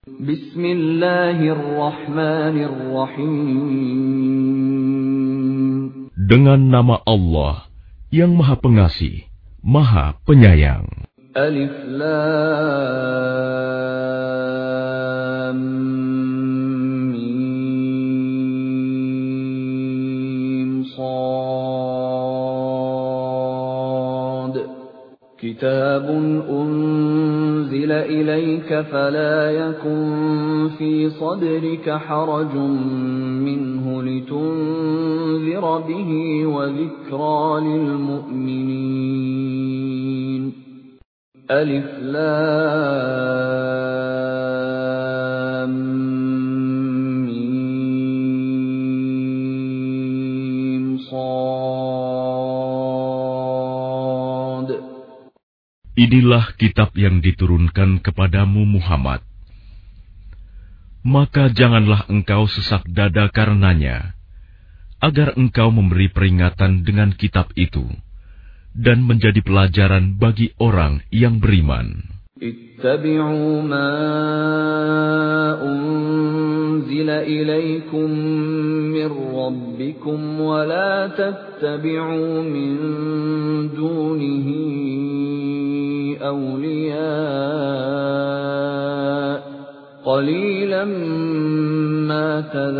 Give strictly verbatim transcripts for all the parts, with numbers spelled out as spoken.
Bismillahirrahmanirrahim. Dengan nama Allah yang Maha Pengasih, Maha Penyayang. Alif Lam Mim Shad. Kitabun unzila ilayka fala yakun fi sadrika harajun minhu litunzira bihi wa dhikra lil mu'minin. Alif Lam Mim Shad. Inilah kitab yang diturunkan kepadamu Muhammad. Maka janganlah engkau sesak dada karenanya, agar engkau memberi peringatan dengan kitab itu dan menjadi pelajaran bagi orang yang beriman. Ittabi'u ma unzila ilaykum min rabbikum wa la tattabi'u min dunihi awliya qalilan ma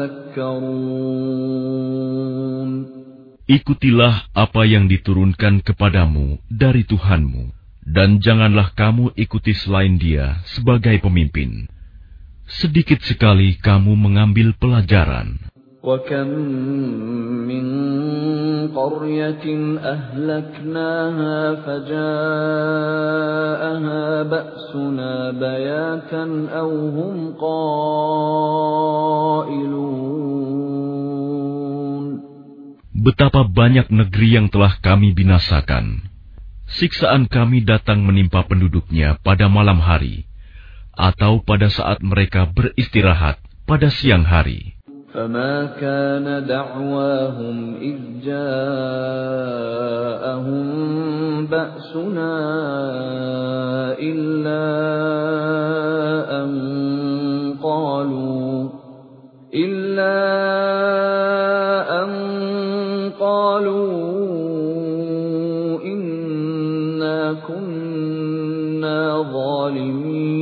tadhakkarun. Ikutilah apa yang diturunkan kepadamu dari Tuhanmu, dan janganlah kamu ikuti selain Dia sebagai pemimpin. Sedikit sekali kamu mengambil pelajaran. وَكَمْ مِنْ قَرْيَةٍ أَهْلَكْنَاهَا فَجَاءَهَا بَأْسُنَا بَيَاتًا أَوْ هُمْ قَائِلُونَ. Betapa banyak negeri yang telah kami binasakan. Siksaan kami datang menimpa penduduknya pada malam hari, atau pada saat mereka beristirahat pada siang hari. فَمَا كَانَ دَعْوَاهُمْ إِذْ جَاءَهُمْ بَأْسُنَا إِلَّا أَنْ قَالُوا إِلَّا أَنْ قَالُوا إِنَّا كُنَّا ظَالِمِينَ.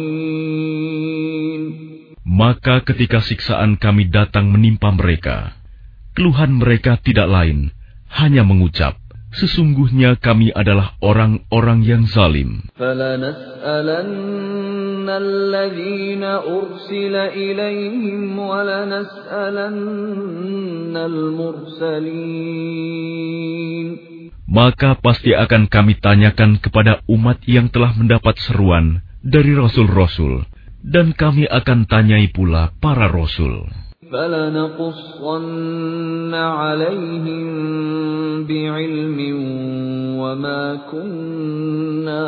Maka ketika siksaan kami datang menimpa mereka, keluhan mereka tidak lain, hanya mengucap, sesungguhnya kami adalah orang-orang yang zalim. فَلَنَسْأَلَنَّ الَّذِينَ أُرْسِلَ إِلَيْهِمْ وَلَنَسْأَلَنَّ الْمُرْسَلِينَ. Maka pasti akan kami tanyakan kepada umat yang telah mendapat seruan dari rasul-rasul, dan kami akan tanyai pula para rasul. فَلَنَقُصَّنَّ عَلَيْهِمْ بِعِلْمٍ وَمَا كُنَّا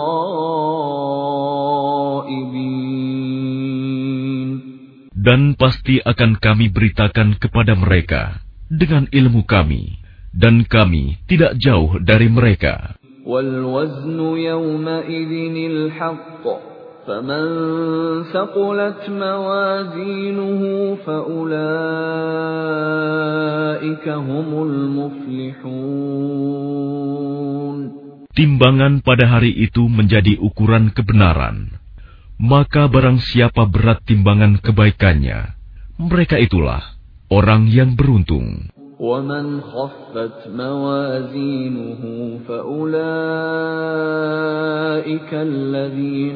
غَائِبِينَ. Dan pasti akan kami beritakan kepada mereka dengan ilmu kami, dan kami tidak jauh dari mereka. وَالْوَزْنُ يَوْمَئِذٍ الْحَقُّ فَمَنْ ثَقُلَتْ مَوَازِينُهُ فَأُولَئِكَ هُمُ الْمُفْلِحُونَ. Timbangan pada hari itu menjadi ukuran kebenaran. Maka barang siapa berat timbangan kebaikannya, mereka itulah orang yang beruntung. وَمَنْ خَفَّتْ مَوَازِينُهُ فَأُولَئِكَ الَّذِينَ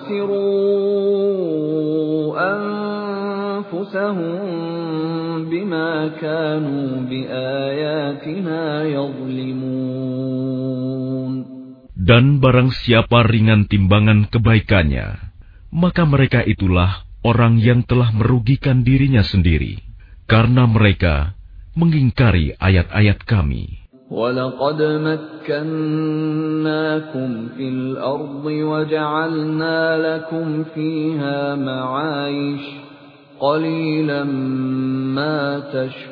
خَسِرُوا أَنفُسَهُم بِمَا كَانُوا بِآيَاتِنَا يَظْلِمُونَ. Dan barang siapa ringan timbangan kebaikannya, maka mereka itulah orang yang telah merugikan dirinya sendiri, karena mereka mengingkari ayat-ayat kami. وَلَقَدْ مَكَّنَّاكُمْ فِي الْأَرْضِ وَجَعَلْنَا لَكُمْ فِيهَا مَعَايِشَ قَلِيلًا مَا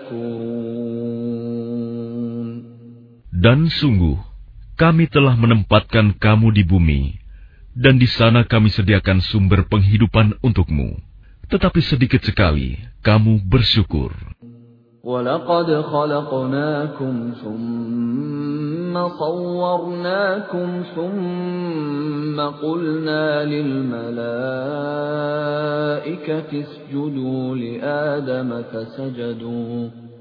تَشْكُرُونَ. Dan sungguh, kami telah menempatkan kamu di bumi, dan di sana kami sediakan sumber penghidupan untukmu. tetapi sedikit sekali kamu bersyukur. وَلَقَدْ خَلَقْنَاكُمْ ثُمَّ صَوَّرْنَاكُمْ ثُمَّ قُلْنَا لِلْمَلَائِكَةِ اسْجُدُوا لِآدَمَ فَسَجَدُوا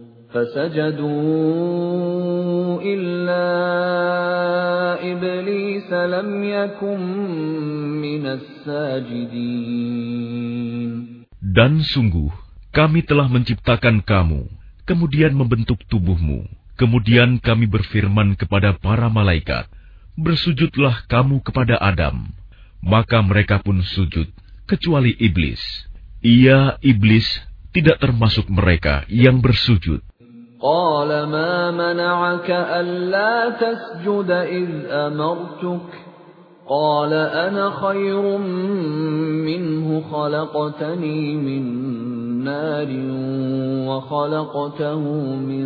فَسَجَدُوا إِلَّا إِبْلِيسَ لَمْ يَكُنْ مِنَ السَّاجِدِينَ. Dan sungguh kami telah menciptakan kamu, kemudian membentuk tubuhmu. Kemudian kami berfirman kepada para malaikat, bersujudlah kamu kepada Adam. Maka mereka pun sujud, kecuali iblis. Ia, iblis, tidak termasuk mereka yang bersujud. قال ما منعك ألا تسجد إذ أمرتك قال أنا خير منه خلقتني من نار وخلقته من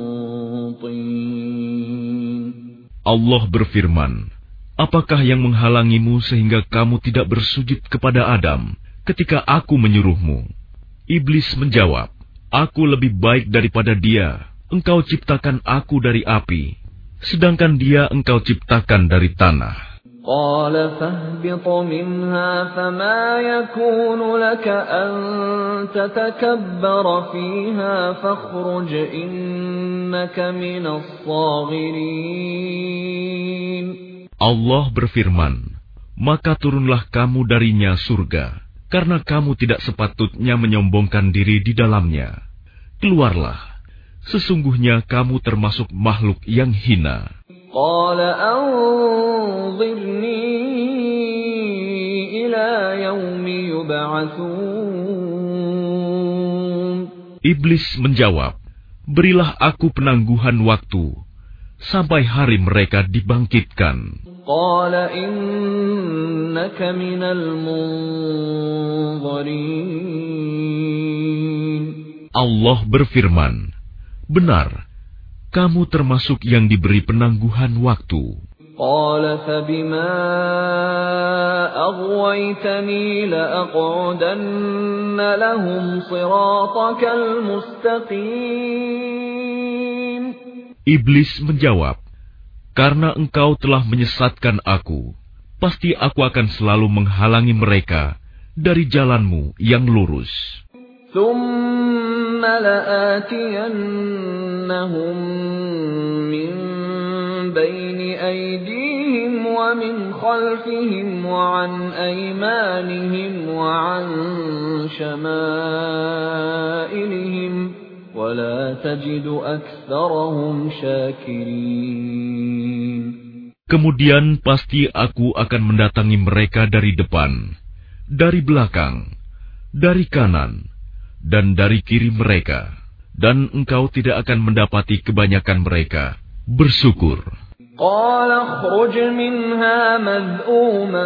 طين. Allah berfirman, apakah yang menghalangimu sehingga kamu tidak bersujud kepada Adam ketika aku menyuruhmu? Iblis menjawab, aku lebih baik daripada dia. Engkau ciptakan aku dari api, sedangkan dia engkau ciptakan dari tanah. قال فاهبط منها فما يكون لك أن تتكبر فيها فاخرج إنك من الصاغرين. Allah berfirman, maka turunlah kamu darinya surga, karena kamu tidak sepatutnya menyombongkan diri di dalamnya. Keluarlah, sesungguhnya kamu termasuk makhluk yang hina. قال أنظرني إلى يوم يبعثون. Iblis menjawab, berilah aku penangguhan waktu sampai hari mereka dibangkitkan. قال إنك من المنظرين. Allah berfirman, benar, kamu termasuk yang diberi penangguhan waktu. قال فبما أغويتني لأقعدن لهم صراطك المستقيم. Iblis menjawab, karena engkau telah menyesatkan aku, pasti aku akan selalu menghalangi mereka dari jalanmu yang lurus. ثم لآتينهم من بين أيديهم ومن خلفهم وعن أيمانهم وعن شمائلهم ولا تجد أكثرهم شاكرين. Kemudian pasti aku akan mendatangi mereka dari depan, dari belakang, dari kanan, dan dari kiri mereka, dan engkau tidak akan mendapati kebanyakan mereka bersyukur. قال اخرج منها مذءوما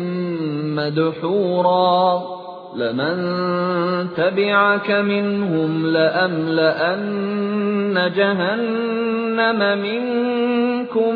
مدحورا لمن تبعك منهم لأملأن جهنم منكم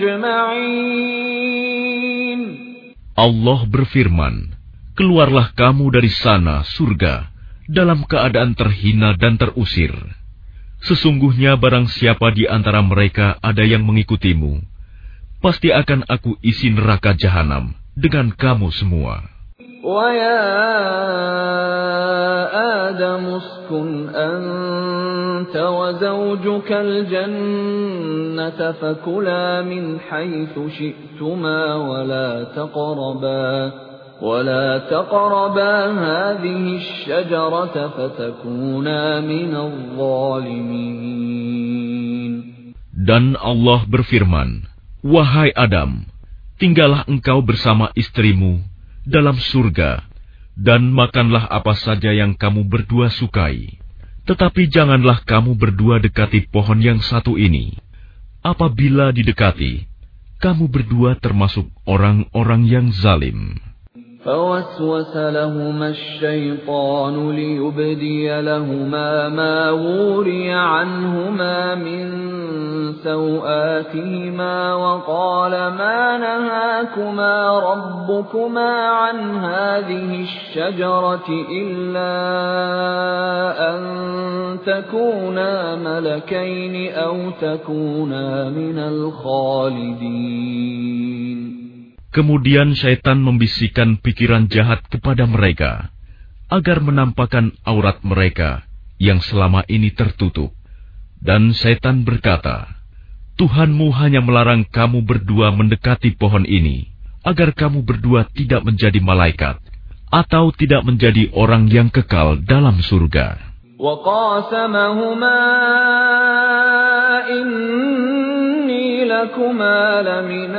أجمعين. Allah berfirman, keluarlah kamu dari sana, surga, dalam keadaan terhina dan terusir. Sesungguhnya barang siapa di antara mereka ada yang mengikutimu, pasti akan aku isi neraka jahanam dengan kamu semua. وَيَا آدَمُ اسْكُنْ أَنْتَ وَزَوْجُكَ الْجَنَّةَ فَكُلَا مِنْ حَيْثُ شِئْتُمَا وَلَا تَقْرَبَا ولا تقربا هذه الشجرة فتكونا من الظالمين. Dan Allah berfirman, wahai Adam, tinggallah engkau bersama istrimu dalam surga, dan makanlah apa saja yang kamu berdua sukai. Tetapi janganlah kamu berdua dekati pohon yang satu ini. Apabila didekati, kamu berdua termasuk orang-orang yang zalim. فوسوس لهما الشيطان ليبدي لهما ما وري عنهما من سوآتهما وقال ما نهاكما ربكما عن هذه الشجرة إلا أن تكونا ملكين أو تكونا من الخالدين. Kemudian syaitan membisikkan pikiran jahat kepada mereka, agar menampakkan aurat mereka yang selama ini tertutup. Dan syaitan berkata, Tuhanmu hanya melarang kamu berdua mendekati pohon ini, agar kamu berdua tidak menjadi malaikat, atau tidak menjadi orang yang kekal dalam surga. وَقَاسَمَهُمَا إِنِّي لَكُمَا لَمِنَ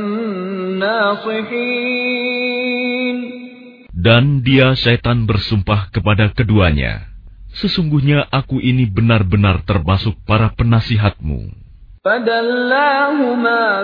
النَّاصِحِينَ. Dan dia syaitan bersumpah kepada keduanya, sesungguhnya aku ini benar-benar termasuk para penasihatmu. فَدَلَّاهُمَا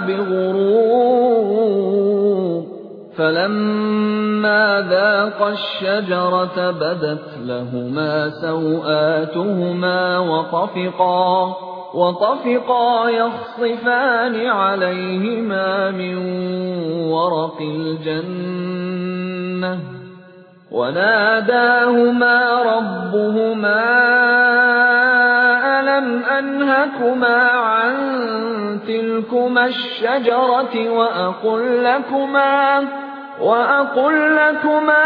بِغُرُورٍ فَلَمَّا ذَاقَا الشَّجَرَةَ بَدَتْ لَهُمَا سَوْآتُهُمَا وَطَفِقَا وَطَفِقَا يَخْصِفَانِ عَلَيْهِمَا مِنْ وَرَقِ الْجَنَّةِ وَنَادَاهُمَا رَبُّهُمَا أَلَمْ أَنْهَكُمَا عَنْ تِلْكُمَا الشَّجَرَةِ وَأَقُلْ لَكُمَا وَأَقُلْ لَكُمَا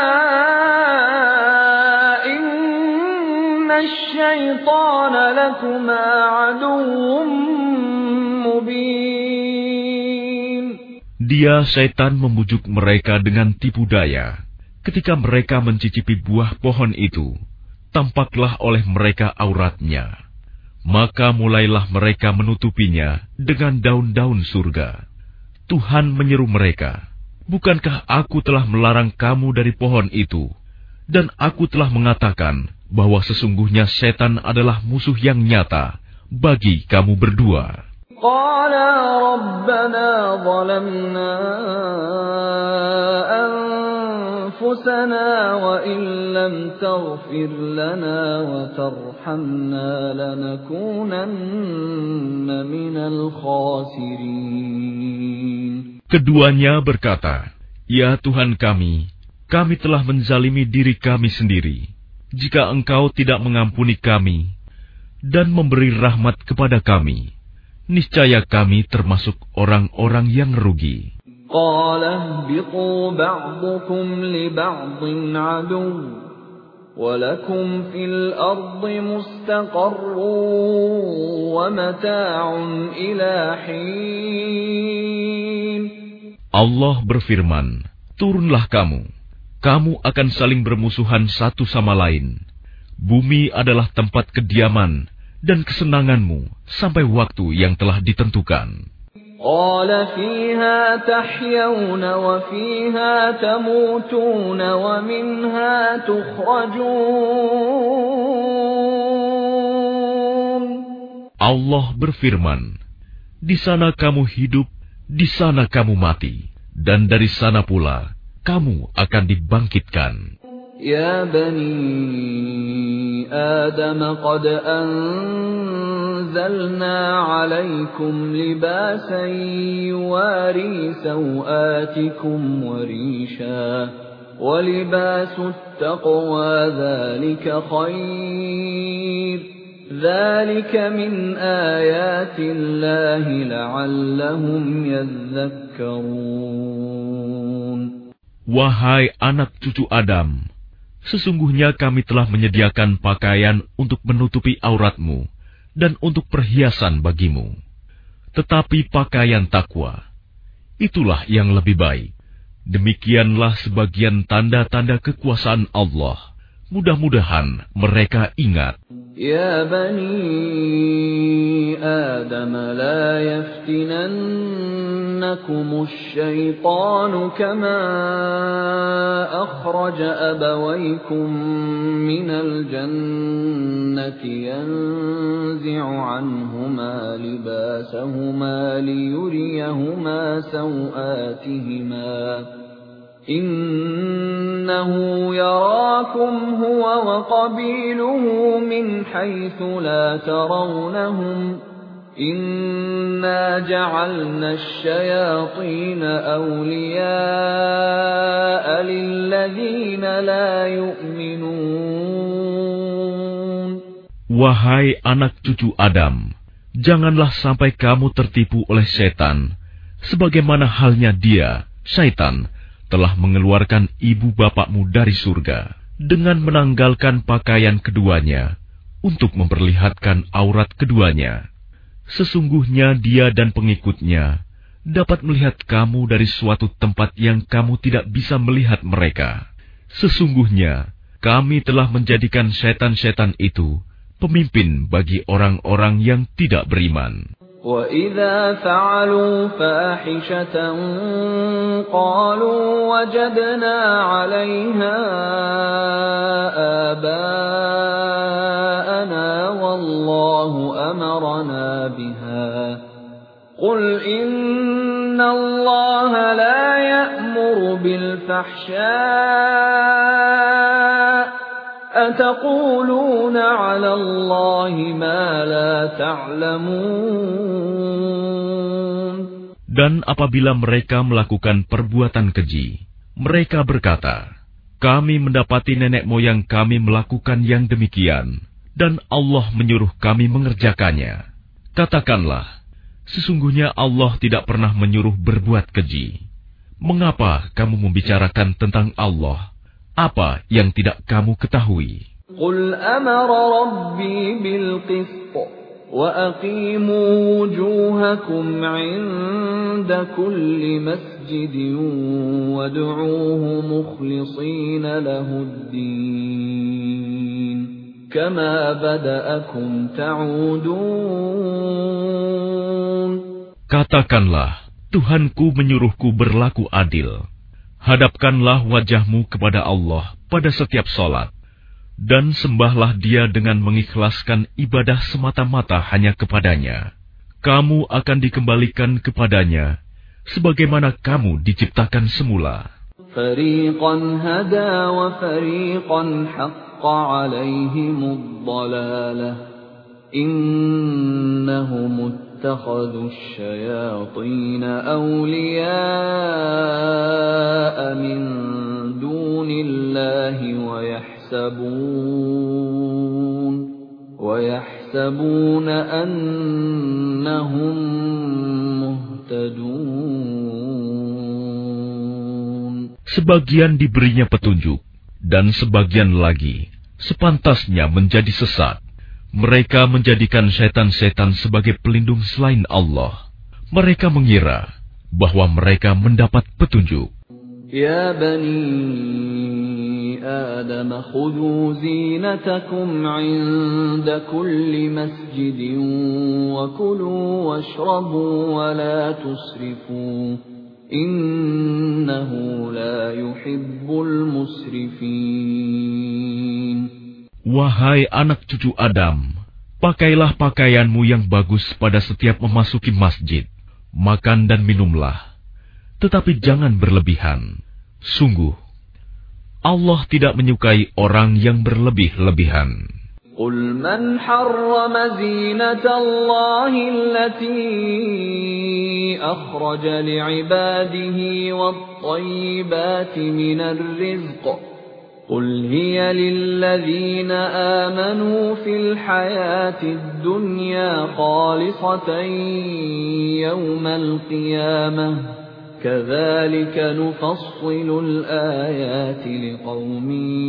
إِنَّ الشَّيْطَانَ لَكُمَا عَدُوٌّ مُبِينٌ. Dia syaitan membujuk mereka dengan tipu daya. Ketika mereka mencicipi buah pohon itu, tampaklah oleh mereka auratnya. Maka mulailah mereka menutupinya dengan daun-daun surga. Tuhan menyeru mereka, bukankah aku telah melarang kamu dari pohon itu? Dan aku telah mengatakan bahwa sesungguhnya setan adalah musuh yang nyata bagi kamu berdua. Qala rabbana zalamna anfusana wa in lam taghfir lana wa tarhamna lanakunanna minal khasirin. Keduanya berkata, Ya Tuhan kami, kami telah menzalimi diri kami sendiri. Jika Engkau tidak mengampuni kami dan memberi rahmat kepada kami, niscaya kami termasuk orang-orang yang rugi. Qala ihbitu ba'dukum li ba'din adu wa lakum fil ardi mustaqarrun wa mata'un ila hin. Allah berfirman, turunlah kamu, kamu akan saling bermusuhan satu sama lain. Bumi adalah tempat kediaman dan kesenanganmu sampai waktu yang telah ditentukan. Qala fiha tahyawna wa fiha tamutuna wa minha tukhrajun. Allah berfirman, di sana kamu hidup, di sana kamu mati, dan dari sana pula kamu akan dibangkitkan. Ya bani Adam qad anzalna alaykum libasan yuwari sawatikum wa risha wa libasut taqwa dhalika khair dhalika min ayatillahi la'allahum yadhakkarun. Wahai anak cucu Adam, sesungguhnya kami telah menyediakan pakaian untuk menutupi auratmu dan untuk perhiasan bagimu. Tetapi pakaian takwa, itulah yang lebih baik. Demikianlah sebagian tanda-tanda kekuasaan Allah. Mudah-mudahan mereka ingat. Ya bani Adam la yaftinannakumus syaitanu kama akhraja abawaykum minal jannati yanzi'u anhuma libasahuma liyuriyahuma sawatihima Innahu yarakum huwa wa qabiluhu min haitsu la tarawnahum. Inna ja'alna asy-syayatina awliya'a lilladzina la yu'minun. Wahai anak cucu Adam, janganlah sampai kamu tertipu oleh setan, sebagaimana halnya dia, syaitan, telah mengeluarkan ibu bapakmu dari surga dengan menanggalkan pakaian keduanya untuk memperlihatkan aurat keduanya. Sesungguhnya dia dan pengikutnya dapat melihat kamu dari suatu tempat yang kamu tidak bisa melihat mereka. Sesungguhnya kami telah menjadikan setan-setan itu pemimpin bagi orang-orang yang tidak beriman. وَإِذَا فَعَلُوا فَاحِشَةً قَالُوا وَجَدْنَا عَلَيْهَا آبَاءَنَا وَاللَّهُ أَمَرَنَا بِهَا قُلْ إِنَّ اللَّهَ لَا يَأْمُرُ بِالْفَحْشَاءِ أَتَقُولُونَ عَلَى اللَّهِ مَا لَا تَعْلَمُونَ. Dan apabila mereka melakukan perbuatan keji, mereka berkata, kami mendapati nenek moyang kami melakukan yang demikian, dan Allah menyuruh kami mengerjakannya. Katakanlah, sesungguhnya Allah tidak pernah menyuruh berbuat keji. Mengapa kamu membicarakan tentang Allah apa yang tidak kamu ketahui? Qul amara rabbi bil qist wa aqimu wujuhakum 'inda kulli masjidin wad'uuhu mukhlishina lahud-din kama bada'akum ta'udun. Katakanlah, Tuhanku menyuruhku berlaku adil. Hadapkanlah wajahmu kepada Allah pada setiap salat, dan sembahlah Dia dengan mengikhlaskan ibadah semata-mata hanya kepadanya. Kamu akan dikembalikan kepadanya, sebagaimana kamu diciptakan semula. Fariqan hada wa fariqan haqqa 'alaihimud dhalalah. Innahum اتخذوا الشياطين أولياء من دون الله ويحسبون ويحسبون أنهم مهتدون. Sebagian diberinya petunjuk, dan sebagian lagi sepantasnya menjadi sesat. Mereka menjadikan setan-setan sebagai pelindung selain Allah. Mereka mengira bahwa mereka mendapat petunjuk. Ya bani Adam, khudhu zinatakum 'inda kulli masjidin wa kulu washrabu wa la tusrifu. Innahu la yuhibbul musrifin. Wahai anak cucu Adam, pakailah pakaianmu yang bagus pada setiap memasuki masjid. Makan dan minumlah, tetapi jangan berlebihan. Sungguh, Allah tidak menyukai orang yang berlebih-lebihan. Qul man harrama zinatallahi allati akhraja li'ibadihi wat-tayyibati minar rizq. قل هي للذين آمنوا في الحياة الدنيا خالصة يوم القيامة كذلك نفصل الآيات لقوم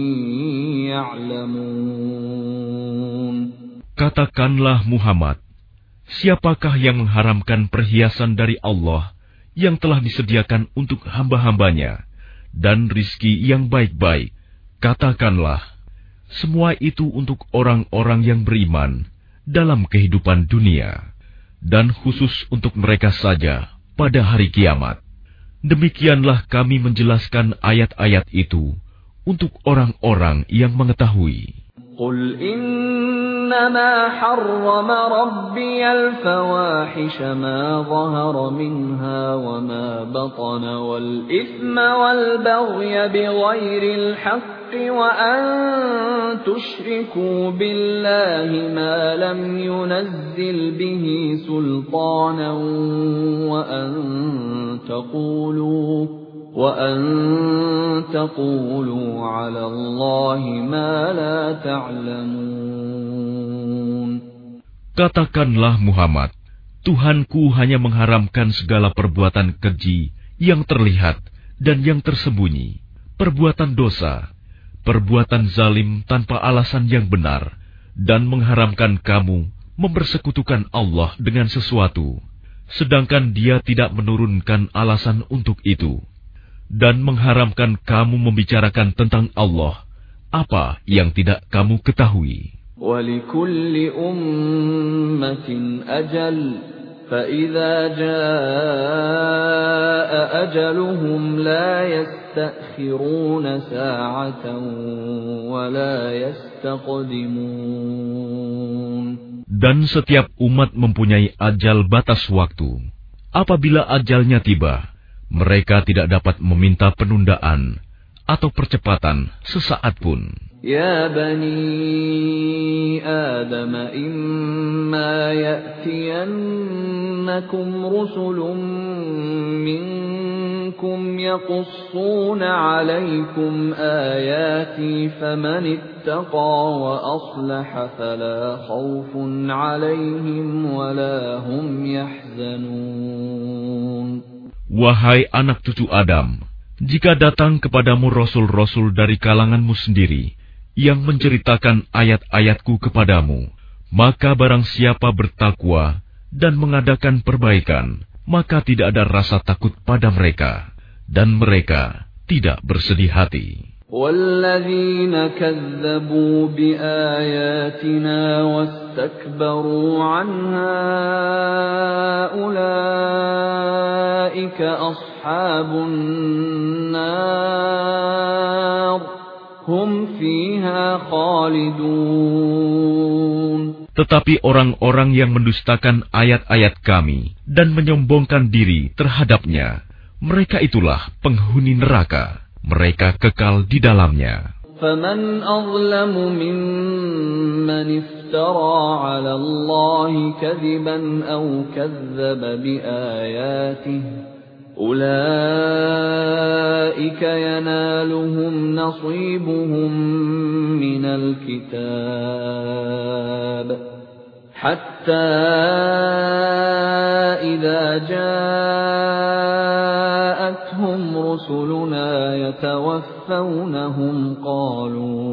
يعلمون. Katakanlah Muhammad, siapakah yang mengharamkan perhiasan dari Allah yang telah disediakan untuk hamba-hambanya dan rizki yang baik-baik? Katakanlah, semua itu untuk orang-orang yang beriman dalam kehidupan dunia, dan khusus untuk mereka saja pada hari kiamat. Demikianlah kami menjelaskan ayat-ayat itu untuk orang-orang yang mengetahui. Qul inna إنما حرم ربي الفواحش ما ظهر منها وما بطن والإثم والبغي بغير الحق وأن تشركوا بالله ما لم ينزل به سلطانا وأن تقولوا وأن تقولوا على الله ما لا تعلمون. Katakanlah Muhammad, Tuhanku hanya mengharamkan segala perbuatan keji yang terlihat dan yang tersembunyi, perbuatan dosa, perbuatan zalim tanpa alasan yang benar, dan mengharamkan kamu mempersekutukan Allah dengan sesuatu, sedangkan Dia tidak menurunkan alasan untuk itu, dan mengharamkan kamu membicarakan tentang Allah apa yang tidak kamu ketahui. وَلِكُلِّ أُمَّةٍ أَجَلٌ فَإِذَا جَاءَ أَجَلُهُمْ لَا يَسْتَأْخِرُونَ سَاعَةً وَلَا يَسْتَقْدِمُونَ. Dan setiap umat mempunyai ajal batas waktu. Apabila ajalnya tiba, mereka tidak dapat meminta penundaan atau percepatan sesaat pun. Ya bani Adam, imma ya'tiyannakum rusulun minkum yaqussuna 'alaykum ayati faman ittaqa wa aslaha fala khawfun 'alayhim wa la hum yahzanun. Wahai anak cucu Adam, jika datang kepadamu rasul-rasul dari kalanganmu sendiri yang menceritakan ayat-ayatku kepadamu, maka barang siapa bertakwa dan mengadakan perbaikan, maka tidak ada rasa takut pada mereka, dan mereka tidak bersedih hati. وَالَّذِينَ كَذَّبُوا بِآيَاتِنَا وَاسْتَكْبَرُوا عَنْهَا أُولَئِكَ أَصْحَابُ النَّارِ هُمْ فِيهَا خَالِدُونَ. Tetapi orang-orang yang mendustakan ayat-ayat kami dan menyombongkan diri terhadapnya, mereka itulah penghuni neraka. Mereka kekal di dalamnya. فَمَنْ أَظْلَمُ مِمَّنِ افْتَرَى عَلَى اللَّهِ كَذِبًا أَوْ كَذَّبَ بِآيَاتِهِ أُولَئِكَ يَنَالُهُمْ نَصِيبُهُمْ مِنَ الْكِتَابِ حتى إذا جاءتهم رسلنا يتوفونهم قالوا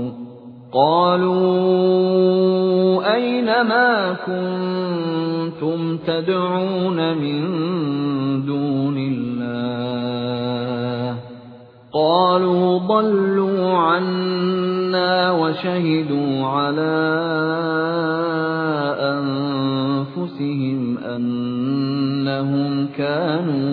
قالوا أين ما كنتم تدعون من دون الله قالوا ضلوا عنا وشهدوا على أنفسهم أنهم كانوا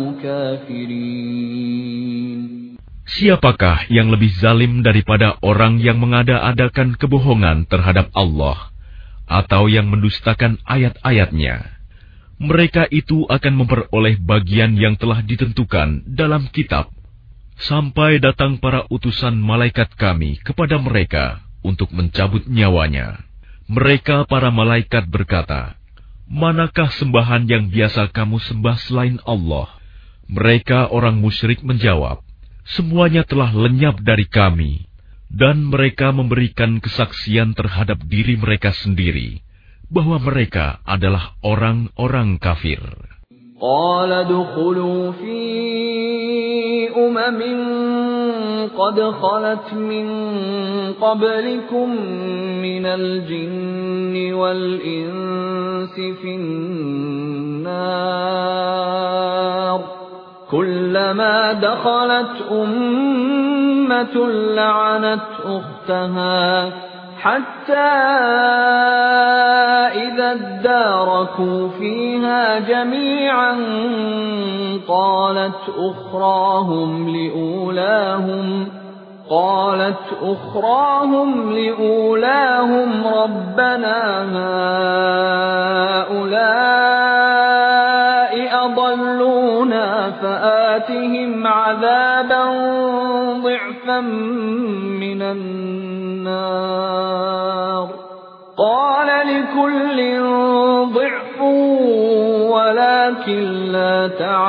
كافرين. Siapakah yang lebih zalim daripada orang yang mengada-adakan kebohongan terhadap Allah atau yang mendustakan ayat-ayatnya? Mereka itu akan memperoleh bagian yang telah ditentukan dalam kitab, sampai datang para utusan malaikat kami kepada mereka untuk mencabut nyawanya. Mereka para malaikat berkata, manakah sembahan yang biasa kamu sembah selain Allah? Mereka orang musyrik menjawab, semuanya telah lenyap dari kami. Dan mereka memberikan kesaksian terhadap diri mereka sendiri, bahwa mereka adalah orang-orang kafir. Qala dukhulu fi umamin qad khalat min qablikum minal jinni wal insi fin nar kullama dakhalat ummatun la'anat ukhtaha حتى إذا اداركوا فيها جميعا قالت أخراهم لأولاهم قالت أخراهم لأولاهم ربنا هؤلاء أضلونا فآتهم عذابا ضعفا من النار قال لكل ضعف ولكن لا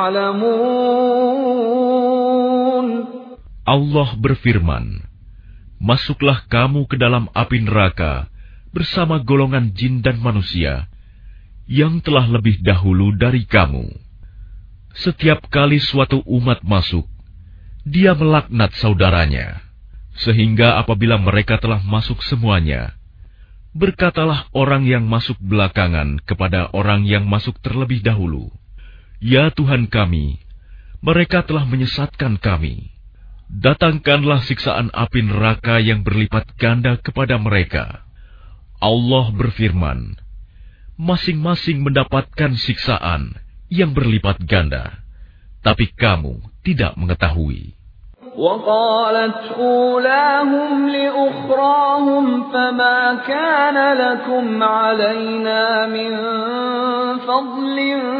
تعلمون. Allah berfirman, masuklah kamu ke dalam api neraka bersama golongan jin dan manusia yang telah lebih dahulu dari kamu. Setiap kali suatu umat masuk, dia melaknat saudaranya, sehingga apabila mereka telah masuk semuanya, berkatalah orang yang masuk belakangan kepada orang yang masuk terlebih dahulu, "Ya Tuhan kami, mereka telah menyesatkan kami. Datangkanlah siksaan api neraka yang berlipat ganda kepada mereka." Allah berfirman, masing-masing mendapatkan siksaan yang berlipat ganda, tapi kamu tidak mengetahui. وقالت أولاهم لأخراهم فما كان لكم علينا من فضل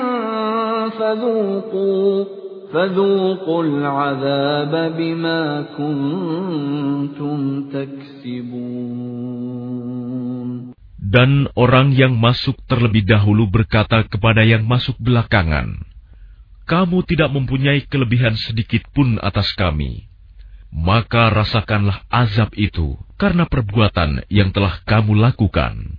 فذوقوا فذوقوا العذاب بما كنتم تكسبون. Dan orang yang masuk terlebih dahulu berkata kepada yang masuk belakangan, "Kamu tidak mempunyai kelebihan sedikit pun atas kami, maka rasakanlah azab itu karena perbuatan yang telah kamu lakukan."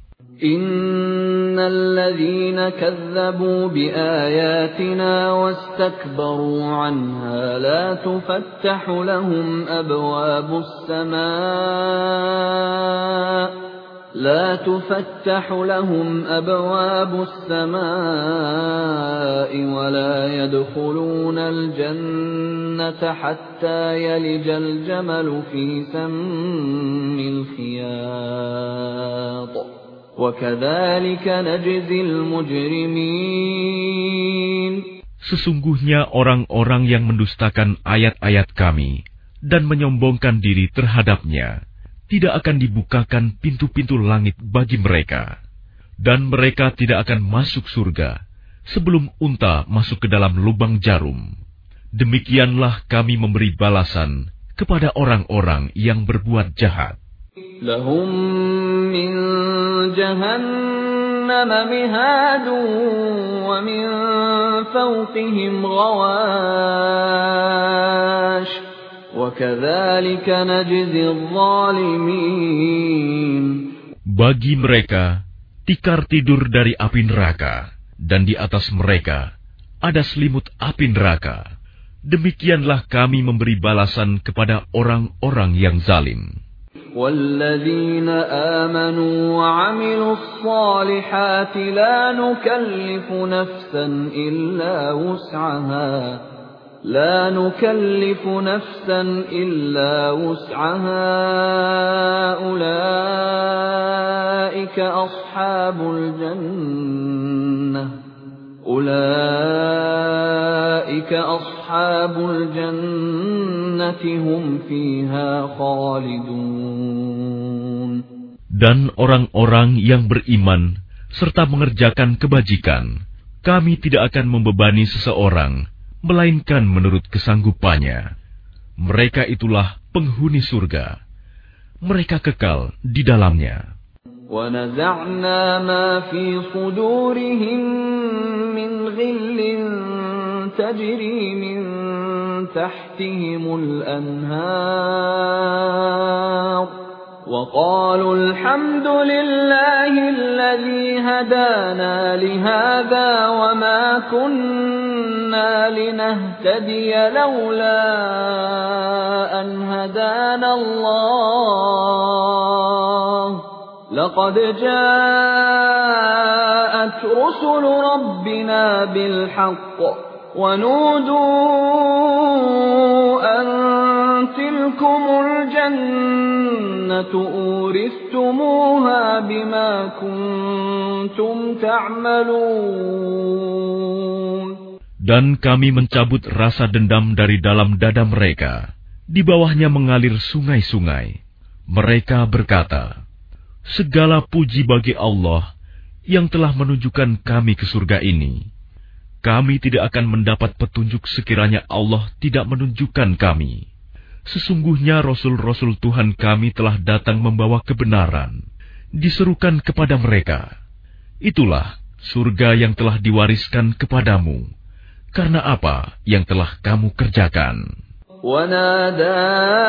Innal ladzina kazzabu biayatina wastakbaru anha la tufattahu lahum abwabus samaa لا تفتح لهم أبواب السماء ولا يدخلون الجنة حتى يلج الجمل في سم الخياط وكذلك نجزي المجرمين. Sesungguhnya orang-orang yang mendustakan ayat-ayat kami dan menyombongkan diri terhadapnya, tidak akan dibukakan pintu-pintu langit bagi mereka, dan mereka tidak akan masuk surga sebelum unta masuk ke dalam lubang jarum. Demikianlah kami memberi balasan kepada orang-orang yang berbuat jahat. Lahum min jahannam mihadun wa min fawqihim ghawash. Bagi mereka tikar tidur dari api neraka, dan di atas mereka ada selimut api neraka. Demikianlah kami memberi balasan kepada orang-orang yang zalim. وَالَّذِينَ آمَنُوا وَعَمِلُوا الصَّالِحَاتِ لَا نُكَلِّفُ نَفْسًا إِلَّا وُسْعَهَا لا نكلف نفسا إلا وسعها أولئك أصحاب الجنة أولئك أصحاب الجنة هم فيها خالدون. Dan orang-orang yang beriman serta mengerjakan kebajikan, kami tidak akan membebani seseorang melainkan menurut kesanggupannya. Mereka itulah penghuni surga. Mereka kekal di dalamnya. وَنَزَعْنَا مَا فِي صُدُورِهِم مِّنْ غِلٍّ تَجْرِي مِن تَحْتِهِمُ الْأَنْهَارُ وَقَالُوا الْحَمْدُ لِلَّهِ الَّذِي هَدَانَا لِهَذَا وَمَا كُنَّا لِنَهْتَدِيَ لَوْلَا أَنْ هَدَانَا اللَّهُ لَقَدْ جَاءَتْ رُسُلُ رَبِّنَا بِالْحَقِّ وَنُودُوا أَن تِلْكُمُ الْجَنَّةُ أُورِثْتُمُوهَا بِمَا كُنتُمْ تَعْمَلُونَ. Dan kami mencabut rasa dendam dari dalam dada mereka Di bawahnya mengalir sungai-sungai. Mereka berkata, segala puji bagi Allah yang telah menunjukkan kami ke surga ini. Kami tidak akan mendapat petunjuk sekiranya Allah tidak menunjukkan kami. Sesungguhnya Rasul-Rasul Tuhan kami telah datang membawa kebenaran. Diserukan kepada mereka, itulah surga yang telah diwariskan kepadamu, karena apa yang telah kamu kerjakan. وَنَادَى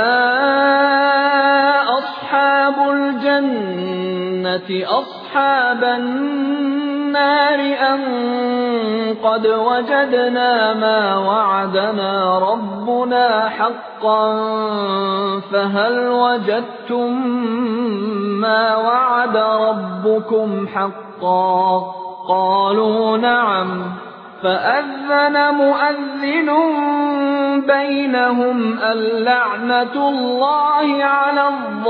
أَصْحَابُ الْجَنَّةِ أَصْحَابَ النَّارِ أَن قَدْ وَجَدْنَا مَا وَعَدَنَا رَبُّنَا حَقًّا فَهَلْ وَجَدتُّم مَّا وَعَدَ رَبُّكُمْ حَقًّا قَالُوا نَعَمْ فَأَذَّنَ مُؤَذِّنٌ بَيْنَهُمْ اللَّعْنَةُ اللَّهِ عَلَى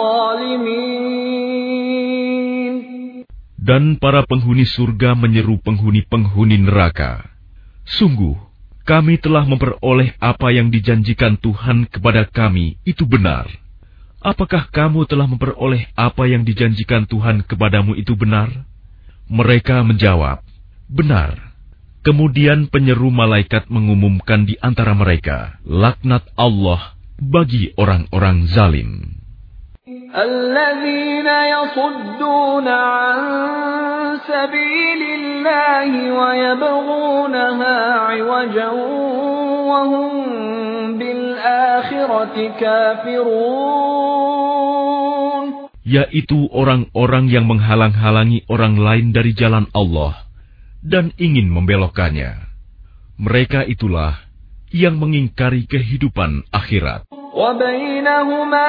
الظَّالِمِينَ. Dan para penghuni surga menyeru penghuni-penghuni neraka, sungguh, kami telah memperoleh apa yang dijanjikan Tuhan kepada kami itu benar. Apakah kamu telah memperoleh apa yang dijanjikan Tuhan kepadamu itu benar? Mereka menjawab, benar. Kemudian penyeru malaikat mengumumkan di antara mereka, laknat Allah bagi orang-orang zalim. الذين يصدون عن سبيل الله ويبغونها عوجا وهم بالآخرة كافرون. Yaitu orang-orang yang menghalang-halangi orang lain dari jalan Allah dan ingin membelokkannya. Mereka itulah yang mengingkari kehidupan akhirat. وَبَيْنَهُمَا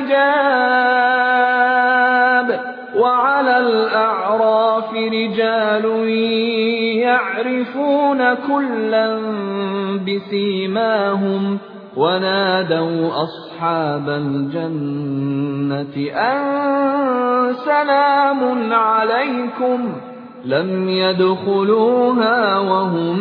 حِجَابٌ وَعَلَى الْأَعْرَافِ رِجَالٌ يَعْرِفُونَ كُلًّا بِسِيمَاهُمْ وَنَادَوْا أَصْحَابَ الْجَنَّةِ أَن سَلَامٌ عَلَيْكُمْ لَمْ يَدْخُلُوهَا وَهُمْ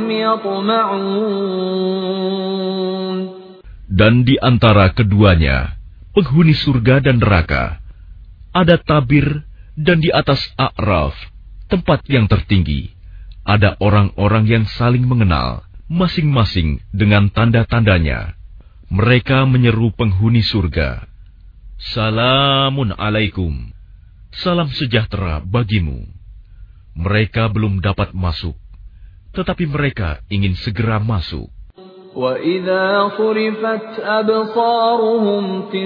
يَطْمَعُونَ. Dan di antara keduanya, penghuni surga dan neraka, ada tabir, dan di atas A'raf, tempat yang tertinggi, ada orang-orang yang saling mengenal, masing-masing dengan tanda-tandanya. Mereka menyeru penghuni surga, Salamun alaikum, salam sejahtera bagimu. Mereka belum dapat masuk, tetapi mereka ingin segera masuk. وَإِذَا صُرِفَتْ أَبْصَارُهُمْ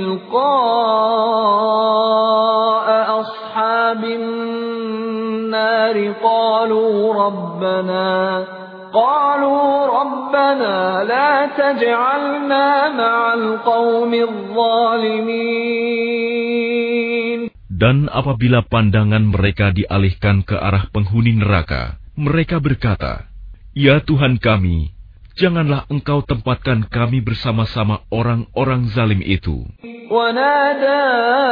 تِلْقَاءَ أَصْحَابِ النَّارِ قَالُوا رَبَّنَا قَالُوا رَبَّنَا لَا تَجْعَلْنَا مَعَ الْقَوْمِ الظَّالِمِينَ. Dan apabila pandangan mereka dialihkan ke arah penghuni neraka, mereka berkata, Ya Tuhan kami, janganlah Engkau tempatkan kami bersama-sama orang-orang zalim itu. وَنَادَى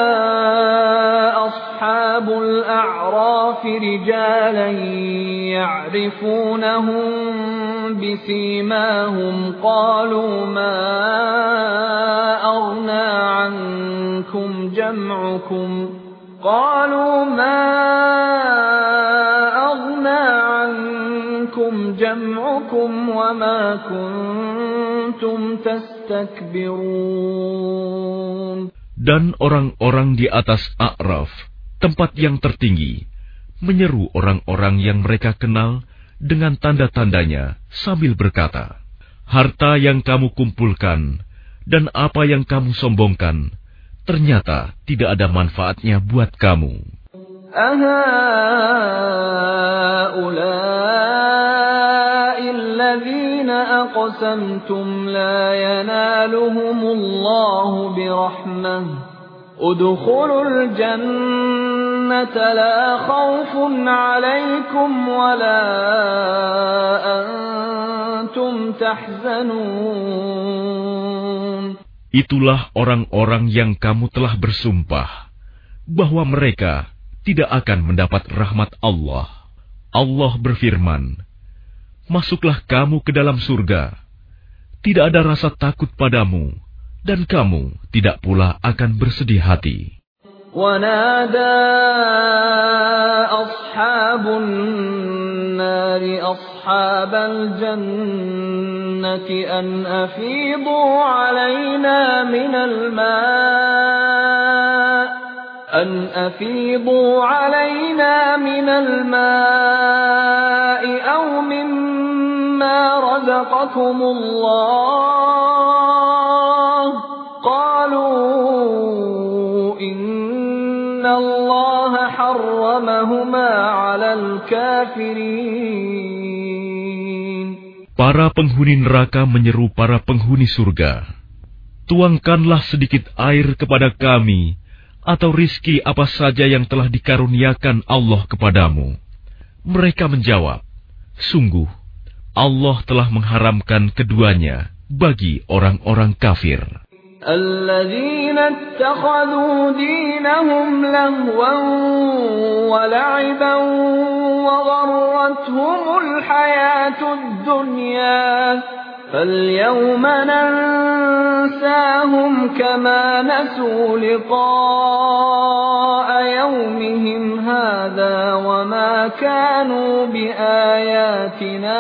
أَصْحَابُ الْأَعْرَافِ رِجَالًا يَعْرِفُونَهُم بِسِيمَاهُمْ قَالُوا مَا أَغْنَىٰ عَنكُمْ جَمْعُكُمْ قَالُوا مَا أَغْنَىٰ عَنكُمْ جَمْعُكُمْ وَمَا كُنتُمْ تَسْتَكْبِرُونَ. Dan orang-orang di atas A'raf, tempat yang tertinggi, menyeru orang-orang yang mereka kenal dengan tanda-tandanya sambil berkata, harta yang kamu kumpulkan dan apa yang kamu sombongkan, ternyata tidak ada manfaatnya buat kamu. أَهَٰؤُلَاءِ الَّذِينَ أَقْسَمْتُمْ لَا يَنَالُهُمُ اللَّهُ بِرَحْمَةٍ ادْخُلُوا الْجَنَّةَ لَا خَوْفٌ عَلَيْكُمْ وَلَا أَنتُمْ تَحْزَنُونَ. Itulah orang-orang yang kamu telah bersumpah bahwa mereka tidak akan mendapat rahmat Allah. Allah berfirman, masuklah kamu ke dalam surga. Tidak ada rasa takut padamu, dan kamu tidak pula akan bersedih hati. ونادى أصحاب النار أصحاب الجنة أن أفيضوا علينا من الماء أن أفيضوا علينا من الماء أو مما رزقكم الله قالوا إن الله حرمهما على الكافرين. Para penghuni neraka menyeru para penghuni surga, tuangkanlah sedikit air kepada kami, atau rizki apa saja yang telah dikaruniakan Allah kepadamu. Mereka menjawab, sungguh, Allah telah mengharamkan keduanya bagi orang-orang kafir. الذين اتخذوا دينهم لهوا ولعبا وغرتهم الحياة الدنيا فاليوم ننساهم كما نسوا لقاء يومهم هذا وما كانوا بآياتنا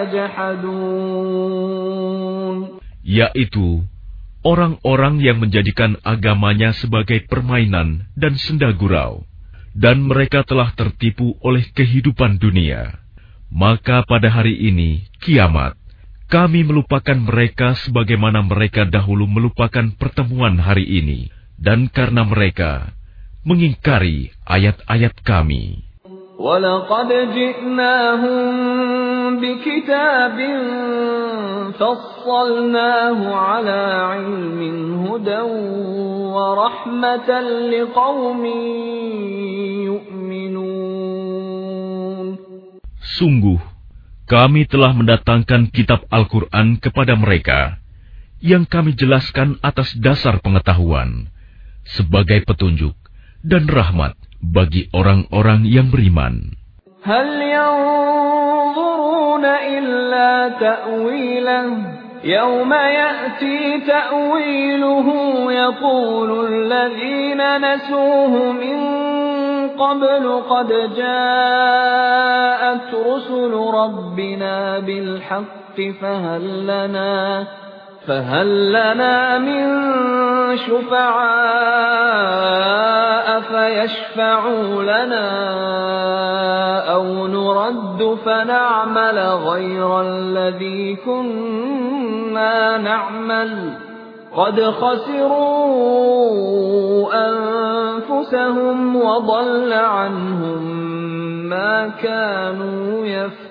يجحدون. Yaitu orang-orang yang menjadikan agamanya sebagai permainan dan senda gurau, dan mereka telah tertipu oleh kehidupan dunia. Maka pada hari ini, kiamat, kami melupakan mereka sebagaimana mereka dahulu melupakan pertemuan hari ini, dan karena mereka mengingkari ayat-ayat kami. وَلَقَدْ جِئْنَاهُمْ بِكِتَابٍ فَصَّلْنَاهُ عَلَى عِلْمٍ هُدًى وَرَحْمَةً لِقَوْمٍ يُؤْمِنُونَ. Sungguh, kami telah mendatangkan kitab Al-Quran kepada mereka, yang kami jelaskan atas dasar pengetahuan, sebagai petunjuk dan rahmat bagi orang-orang yang beriman. هل ينظرون إلا تأويله يوم يأتي تأويله يقول الذين نسوه من قبل قد جاءت رسل ربنا بالحق فهل لنا فهل لنا من شفعاء فيشفعوا لنا أو نرد فنعمل غير الذي كنا نعمل قد خسروا أنفسهم وضل عنهم ما كانوا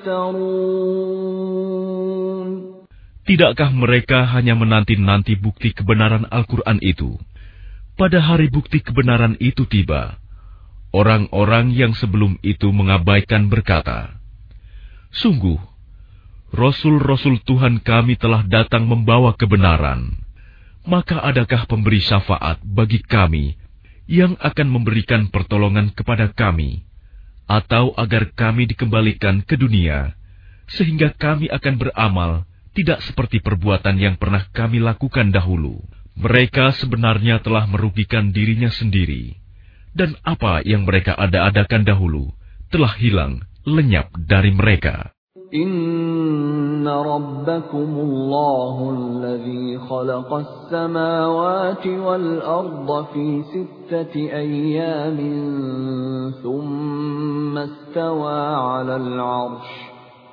يفترون. Tidakkah mereka hanya menanti-nanti bukti kebenaran Al-Quran itu? Pada hari bukti kebenaran itu tiba, orang-orang yang sebelum itu mengabaikan berkata, sungguh, Rasul-Rasul Tuhan kami telah datang membawa kebenaran. Maka adakah pemberi syafaat bagi kami yang akan memberikan pertolongan kepada kami, atau agar kami dikembalikan ke dunia, sehingga kami akan beramal tidak seperti perbuatan yang pernah kami lakukan dahulu. Mereka sebenarnya telah merugikan dirinya sendiri, dan apa yang mereka ada-adakan dahulu telah hilang lenyap dari mereka. Inna rabbakumullahu alladhi khalaqas samawati wal arda fi sittati ayyamin thumma istawa 'alal 'arsy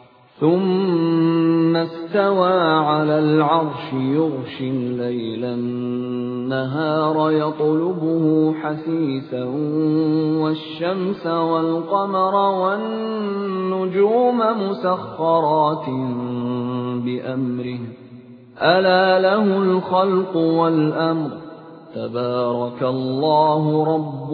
ثم استوى على العرش يغشي الليل النهار يطلبه حثيثا والشمس والقمر والنجوم مسخرات بأمره ألا له الخلق والأمر تبارك الله رب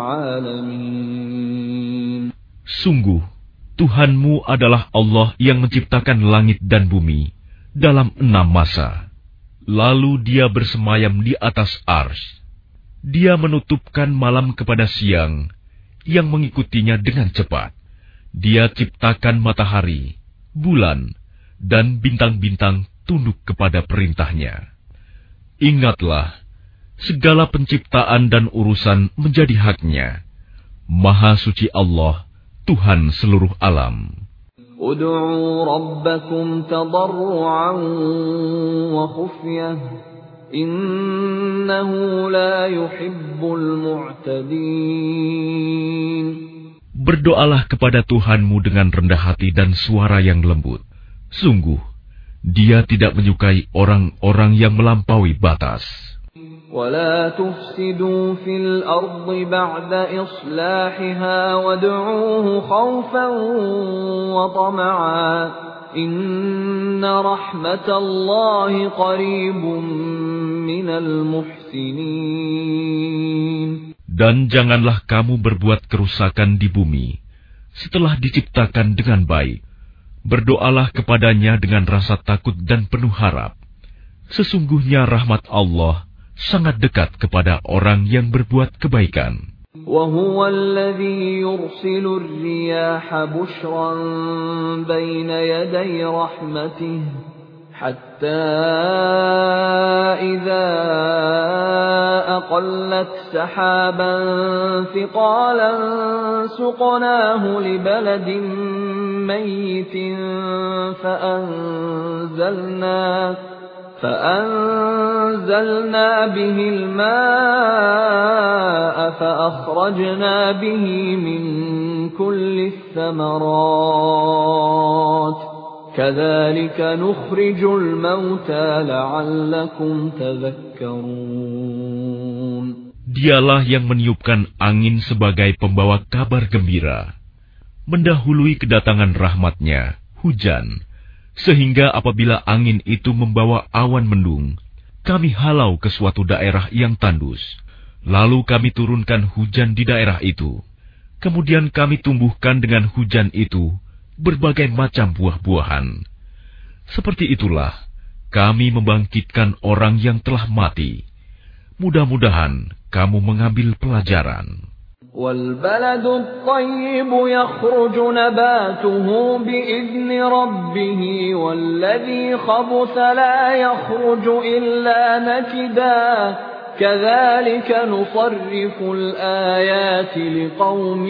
العالمين. Sungguh, Tuhanmu adalah Allah yang menciptakan langit dan bumi dalam enam masa. Lalu Dia bersemayam di atas arsy. Dia menutupkan malam kepada siang, yang mengikutinya dengan cepat. Dia ciptakan matahari, bulan, dan bintang-bintang tunduk kepada perintahnya. Ingatlah, segala penciptaan dan urusan menjadi haknya. Maha suci Allah, Tuhan seluruh alam. Ud'u rabbakum tadarru'an wa khufyah, innahu la yuhibbul mu'tadin. Berdoalah kepada Tuhanmu dengan rendah hati dan suara yang lembut. Sungguh, Dia tidak menyukai orang-orang yang melampaui batas. وَلَا تُفْسِدُوا فِي الْأَرْضِ بَعْدَ إِصْلَاحِهَا وَادْعُوهُ خَوْفًا وَطَمَعًا إِنَّ رَحْمَةَ اللَّهِ قَرِيبٌ مِنَ الْمُحْسِنِينَ. Dan janganlah kamu berbuat kerusakan di bumi setelah diciptakan dengan baik. Berdoalah kepadanya dengan rasa takut dan penuh harap. Sesungguhnya rahmat Allah sangat dekat kepada orang yang berbuat kebaikan. وَهُوَ الَّذِي يُرْسِلُ الرِّيَاحَ بُشْرًا بَيْنَ يَدَيْ رَحْمَتِهِ حَتَّى إِذَا أَقَلَّتْ سَحَابًا ثِقَالًا سُقْنَاهُ لِبَلَدٍ مَّيِّتٍ فَأَنزَلْنَا فَأَنزَلْنَا بِهِ الْمَاءَ فَأَخْرَجْنَا بِهِ مِنْ كُلِّ الثَّمَرَاتِ كَذَلِكَ نُخْرِجُ الْمَوْتَى لَعَلَّكُمْ تَذَكَّرُونَ. Dialah yang meniupkan angin sebagai pembawa kabar gembira, mendahului kedatangan rahmat-Nya, hujan, sehingga apabila angin itu membawa awan mendung, kami halau ke suatu daerah yang tandus, lalu kami turunkan hujan di daerah itu. Kemudian kami tumbuhkan dengan hujan itu berbagai macam buah-buahan. Seperti itulah kami membangkitkan orang yang telah mati. Mudah-mudahan kamu mengambil pelajaran. وَالْبَلَدُ الطَّيِّبُ يَخْرُجُ نَبَاتُهُ بِإِذْنِ رَبِّهِ وَالَّذِي خَبُثَ لَا يَخْرُجُ إِلَّا نَكِدًا كَذَلِكَ نُصَرِّفُ الْآيَاتِ لِقَوْمٍ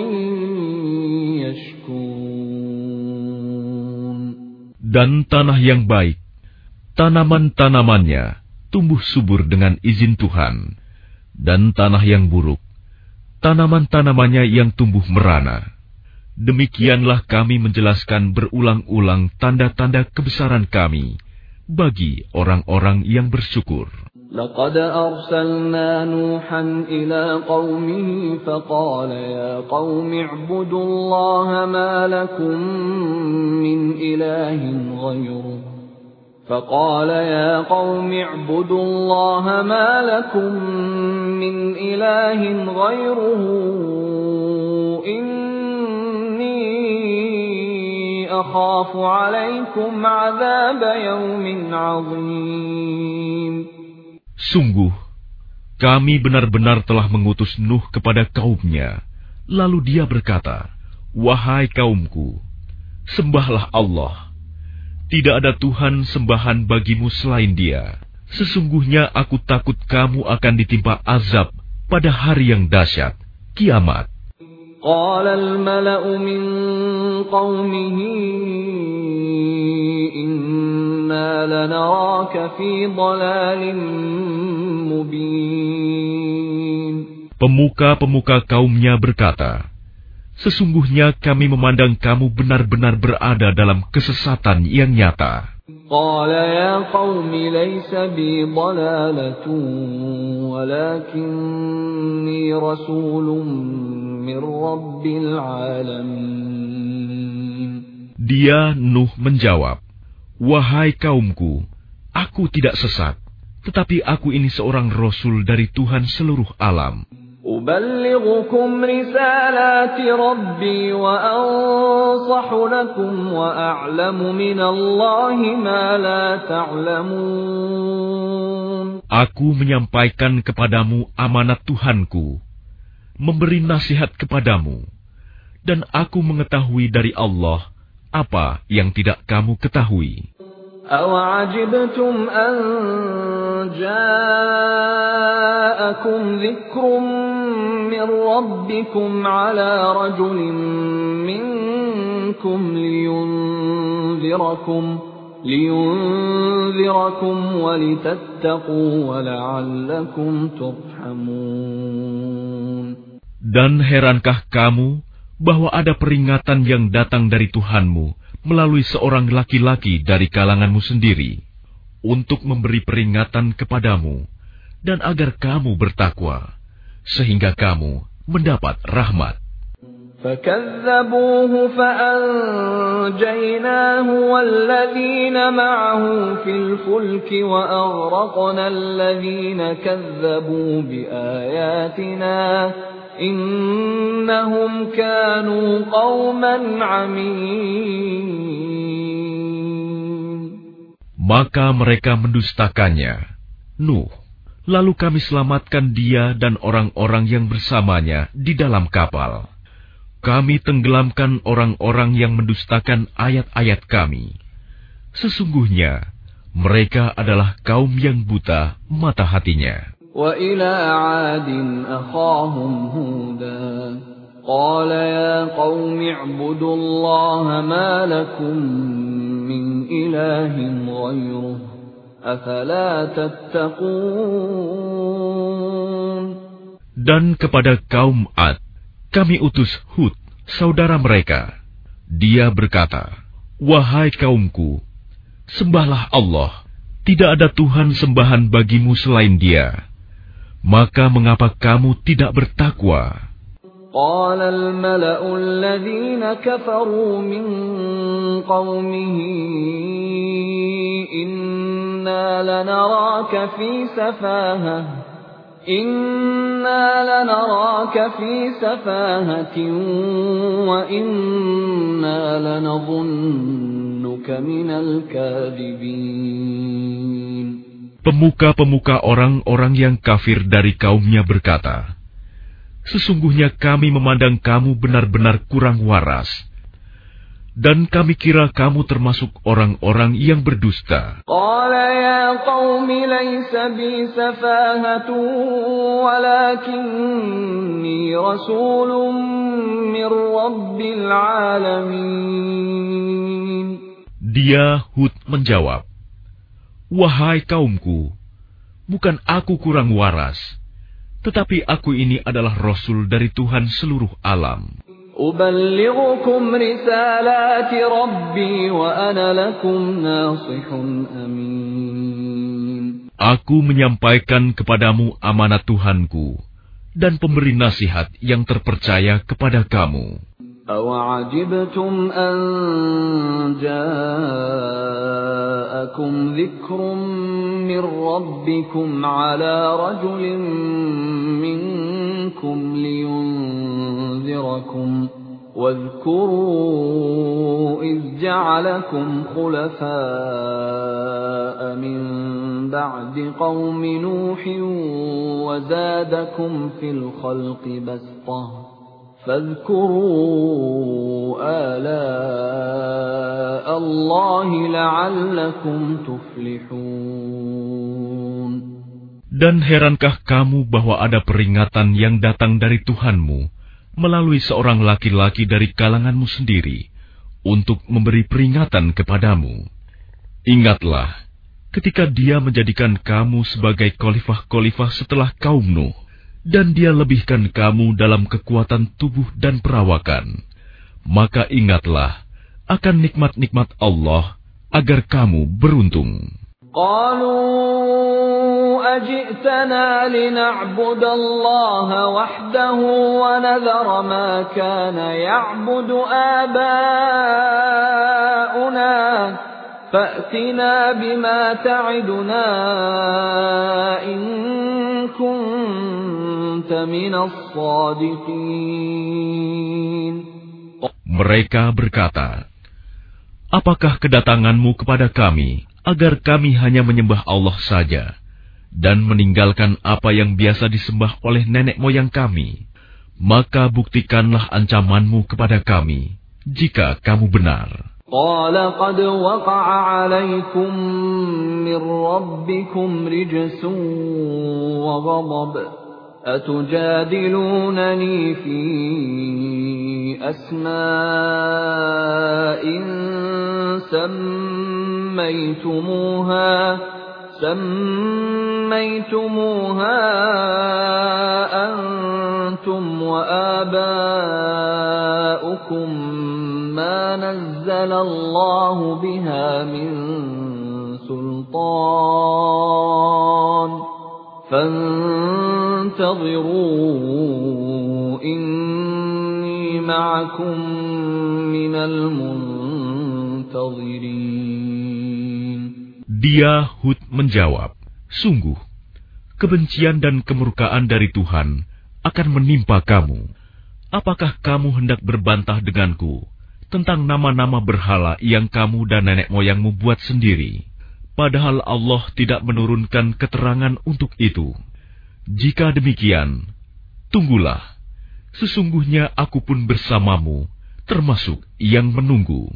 يَشْكُرُونَ. Dan tanah yang baik, tanaman-tanamannya tumbuh subur dengan izin Tuhan, dan tanah yang buruk, tanaman-tanamannya yang tumbuh merana. Demikianlah kami menjelaskan berulang-ulang tanda-tanda kebesaran kami bagi orang-orang yang bersyukur. لقد أرسلنا نوحا إلى قومه فقال يا قوم اعبدوا الله ما لكم من إله غيره فقال يا قوم اعبدوا الله ما لكم من إله غيره إني أخاف عليكم عذاب يوم عظيم. Sungguh, kami benar-benar telah mengutus Nuh kepada kaumnya. Lalu dia berkata, wahai kaumku, sembahlah Allah. Tidak ada Tuhan sembahan bagimu selain Dia. Sesungguhnya aku takut kamu akan ditimpa azab pada hari yang dahsyat, kiamat. Qala al-mala'u min qawmihi inna lanaraka fi dhalalin mubin. Pemuka-pemuka kaumnya berkata, sesungguhnya kami memandang kamu benar-benar berada dalam kesesatan yang nyata. Qala ya qaumi laysa bi dhalalatun walakinni rasulun min rabbil alamin. Dia Nuh menjawab, wahai kaumku, aku tidak sesat, tetapi aku ini seorang rasul dari Tuhan seluruh alam. أبلغكم رسالات ربي وأنصح لكم وأعلم من الله ما لا تعلمون. Aku menyampaikan kepadamu amanat Tuhanku, memberi nasihat kepadamu, dan aku mengetahui dari Allah apa yang tidak kamu ketahui. أَوَعَجِبْتُمْ أَنْ جَاءَكُمْ ذِكْرٌ مِّنْ رَبِّكُمْ عَلَى رَجُلٍ مِّنْكُمْ لِيُنْذِرَكُمْ لِيُنْذِرَكُمْ وَلِتَتَّقُوا وَلَعَلَّكُمْ تُرْحَمُونَ. Dan herankah kamu bahwa ada peringatan yang datang dari Tuhanmu melalui seorang laki-laki dari kalanganmu sendiri, untuk memberi peringatan kepadamu, dan agar kamu bertakwa, sehingga kamu mendapat rahmat. فَكَذَّبُوهُ فَأَنْجَيْنَاهُ وَالَّذِينَ مَعَهُ فِي الْفُلْكِ وَأَغْرَقْنَا الَّذِينَ كَذَّبُوا بِآيَاتِنَا إِنَّهُمْ كَانُوا قَوْمًا عَمِينَ. Maka mereka mendustakannya, Nuh, lalu kami selamatkan dia dan orang-orang yang bersamanya di dalam kapal. Kami tenggelamkan orang-orang yang mendustakan ayat-ayat kami. Sesungguhnya mereka adalah kaum yang buta mata hatinya. وَإِلَى عَادٍ أَخَاهُمْ هُودًا قَالَ يَا قَوْمِ اعْبُدُوا اللَّهَ مَا لَكُمْ مِنْ إِلَٰهٍ غَيْرُهُ أَفَلَا تَتَّقُونَ. Dan kepada kaum Ad kami utus Hud, saudara mereka. Dia berkata, "Wahai kaumku, sembahlah Allah. Tidak ada Tuhan sembahan bagimu selain Dia. Maka mengapa kamu tidak bertakwa?" قال الملأ الذين كفروا من قومه إنا لنراك في سفاهة إنا لنراك في سفاهة وإنا لنظنك من الكاذبين. Pemuka-pemuka orang-orang yang kafir dari kaumnya berkata, "Sesungguhnya kami memandang kamu benar-benar kurang waras, dan kami kira kamu termasuk orang-orang yang berdusta." Qala ya qaumi laysa bi safahatun walakinni rasulun min rabbil alamin. Dia Hud menjawab, "Wahai kaumku, bukan aku kurang waras, tetapi aku ini adalah Rasul dari Tuhan seluruh alam. Uballighukum risalati Rabbi wa ana lakum nasihun amin. Aku menyampaikan kepadamu amanat Tuhanku dan pemberi nasihat yang terpercaya kepada kamu. أَوَعَجِبْتُمْ أَنْ جَاءَكُمْ ذِكْرٌ مِّنْ رَبِّكُمْ عَلَى رَجُلٍ مِّنْكُمْ لِيُنْذِرَكُمْ وَاذْكُرُوا إِذْ جَعَلَكُمْ خُلَفَاءَ مِنْ بَعْدِ قَوْمِ نُوحٍ وَزَادَكُمْ فِي الْخَلْقِ بَسْطَةً فاذكروا آلاء الله لعلكم تفلحون. Dan herankah kamu bahwa ada peringatan yang datang dari Tuhanmu melalui seorang laki-laki dari kalanganmu sendiri untuk memberi peringatan kepadamu? Ingatlah ketika dia menjadikan kamu sebagai khalifah-khalifah setelah kaum Nuh, dan dia lebihkan kamu dalam kekuatan tubuh dan perawakan, maka ingatlah akan nikmat-nikmat Allah agar kamu beruntung. Qalu ajitana lina'budallaha wahdahu wa nadhara ma kana ya'budu aba'una fa'tina bima ta'iduna in kunta minas sadiqin. Mereka berkata, "Apakah kedatanganmu kepada kami agar kami hanya menyembah Allah saja dan meninggalkan apa yang biasa disembah oleh nenek moyang kami? Maka buktikanlah ancamanmu kepada kami jika kamu benar." قال قد وقع عليكم من ربكم رجس وغضب أتجادلونني في أسماء سميتموها سميتموها أنتم وآباؤكم ما نزل الله بها من سلطان فانتظروا إني معكم من المنتظرين. Dia Hud menjawab, sungguh, kebencian dan kemurkaan dari Tuhan akan menimpa kamu. Apakah kamu hendak berbantah denganku tentang nama-nama berhala yang kamu dan nenek moyangmu buat sendiri, padahal Allah tidak menurunkan keterangan untuk itu? Jika demikian, tunggulah, sesungguhnya aku pun bersamamu, termasuk yang menunggu.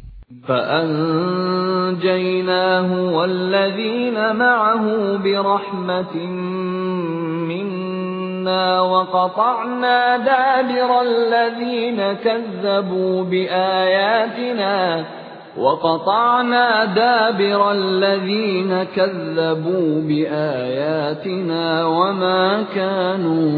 فأنجيناه والذين معه برحمة منا وقطعنا دابر الذين كذبوا بآياتنا وقطعنا دابر الذين كذبوا بآياتنا وما كانوا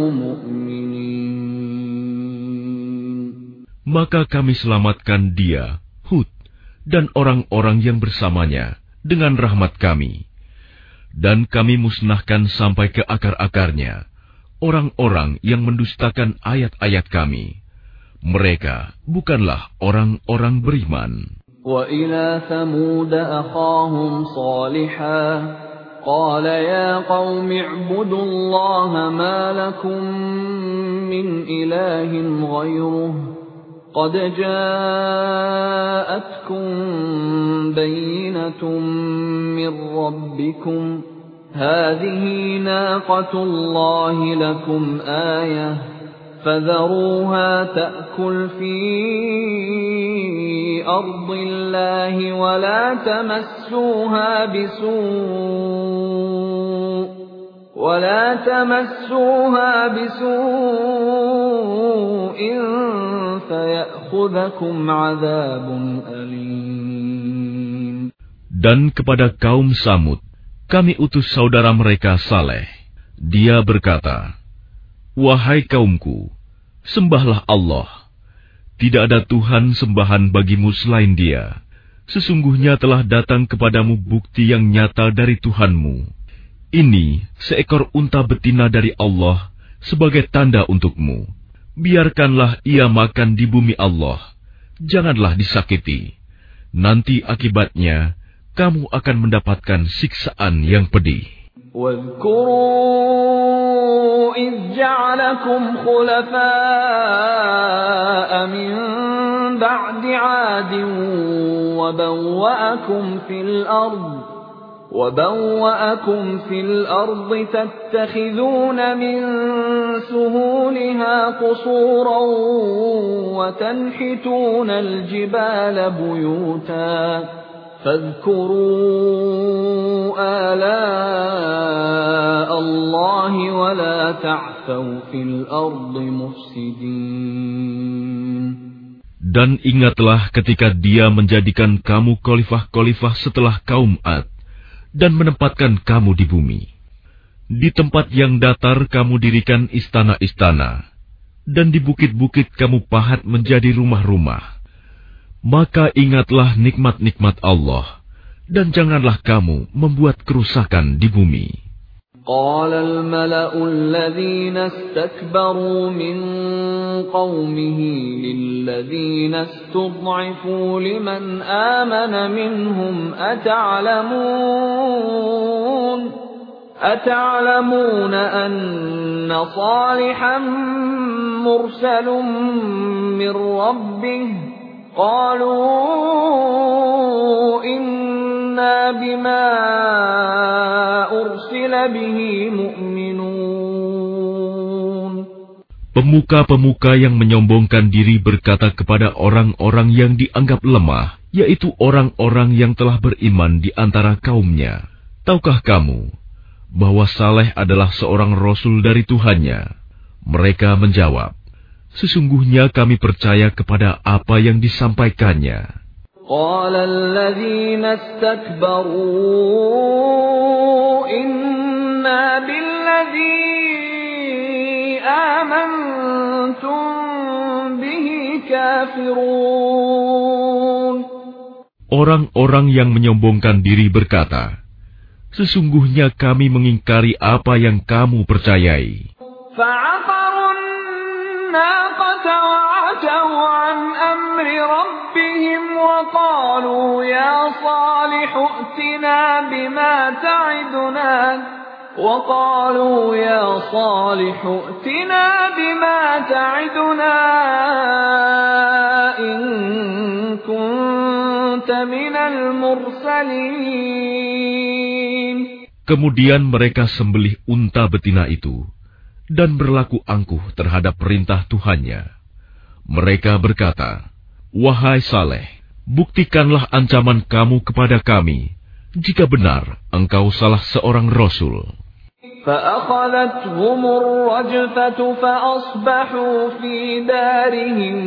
مؤمنين. Maka kami selamatkan dia, Hud, dan orang-orang yang bersamanya dengan rahmat kami. Dan kami musnahkan sampai ke akar-akarnya orang-orang yang mendustakan ayat-ayat kami. Mereka bukanlah orang-orang beriman. وَإِلَى ثَمُودَ أَخَاهُمْ صَالِحًا قَالَ يَا قَوْمِ اعْبُدُوا اللَّهَ مَا لَكُمْ مِنْ إِلَٰهٍ غَيْرُهُ قد جاءتكم بينة من ربكم هذه ناقة الله لكم آية فذروها تأكل في أرض الله ولا تمسوها بسوء ولا تمسوها بسوء فيأخذكم عذاب أليم. Dan kepada kaum Samud kami utus saudara mereka Saleh. Dia berkata, wahai kaumku, sembahlah Allah. Tidak ada Tuhan sembahan bagimu selain Dia. Sesungguhnya telah datang kepadamu bukti yang nyata dari Tuhanmu. Ini seekor unta betina dari Allah sebagai tanda untukmu. Biarkanlah ia makan di bumi Allah. Janganlah disakiti. Nanti akibatnya kamu akan mendapatkan siksaan yang pedih. واذكروا إذ جعلكم خلفاء من بعد عاد وبوأكم في الأرض وبوأكم في الأرض تتخذون من سهولها قصورا وتنحتون الجبال بيوتا فاذكروا آلاء الله ولا تعثوا في الأرض مفسدين. Dan ingatlah ketika Dia menjadikan kamu khalifah-khalifah setelah kaum Ad dan menempatkan kamu di bumi. Di tempat yang datar kamu dirikan istana-istana, dan di bukit-bukit kamu pahat menjadi rumah-rumah. Maka ingatlah nikmat-nikmat Allah, dan janganlah kamu membuat kerusakan di bumi. قال الملأ الذين استكبروا من قومه للذين استضعفوا لمن آمن منهم أتعلمون أتعلمون أن صالحا مرسل من ربه قالوا إنا بما أرسل به مؤمنون. Pemuka-pemuka yang menyombongkan diri berkata kepada orang-orang yang dianggap lemah, yaitu orang-orang yang telah beriman di antara kaumnya, "Tahukah kamu bahwa Saleh adalah seorang rasul dari Tuhannya?" Mereka menjawab, "Sesungguhnya kami percaya kepada apa yang disampaikannya." قال الذين استكبروا إنا بالذي آمنتم به كافرون. Orang-orang yang menyombongkan diri berkata, "Sesungguhnya kami mengingkari apa yang kamu percayai." فعقروا الناقة وعتوا عن أمر ربهم وقالوا يا صالح ائتنا بما تعدنا وقالوا يا صالح ائتنا بما تعدنا إن كنت من المرسلين. Kemudian mereka sembelih unta betina itu dan berlaku angkuh terhadap perintah Tuhannya. Mereka berkata, "Wahai Saleh, buktikanlah ancaman kamu kepada kami, jika benar engkau salah seorang rasul." فأخذتهم الرجفة فأصبحوا في دارهم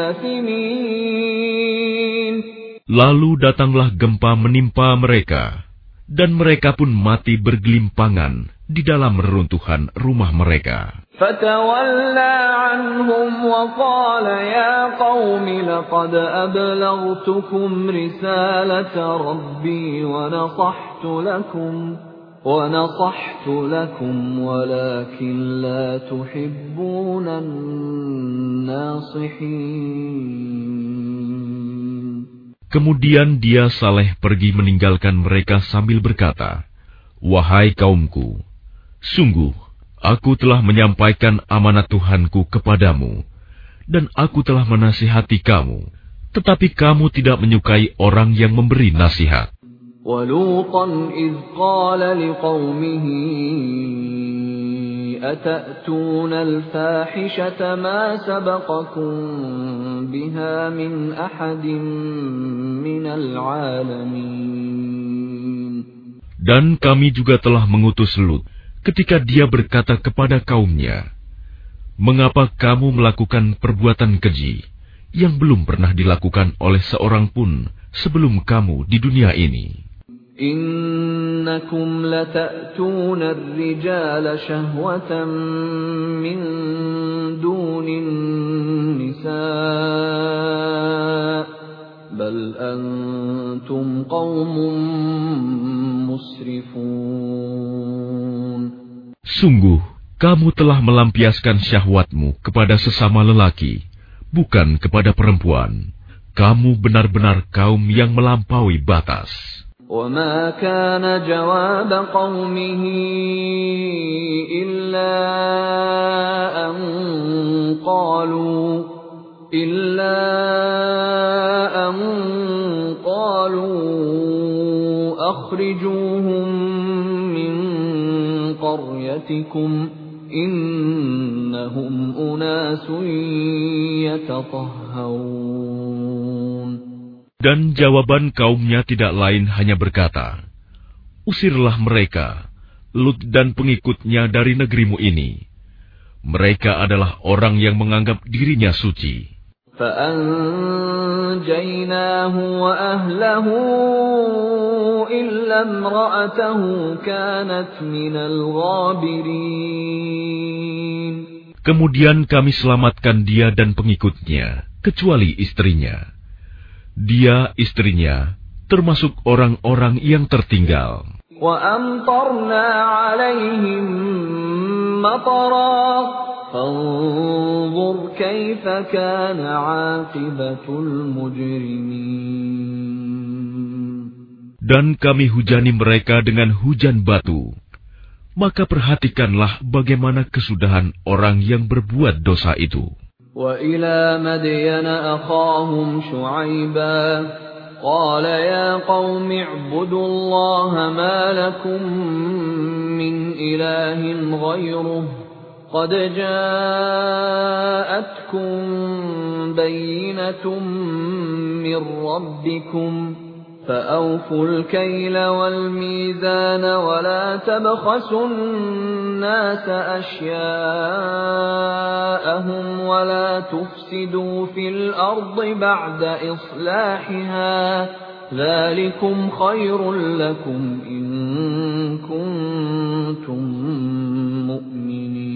جاثمين. Lalu datanglah gempa menimpa mereka, dan mereka pun mati bergelimpangan di dalam reruntuhan rumah mereka. فتولى عنهم وقال يا قوم لقد أبلغتكم رسالة ربي ونصحت لكم ونصحت لكم ولكن لا تحبون الناصحين. Kemudian dia Saleh pergi meninggalkan mereka sambil berkata, "Wahai kaumku, sungguh aku telah menyampaikan amanat Tuhanku kepadamu, dan aku telah menasihati kamu, tetapi kamu tidak menyukai orang yang memberi nasihat." وَلُوطًا إِذْ قَالَ لِقَوْمِهِ أَتَأْتُونَ الْفَاحِشَةَ مَا سَبَقَكُم بِهَا مِنْ أَحَدٍ مِنَ الْعَالَمِينَ. Dan kami juga telah mengutus Lut ketika dia berkata kepada kaumnya, "Mengapa kamu melakukan perbuatan keji yang belum pernah dilakukan oleh seorang pun sebelum kamu di dunia ini? Innakum lata'tuna ar-rijala shahwatan min dunin nisa' bal antum qaumun musrifun. Sungguh, kamu telah melampiaskan syahwatmu kepada sesama lelaki, bukan kepada perempuan. Kamu benar-benar kaum yang melampaui batas. وَمَا كَانَ جَوَابَ قَوْمِهِ إِلَّا أَن قَالُوا إِلَّا أَن قَالُوا أَخْرِجُوهُم مِّن قَرْيَتِكُمْ إِنَّهُمْ أُنَاسٌ يَتَطَهَّرُونَ. Dan jawaban kaumnya tidak lain hanya berkata, "Usirlah mereka, Lut dan pengikutnya dari negerimu ini. Mereka adalah orang yang menganggap dirinya suci." فَأَنْجَيْنَاهُ وَأَهْلَهُ إِلَّا امْرَأَتَهُ كَانَتْ مِنَ الْغَابِرِينَ. Kemudian kami selamatkan dia dan pengikutnya, kecuali istrinya. Dia, istrinya, termasuk orang-orang yang tertinggal. وَأَمْطَرْنَا عَلَيْهِمْ مَطَرًا فَانظُرْ كَيْفَ كَانَ عَاقِبَةُ الْمُجْرِمِينَ. Dan kami hujani mereka dengan hujan batu. Maka perhatikanlah bagaimana kesudahan orang yang berbuat dosa itu. وَإِلَى مَدْيَنَ أَخَاهُمْ شُعَيْبًا قَالَ يَا قَوْمِ اعْبُدُوا اللَّهَ مَا لَكُمْ مِنْ إِلَٰهٍ غَيْرُهُ قد جاءتكم بينة من ربكم فأوفوا الكيل والميزان ولا تبخسوا الناس أشياءهم ولا تفسدوا في الأرض بعد إصلاحها ذلكم خير لكم إن كنتم مؤمنين.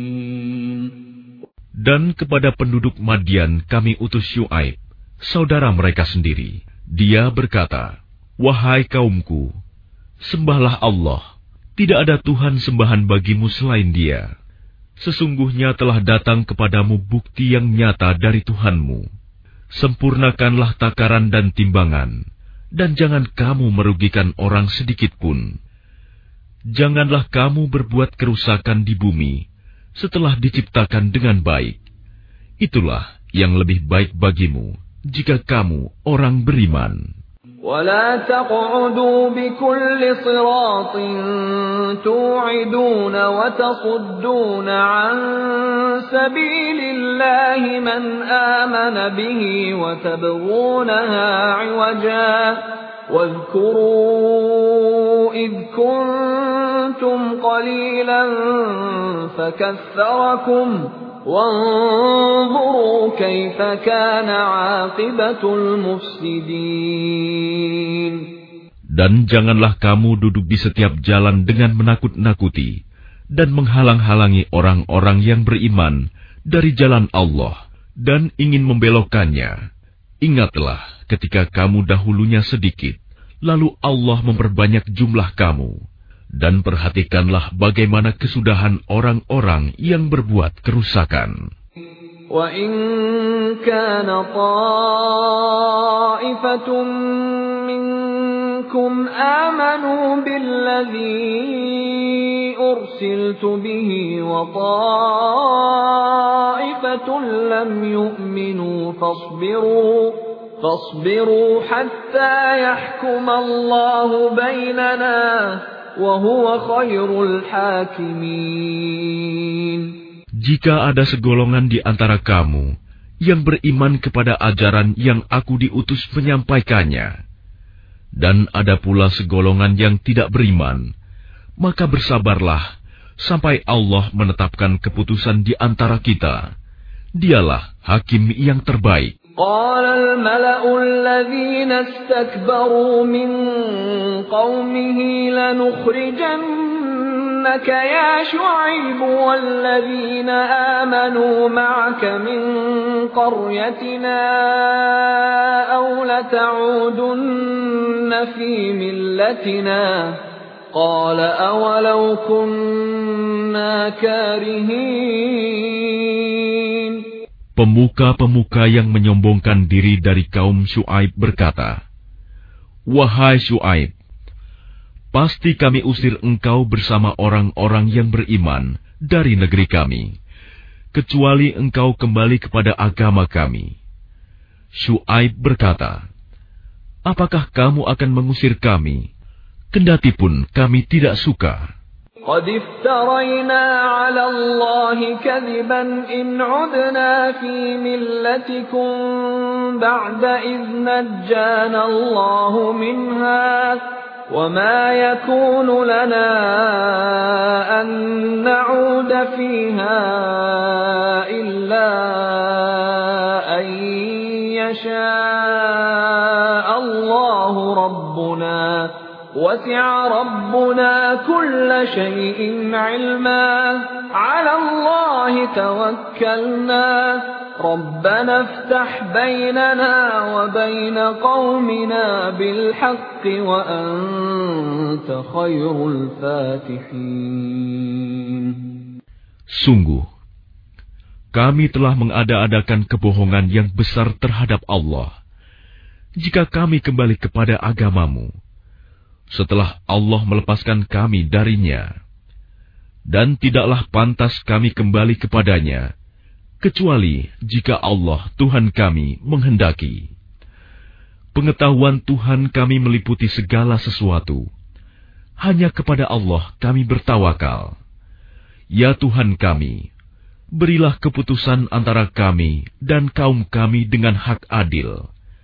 Dan kepada penduduk Madian kami utus Syuaib, saudara mereka sendiri. Dia berkata, "Wahai kaumku, sembahlah Allah. Tidak ada Tuhan sembahan bagimu selain Dia. Sesungguhnya telah datang kepadamu bukti yang nyata dari Tuhanmu. Sempurnakanlah takaran dan timbangan, dan jangan kamu merugikan orang sedikit pun. Janganlah kamu berbuat kerusakan di bumi setelah diciptakan dengan baik. Itulah yang lebih baik bagimu jika kamu orang beriman." ولا تقعدوا بكل صراط توعدون وتصدون عن سبيل الله من آمن به وتبغونها عوجا واذكروا إذ كنتم قليلا فكثركم وانظروا كيف كان عاقبة المفسدين. Dan janganlah kamu duduk di setiap jalan dengan menakut-nakuti dan menghalang-halangi orang-orang yang beriman dari jalan Allah dan ingin membelokkannya. Ingatlah ketika kamu dahulunya sedikit, lalu Allah memperbanyak jumlah kamu. Dan perhatikanlah bagaimana kesudahan orang-orang yang berbuat kerusakan. وَإِنْ كَانَ طَائِفَةٌ مِّنكُمْ آمَنُوا بِالَّذِي أُرْسِلْتُ بِهِ وَطَائِفَةٌ لَّمْ يُؤْمِنُوا فَاصْبِرُوا فَاصْبِرُوا حَتَّى يَحْكُمَ اللَّهُ بَيْنَنَا وَهُوَ خَيْرُ الْحَاكِمِينَ. Jika ada segolongan di antara kamu yang beriman kepada ajaran yang aku diutus menyampaikannya, dan ada pula segolongan yang tidak beriman, maka bersabarlah sampai Allah menetapkan keputusan di antara kita. Dialah hakim yang terbaik. قال الملأ الذين استكبروا من قومه لنخرجنك يا شعيب والذين آمنوا معك من قريتنا أو لتعودن في ملتنا قال أولو كنا كارهين. Pemuka-pemuka yang menyombongkan diri dari kaum Syuaib berkata, "Wahai Syuaib, pasti kami usir engkau bersama orang-orang yang beriman dari negeri kami, kecuali engkau kembali kepada agama kami." Syuaib berkata, "Apakah kamu akan mengusir kami, kendati pun kami tidak suka?" قد افترينا على الله كذبا إن عدنا في ملتكم بعد إذ نجانا الله منها وما يكون لنا أن نعود فيها إلا أن يشاء الله ربنا وسع ربنا كل شيء علما على الله توكلنا ربنا افتح بيننا وبين قومنا بالحق وأنت خير الفاتحين. Sungguh, kami telah mengada-adakan kebohongan yang besar terhadap Allah. Jika kami kembali kepada agamamu, setelah Allah melepaskan kami darinya, dan tidaklah pantas kami kembali kepadanya, kecuali jika Allah Tuhan kami menghendaki. Pengetahuan Tuhan kami meliputi segala sesuatu. Hanya kepada Allah kami bertawakal. Ya Tuhan kami, berilah keputusan antara kami dan kaum kami dengan hak adil.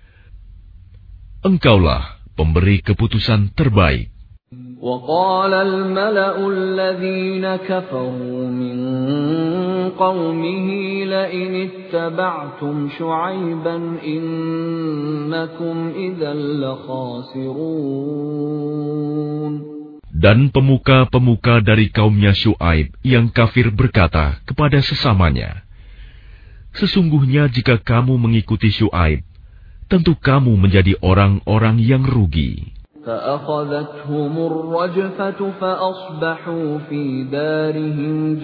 Engkaulah pemberi keputusan terbaik. وقال الملأ الذين كفروا من قومه لئن اتبعتم شعيبا إنكم إذا لخاسرون. Dan pemuka-pemuka dari kaumnya Syuaib yang kafir berkata kepada sesamanya, sesungguhnya jika kamu mengikuti Syuaib, tentu kamu menjadi orang-orang yang rugi. فأخذتهم الرجفة فأصبحوا في دارهم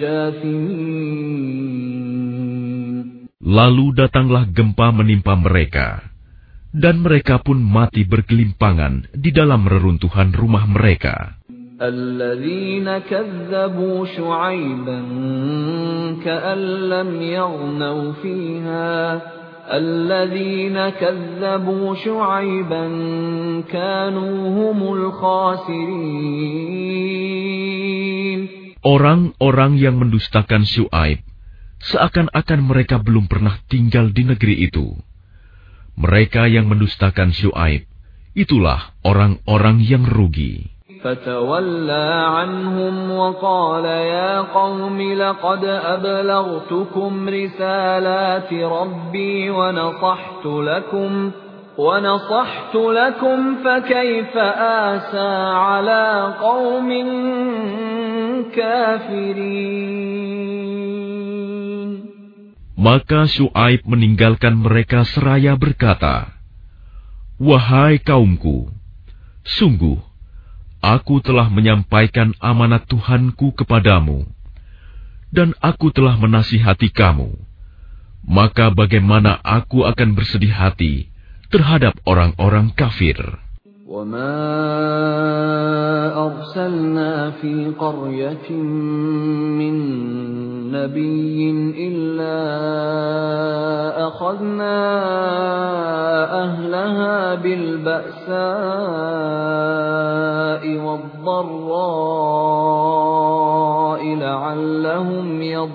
جاثمين. Lalu datanglah gempa menimpa mereka, dan mereka pun mati bergelimpangan di dalam reruntuhan rumah mereka. الذين كذبوا شعيبا كأن لم يغنوا فيها الذين كذبوا شعيبا كانوا هم الخاسرين. Orang-orang yang mendustakan Syuaib seakan-akan mereka belum pernah tinggal di negeri itu. Mereka yang mendustakan Syuaib, itulah orang-orang yang rugi. فتولى عنهم وقال يا قوم لقد أبلغتكم رسالات ربي ونصحت لكم ونصحت لكم فكيف آسى على قوم كافرين. Maka Syuaib meninggalkan mereka seraya berkata, wahai kaumku, sungguh aku telah menyampaikan amanat Tuhanku kepadamu, dan aku telah menasihati kamu. Maka bagaimana aku akan bersedih hati terhadap orang-orang kafir? وَمَا أَرْسَلْنَا فِي قَرْيَةٍ مِّن نَّبِيٍّ إِلَّا أَخَذْنَا أَهْلَهَا بِالْبَأْسَاءِ وَالضَّرَّاءِ لَعَلَّهُمْ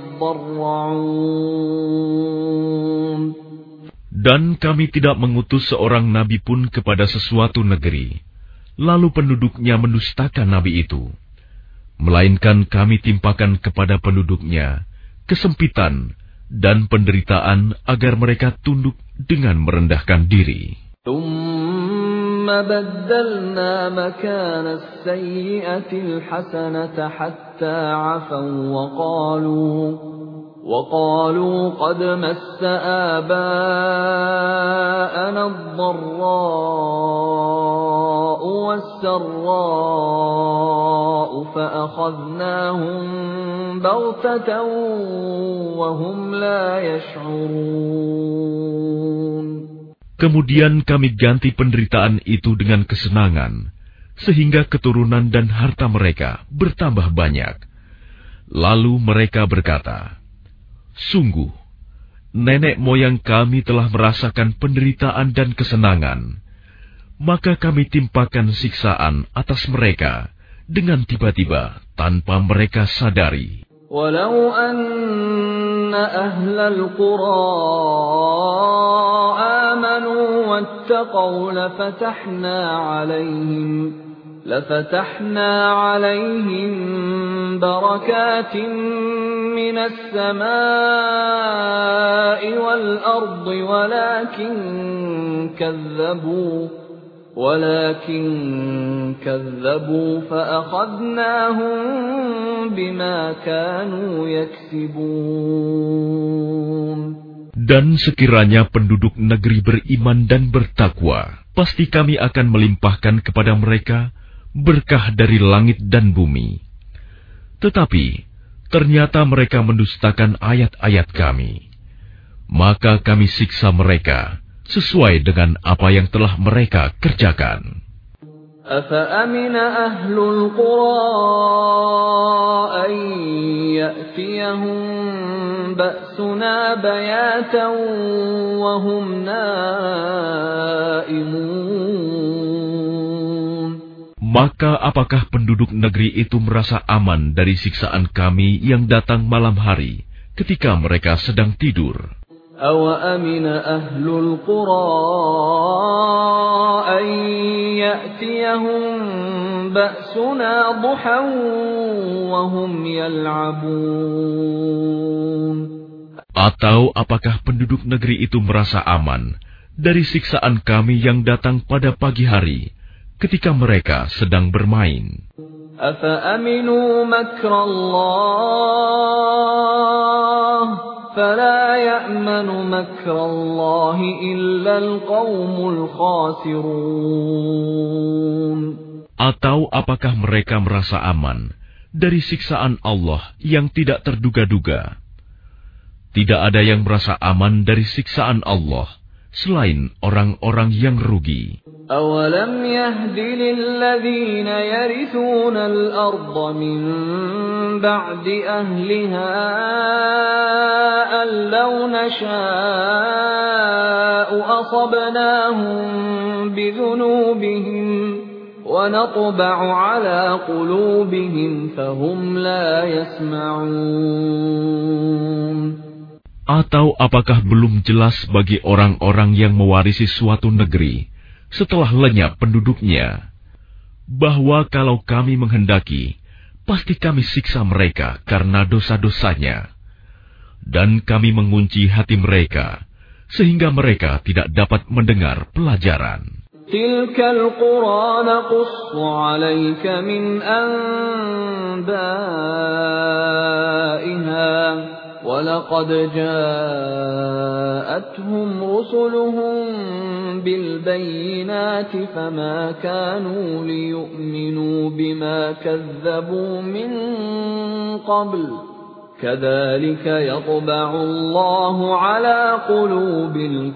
يَضَّرَّعُونَ. Dan kami tidak mengutus seorang nabi pun kepada sesuatu negeri, lalu penduduknya mendustakan nabi itu. Melainkan kami timpakan kepada penduduknya kesempitan dan penderitaan agar mereka tunduk dengan merendahkan diri. ثُمَّ بَدَّلْنَا مَكَانَ السَّيِّئَةِ الْحَسَنَةَ حَتَّى عَفَوْا وَقَالُوا وَقَالُوا قَدْ مَسَّ آبَاءَنَا الضَّرَّاءُ وَالسَّرَّاءُ فَأَخَذْنَاهُمْ بَغْتَةً وَهُمْ لَا يَشْعُرُونَ. Kemudian kami ganti penderitaan itu dengan kesenangan, sehingga keturunan dan harta mereka bertambah banyak. Lalu mereka berkata, sungguh, nenek moyang kami telah merasakan penderitaan dan kesenangan, maka kami timpakan siksaan atas mereka dengan tiba-tiba tanpa mereka sadari. Walau anna ahlal qura amanu wattaqaw lafatahna alaihim لفتحنا عليهم بركات من السماء والأرض ولكن كذبوا ولكن كذبوا فأخذناهم بما كانوا يكسبون. Dan sekiranya penduduk negeri beriman dan bertakwa, pasti kami akan melimpahkan kepada mereka berkah dari langit dan bumi. Tetapi ternyata mereka mendustakan ayat-ayat kami. Maka kami siksa mereka sesuai dengan apa yang telah mereka kerjakan. أَفَأَمِنَ أَهْلُ الْقُرَىٰ أَن يَأْتِيَهُم بَأْسُنَا بَيَاتًا وَهُمْ نَائِمُونَ. Maka apakah penduduk negeri itu merasa aman dari siksaan kami yang datang malam hari ketika mereka sedang tidur? أَوَأَمِنَ أَهْلُ الْقُرَىٰ أَن يَأْتِيَهُم بَأْسُنَا ضُحًى وَهُمْ يَلْعَبُونَ. Atau apakah penduduk negeri itu merasa aman dari siksaan kami yang datang pada pagi hari ketika mereka sedang bermain? أَفَأَمِنُوا مَكْرَ اللَّهِ فَلَا يَأْمَنُ مَكْرَ اللَّهِ إِلَّا الْقَوْمُ الْخَاسِرُونَ. Atau apakah mereka merasa aman dari siksaan Allah yang tidak terduga-duga? Tidak ada yang merasa aman dari siksaan Allah selain orang-orang yang rugi. أَوَلَمْ يَهْدِ لِلَّذِينَ يَرِثُونَ الْأَرْضَ مِنْ بَعْدِ أَهْلِهَا أَنْ لَوْ نَشَاءُ أَصَبْنَاهُمْ بِذُنُوبِهِمْ وَنَطْبَعُ عَلَى قُلُوبِهِمْ فَهُمْ لَا يَسْمَعُونَ. Atau apakah belum jelas bagi orang-orang yang mewarisi suatu negeri setelah lenyap penduduknya, bahwa kalau kami menghendaki, pasti kami siksa mereka karena dosa-dosanya, dan kami mengunci hati mereka, sehingga mereka tidak dapat mendengar pelajaran. Tilkal qura naqussu 'alaika min anba'iha وَلَقَدْ جَاءَتْهُمْ رُسُلُهُم بِالْبَيِّنَاتِ فَمَا كَانُوا لِيُؤْمِنُوا بِمَا كَذَّبُوا مِن قَبْلُ كَذَلِكَ يَطْبَعُ اللَّهُ عَلَى قُلُوبِ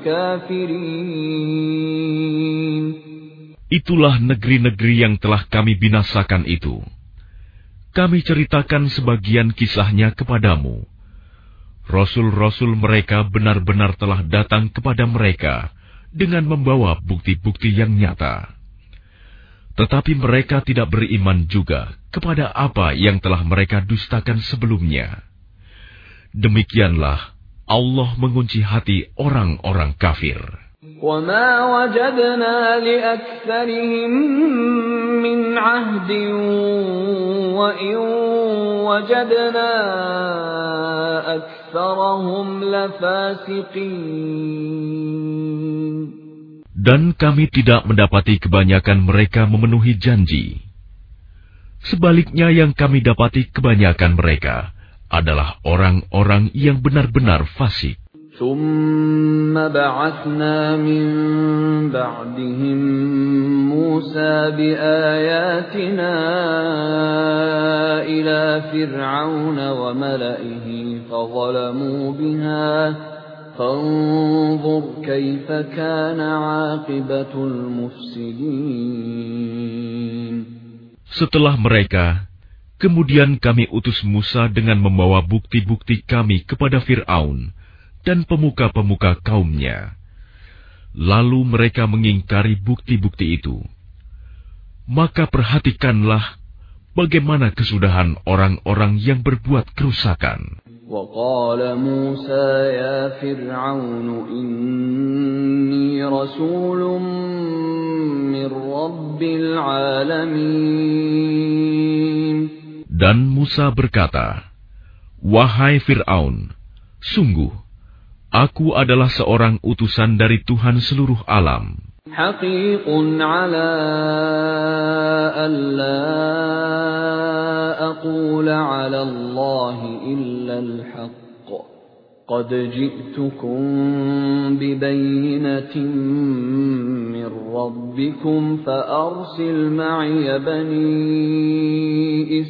الْكَافِرِينَ. Itulah negeri-negeri yang telah kami binasakan itu. Kami ceritakan sebagian kisahnya kepadamu. Rasul-rasul mereka benar-benar telah datang kepada mereka dengan membawa bukti-bukti yang nyata. Tetapi mereka tidak beriman juga kepada apa yang telah mereka dustakan sebelumnya. Demikianlah Allah mengunci hati orang-orang kafir. وَمَا وَجَدْنَا لِأَكْثَرِهِم مِّنْ عَهْدٍ وَإِن وَجَدْنَا أَكْثَرَهُمْ لَفَاسِقِينَ. Dan kami tidak mendapati kebanyakan mereka memenuhi janji. Sebaliknya yang kami dapati kebanyakan mereka adalah orang-orang yang benar-benar fasik. ثُمَّ بَعَثْنَا مِن بَعْدِهِم مُّوسَىٰ بِآيَاتِنَا إِلَىٰ فِرْعَوْنَ وَمَلَئِهِ فَظَلَمُوا بِهَا فَانظُرْ كَيْفَ كَانَ عَاقِبَةُ الْمُفْسِدِينَ. Setelah mereka, kemudian kami utus Musa dengan membawa bukti-bukti kami kepada Fir'aun dan pemuka-pemuka kaumnya. Lalu mereka mengingkari bukti-bukti itu. Maka perhatikanlah bagaimana kesudahan orang-orang yang berbuat kerusakan. وَقَالَ مُوسَى يَا فِرْعَوْنُ إِنِّي رَسُولٌ مِّن رَّبِّ الْعَالَمِينَ. Dan Musa berkata, "Wahai Fir'aun, sungguh aku adalah seorang utusan dari Tuhan seluruh alam. حَقِيقٌ عَلَىٰ أَلَّا أَقُولَ عَلَى اللَّهِ إِلَّا الْحَقَّ قَدْ جِئْتُكُم بِبَيِّنَةٍ مِّن رَّبِّكُمْ فَأَرْسِلْ مَعِيَ بَنِي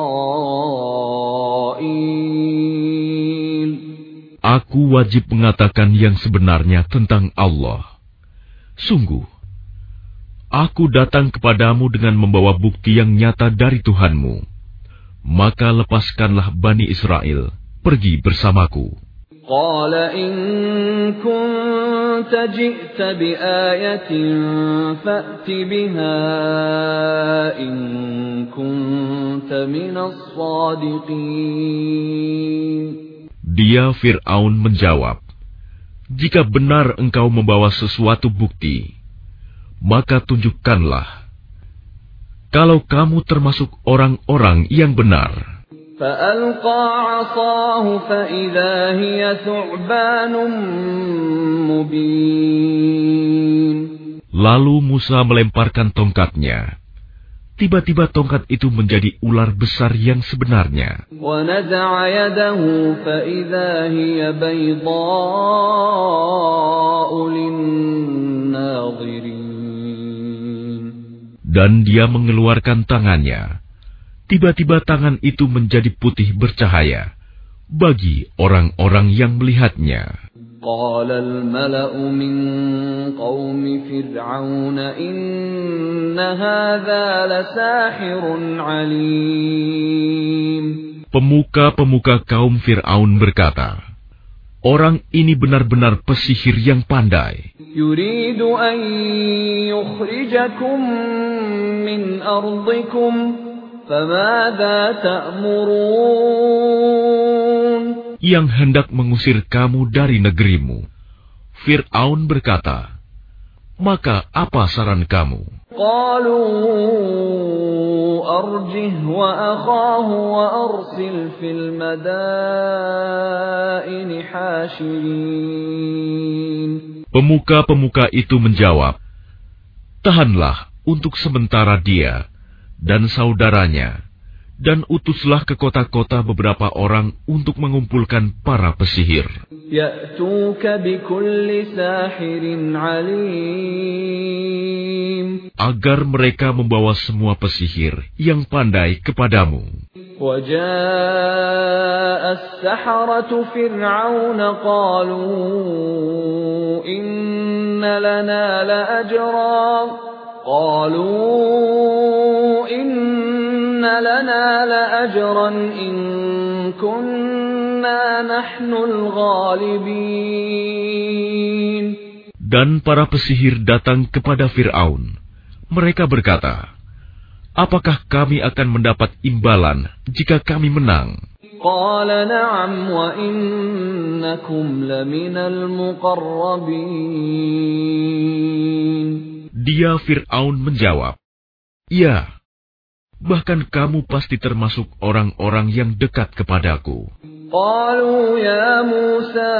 إِسْرَائِيلَ. Aku wajib mengatakan yang sebenarnya tentang Allah. Sungguh, aku datang kepadamu dengan membawa bukti yang nyata dari Tuhanmu. Maka lepaskanlah Bani Israel, pergi bersamaku." قَالَ إِن كُنتُمْ جئت بآية فأت بها إن كنت من الصادقين. Dia Fir'aun menjawab, jika benar engkau membawa sesuatu bukti, maka tunjukkanlah. Kalau kamu termasuk orang-orang yang benar. فألقى عصاه فإذا هي ثعبان مبين. Lalu Musa melemparkan tongkatnya. Tiba-tiba tongkat itu menjadi ular besar yang sebenarnya. وَنَزَعَ يَدَهُ فَإِذَا هِيَ بَيْضَاءُ لِلنَّاظِرِينَ. Dan dia mengeluarkan tangannya. Tiba-tiba tangan itu menjadi putih bercahaya bagi orang-orang yang melihatnya. قال الملأ من قوم فرعون إن هذا لساحر عليم. Pemuka-pemuka kaum Fir'aun berkata, orang ini benar-benar pesihir yang pandai. يريد أن يخرجكم من أرضكم فماذا تأمرون. Yang hendak mengusir kamu dari negerimu. Fir'aun berkata, maka apa saran kamu? قالوا أرجه وأخاه وأرسل في المدائن حاشرين. Pemuka-pemuka itu menjawab, tahanlah untuk sementara dia dan saudaranya, dan utuslah ke kota-kota beberapa orang untuk mengumpulkan para pesihir. يأتوك بكل ساحر عليم. Agar mereka membawa semua pesihir yang pandai kepadamu. وجاء السحرة فرعون قالوا إن لنا لأجرا قالوا إن لنا لأجرا إن كنا نحن الغالبين. Dan para pesihir datang kepada Fir'aun. Mereka berkata, apakah kami akan mendapat imbalan jika kami menang? قال نعم وإنكم لمن المقربين. Dia Fir'aun menjawab, ya, bahkan kamu pasti termasuk orang-orang yang dekat kepadaku. قالوا يا موسى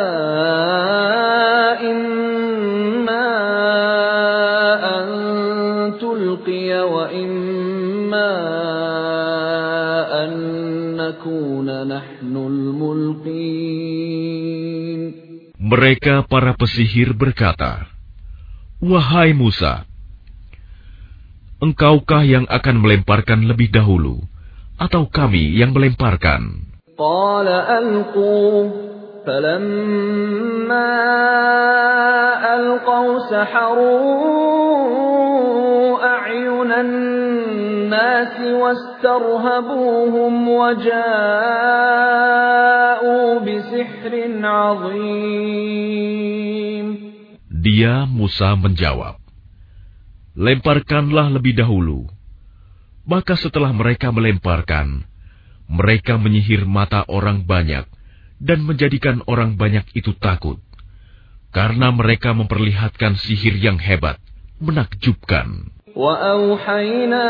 إما أن تلقي وإما أن نكون نحن الملقين. Mereka para pesihir berkata, wahai Musa, engkaukah yang akan melemparkan lebih dahulu, atau kami yang melemparkan? قال ألقوا فلما ألقوا سحروا أعين الناس واسترهبوهم وجاءوا بسحر عظيم. Dia Musa menjawab, lemparkanlah lebih dahulu. Maka setelah mereka melemparkan, mereka menyihir mata orang banyak dan menjadikan orang banyak itu takut, karena mereka memperlihatkan sihir yang hebat, menakjubkan. وَأَوْحَيْنَا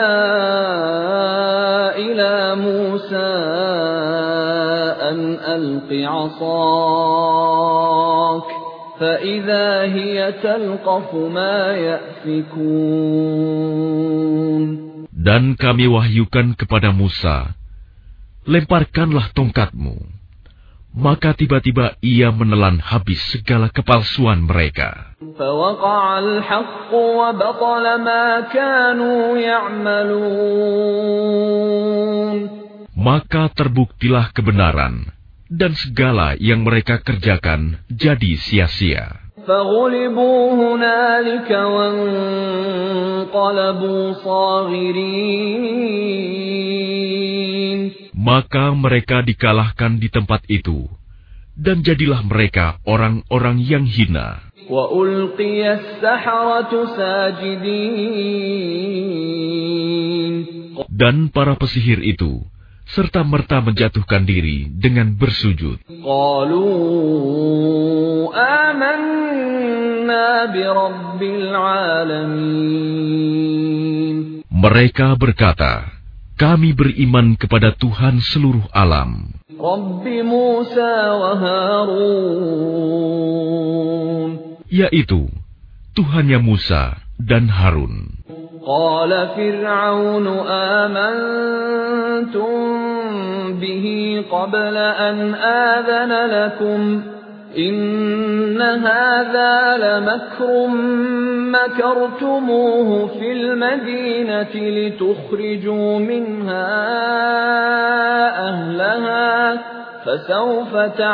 إِلَى مُوسَى أَنْ أَلْقِ عَصَاكَ فَإِذَا هِيَ تَلْقَفُ مَا يَأْفِكُونَ. Dan kami wahyukan kepada Musa, lemparkanlah tongkatmu. Maka tiba-tiba ia menelan habis segala kepalsuan mereka. Maka terbuktilah kebenaran, dan segala yang mereka kerjakan jadi sia-sia. فغلبوا هنالك وانقلبوا صاغرين. Maka mereka dikalahkan di tempat itu, dan jadilah mereka orang-orang yang hina. وَأُلْقِيَ السَّحَرَةُ سَاجِدِينَ. Dan para pesihir itu serta-merta menjatuhkan diri dengan bersujud. قَالُوا آمَنَّا بِرَبِّ الْعَالَمِينَ. Mereka berkata, kami beriman kepada Tuhan seluruh alam, رَبِّ مُوسَى وَهَارُونَ. yaitu Tuhannya Musa dan Harun. قال فرعون آمنتم به قبل أن آذن لكم إن هذا لمكر مكرتموه في المدينة لتخرجوا منها أهلها فسوف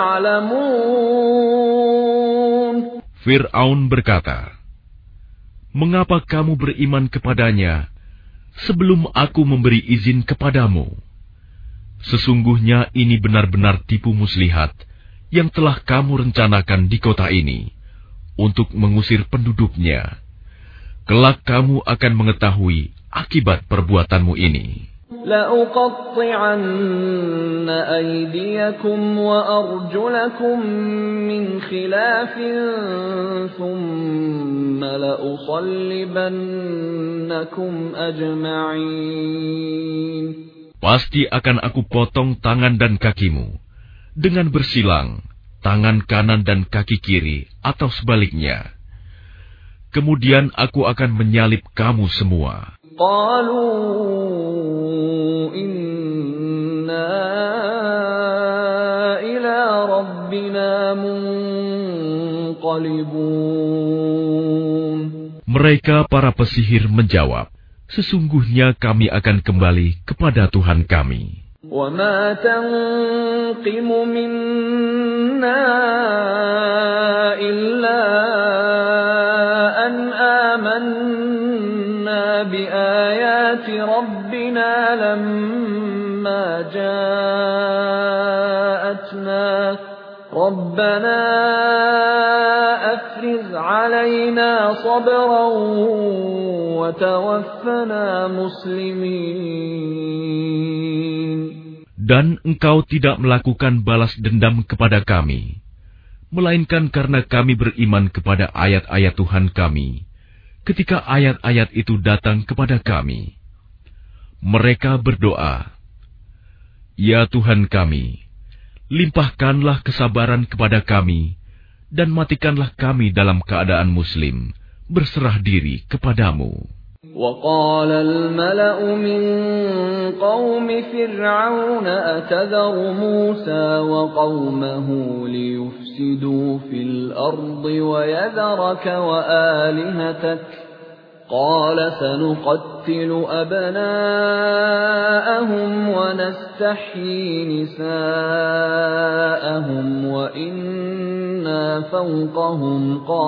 تعلمون. Fir'aun berkata, mengapa kamu beriman kepadanya sebelum aku memberi izin kepadamu? Sesungguhnya ini benar-benar tipu muslihat yang telah kamu rencanakan di kota ini untuk mengusir penduduknya. Kelak kamu akan mengetahui akibat perbuatanmu ini. لأقطعن أيديكم وأرجلكم من خلاف ثم لأصلبنكم أجمعين. Pasti akan aku potong tangan dan kakimu dengan bersilang, tangan kanan dan kaki kiri atau sebaliknya. Kemudian aku akan menyalib kamu semua. قالوا إنا إلى ربنا منقلبون. Mereka para pesihir menjawab, sesungguhnya kami akan kembali kepada Tuhan kami. وما تنقم منا إلا أن آمنا بآيات ربنا لما جاءتنا ربنا أفرغ علينا صبرا وتوفنا مسلمين. Dan engkau tidak melakukan balas dendam kepada kami, melainkan karena kami beriman kepada ayat-ayat Tuhan kami, ketika ayat-ayat itu datang kepada kami. Mereka berdoa, ya Tuhan kami, limpahkanlah kesabaran kepada kami, dan matikanlah kami dalam keadaan muslim, berserah diri kepadamu. وقال الملأ من قوم فرعون أتذر موسى وقومه ليفسدوا في الأرض ويذرك وآلهتك قال سنقتل أبناءهم ونستحيي نساءهم وإنا فوقهم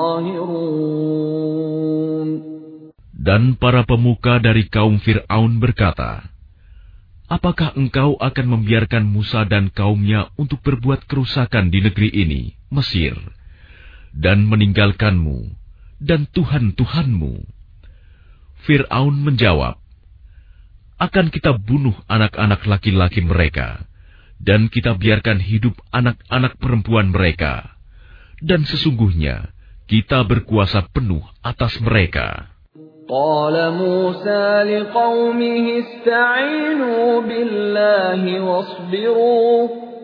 قاهرون. Dan para pemuka dari kaum Fir'aun berkata, apakah engkau akan membiarkan Musa dan kaumnya untuk berbuat kerusakan di negeri ini, Mesir, dan meninggalkanmu dan Tuhan-Tuhanmu? Fir'aun menjawab, akan kita bunuh anak-anak laki-laki mereka, dan kita biarkan hidup anak-anak perempuan mereka, dan sesungguhnya kita berkuasa penuh atas mereka. قال موسى لقومه استعينوا بالله واصبروا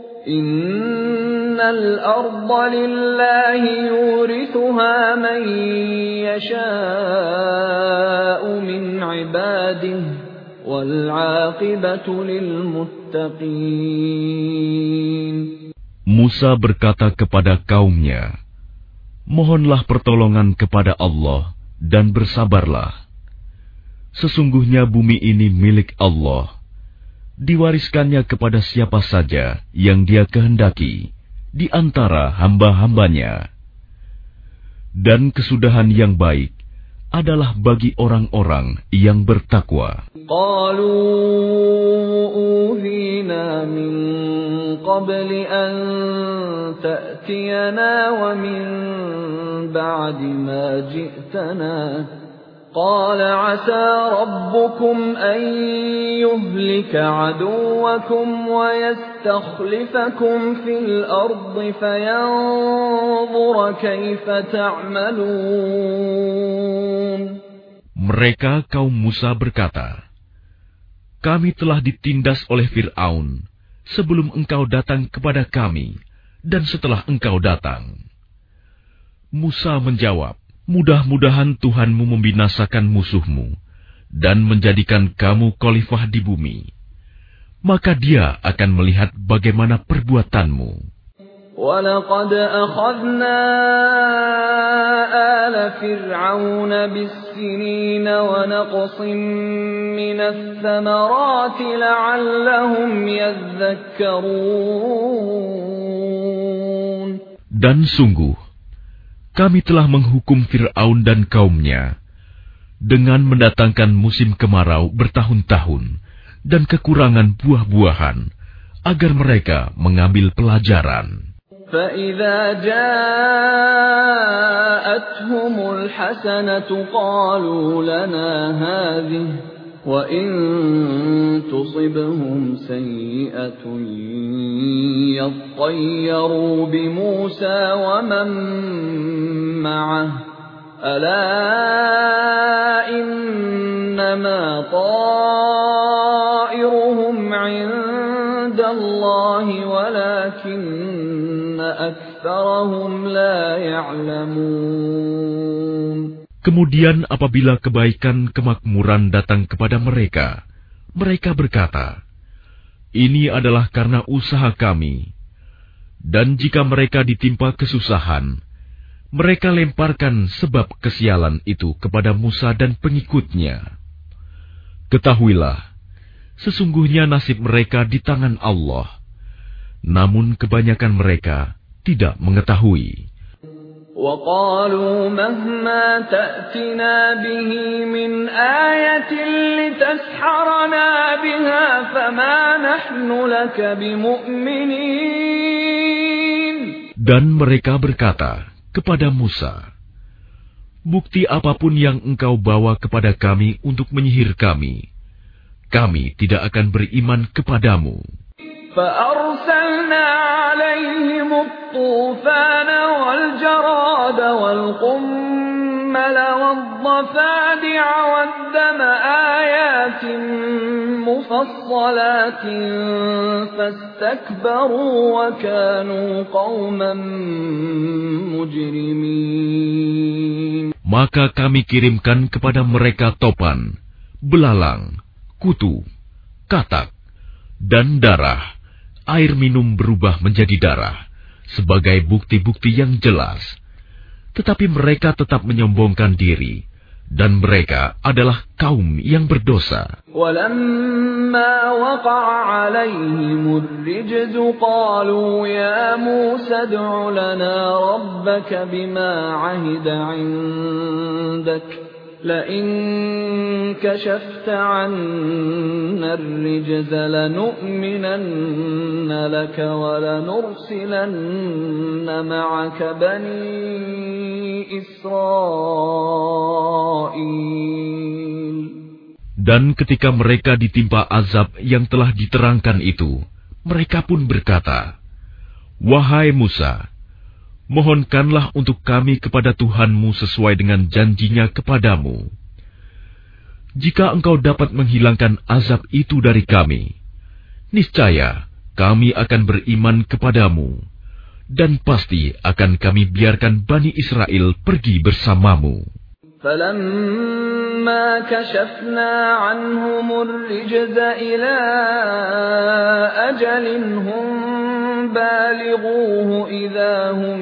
إن الأرض لله يورثها من يشاء من عباده والعاقبة للمتقين. Musa berkata kepada kaumnya, mohonlah pertolongan kepada Allah dan bersabarlah. Sesungguhnya bumi ini milik Allah, diwariskannya kepada siapa saja yang Dia kehendaki di antara hamba-hambanya. Dan kesudahan yang baik adalah bagi orang-orang yang bertakwa. قالوا أوذينا من قبل أن تأتينا ومن بعد ما جئتنا قال عسى ربكم أن يهلك عدوكم ويستخلفكم في الأرض فينظر كيف تعملون. Mereka kaum Musa berkata, kami telah ditindas oleh Fir'aun sebelum engkau datang kepada kami dan setelah engkau datang. Musa menjawab, mudah-mudahan Tuhanmu membinasakan musuhmu dan menjadikan kamu khalifah di bumi. Maka dia akan melihat bagaimana perbuatanmu. وَلَقَدْ أَخَذْنَا آلَ فِرْعَوْنَ بِالسِّنِينَ وَنَقْصٍ مِّنَ الثَّمَرَاتِ لَعَلَّهُمْ يَذَّكَّرُونَ. Dan sungguh, kami telah menghukum Fir'aun dan kaumnya dengan mendatangkan musim kemarau bertahun-tahun dan kekurangan buah-buahan agar mereka mengambil pelajaran. فَإِذَا جَاءَتْهُمُ الْحَسَنَةُ قَالُوا لَنَا هَٰذِهِ وَإِن تُصِبْهُمْ سَيِّئَةٌ يَطَّيَّرُوا بِمُوسَىٰ وَمَن مَّعَهُ أَلَا إِنَّمَا طَائِرُهُمْ عِندَ اللَّهِ وَلَٰكِنَّ أَكْثَرَهُمْ لَا يَعْلَمُونَ. Kemudian apabila kebaikan kemakmuran datang kepada mereka, mereka berkata, ini adalah karena usaha kami. Dan jika mereka ditimpa kesusahan, mereka lemparkan sebab kesialan itu kepada Musa dan pengikutnya. Ketahuilah, sesungguhnya nasib mereka di tangan Allah. Namun kebanyakan mereka tidak mengetahui. وَقَالُوا مَهْمَا تَأْتِنَا بِهِ مِنْ آيَةٍ لِتَسْحَرَنَا بِهَا فَمَا نَحْنُ لَكَ بِمُؤْمِنِينَ. Dan mereka berkata kepada Musa, bukti apapun yang engkau bawa kepada kami untuk menyihir kami, kami tidak akan beriman kepadamu. فَأَرْسَلْنَا عَلَيْهِمُ الطُّوفَانَ وَالْجَرَادَ وَالْقُمَّلَ وَالضَّفَادِعَ وَالدَّمَ آيَاتٍ مُفَصَّلَاتٍ فَاسْتَكْبَرُوا وَكَانُوا قَوْمًا مُجْرِمِينَ. Maka kami kirimkan kepada mereka topan, belalang, kutu, katak, dan darah. Air minum berubah menjadi darah sebagai bukti-bukti yang jelas. Tetapi mereka tetap menyombongkan diri, dan mereka adalah kaum yang berdosa. وَلَمَّا وَقَعَ عَلَيْهِمُ الرِّجْزُ قَالُوا يَا مُوسَى ادْعُ لَنَا رَبَّكَ بِمَا عَهِدَ عِندَكَ لَئِن كَشَفْتَ عَنَّا الرِّجْزَ لَنُؤْمِنَنَّ لَكَ وَلَنُرْسِلَنَّ مَعَكَ بَنِي إِسْرَائِيلَ. Dan ketika mereka ditimpa azab yang telah diterangkan itu, mereka pun berkata, wahai Musa, mohonkanlah untuk kami kepada Tuhanmu sesuai dengan janjinya kepadamu. Jika engkau dapat menghilangkan azab itu dari kami, niscaya kami akan beriman kepadamu, dan pasti akan kami biarkan Bani Israel pergi bersamamu. فَلَمَّا كَشَفْنَا عَنْهُمُ الرِّجْزَ إِلَىٰ أَجَلٍ هُمْ بَالِغُوهُ إِذَا هُمْ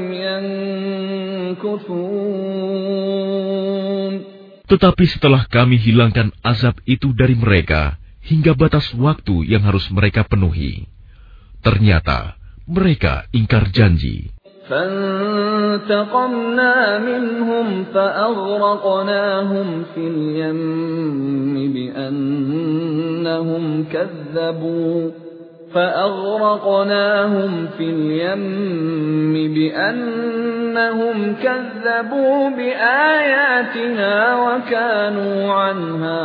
يَنكُثُونَ. Tetapi setelah kami hilangkan azab itu dari mereka hingga batas waktu yang harus mereka penuhi, ternyata mereka ingkar janji. فانتقمنا منهم فأغرقناهم في اليم بأنهم كذبوا فأغرقناهم في اليم بأنهم كذبوا بآياتنا وكانوا عنها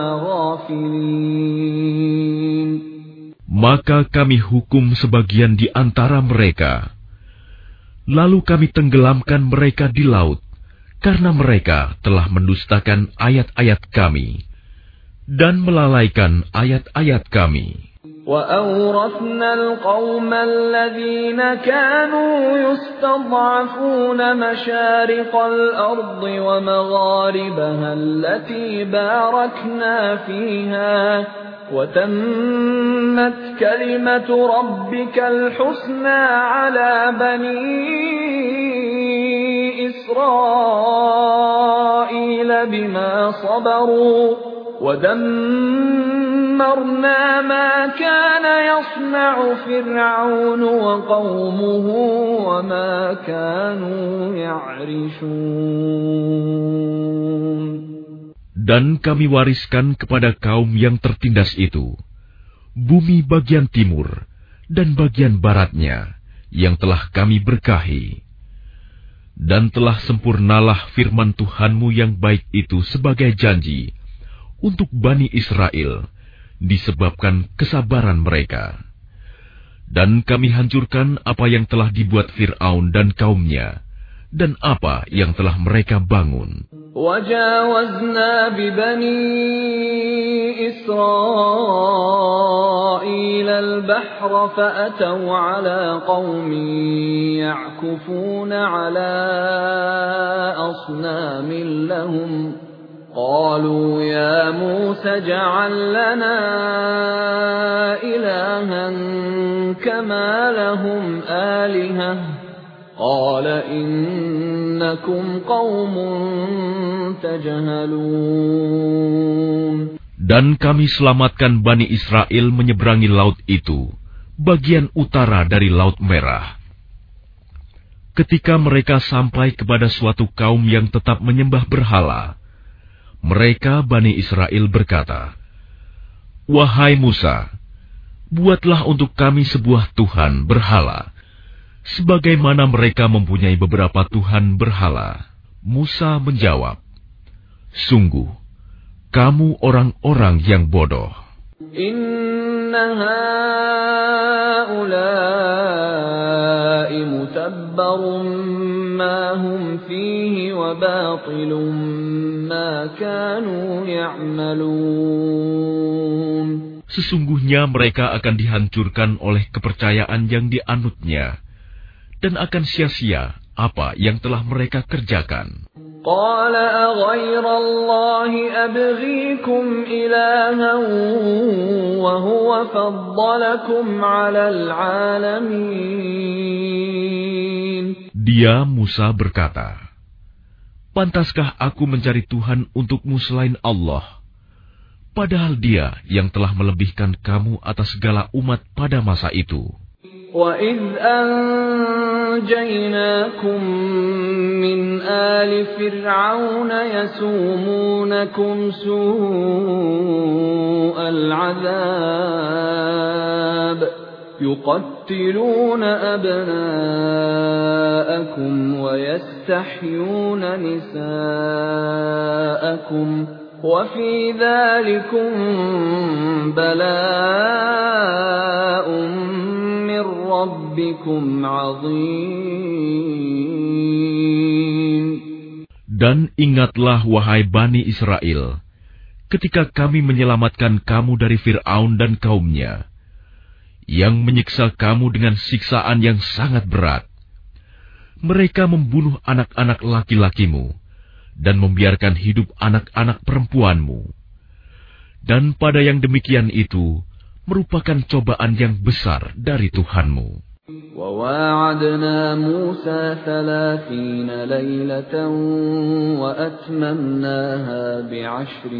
غافلين. Maka kami hukum sebagian di antara mereka. Lalu kami tenggelamkan mereka di laut, karena mereka telah mendustakan ayat-ayat kami dan melalaikan ayat-ayat kami. وَأَوْرَثْنَا الْقَوْمَ الَّذِينَ كَانُوا يُسْتَضْعَفُونَ مَشَارِقَ الْأَرْضِ وَمَغَارِبَهَا الَّتِي بَارَكْنَا فِيهَا وَتَمَّتْ كَلِمَةُ رَبِّكَ الْحُسْنَى عَلَى بَنِي إِسْرَائِيلَ بِمَا صَبَرُوا وَدَمَّرْنَا مَا كَانَ يَصْنَعُ فِرْعَوْنُ وَقَوْمُهُ وَمَا كَانُوا يَعْرِشُونَ. Dan kami wariskan kepada kaum yang tertindas itu bumi bagian timur dan bagian baratnya yang telah kami berkahi. Dan telah sempurnalah firman Tuhanmu yang baik itu sebagai janji untuk Bani Israel disebabkan kesabaran mereka. Dan kami hancurkan apa yang telah dibuat Fir'aun dan kaumnya, dan apa yang telah mereka bangun. وَجَاوَزْنَا بِبَنِي إِسْرَائِيلَ الْبَحْرَ فَأَتَوْا عَلَى قَوْمٍ يَعْكُفُونَ عَلَى أَصْنَامٍ لَهُمْ قَالُوا يَا مُوسَى اجْعَل لَّنَا إِلَٰهًا كَمَا لَهُمْ آلِهَةٌ قَالَ إِنَّكُمْ قَوْمٌ تَجْهَلُونَ. Dan kami selamatkan Bani Israel menyeberangi laut itu, bagian utara dari Laut Merah. Ketika mereka sampai kepada suatu kaum yang tetap menyembah berhala, mereka Bani Israel berkata, "Wahai Musa, buatlah untuk kami sebuah Tuhan berhala, sebagaimana mereka mempunyai beberapa Tuhan berhala." Musa menjawab, "Sungguh, kamu orang-orang yang bodoh. Inna haula'i mutabbarun ma hum fihi wa batilun ma kanu ya'malun." Sesungguhnya mereka akan dihancurkan oleh kepercayaan yang dianutnya, dan akan sia-sia apa yang telah mereka kerjakan. Qala aghayra Allahi abghikum ilahan wa huwa faddalakum 'alal 'alamin. Dia Musa berkata, "Pantaskah aku mencari Tuhan untukmu selain Allah, padahal Dia yang telah melebihkan kamu atas segala umat pada masa itu." وَإِذْ أَنْجَيْنَاكُمْ مِنْ آلِ فِرْعَوْنَ يَسُومُونَكُمْ سُوءَ الْعَذَابِ يُقَتِّلُونَ أَبْنَاءَكُمْ وَيَسْتَحْيُونَ نِسَاءَكُمْ وَفِي ذَلِكُمْ بَلَاءٌ مِّن رَّبِّكُمْ عَظِيمٌ. Dan ingatlah wahai Bani Israel, ketika kami menyelamatkan kamu dari Fir'aun dan kaumnya, yang menyiksa kamu dengan siksaan yang sangat berat. Mereka membunuh anak-anak laki-lakimu dan membiarkan hidup anak-anak perempuanmu. Dan pada yang demikian itu merupakan cobaan yang besar dari Tuhanmu. وَوَاعَدْنَا مُوسَى ثَلَاثِينَ لَيْلَةً وَأَتْمَمْنَاهَا بِعَشْرٍ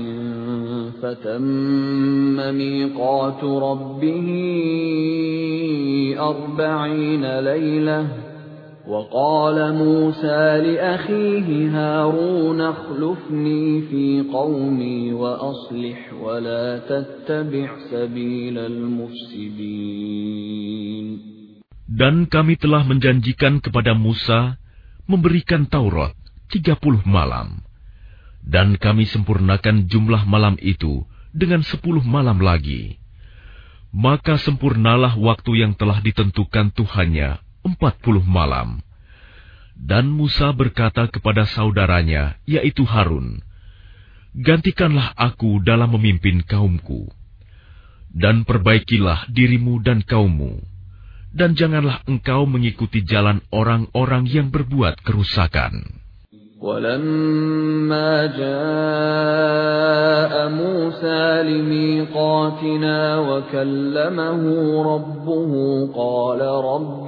فَتَمَّ مِيقَاتُ رَبِّهِ أَرْبَعِينَ لَيْلَةً وقال موسى لأخيه هارون اخلفني في قومي وأصلح ولا تتبع سبيل المفسدين. Dan kami telah menjanjikan kepada Musa memberikan Taurat tiga puluh malam. Dan kami sempurnakan jumlah malam itu dengan sepuluh malam lagi. Maka sempurnalah waktu yang telah ditentukan Tuhannya empat puluh malam. Dan Musa berkata kepada saudaranya, yaitu Harun, gantikanlah aku dalam memimpin kaumku. Dan perbaikilah dirimu dan kaummu. Dan janganlah engkau mengikuti jalan orang-orang yang berbuat kerusakan. وَلَمَّا جَاءَ مُوسَى لِمِيقَاتِنَا وَكَلَّمَهُ رَبُّهُ قَالَ رَبِّ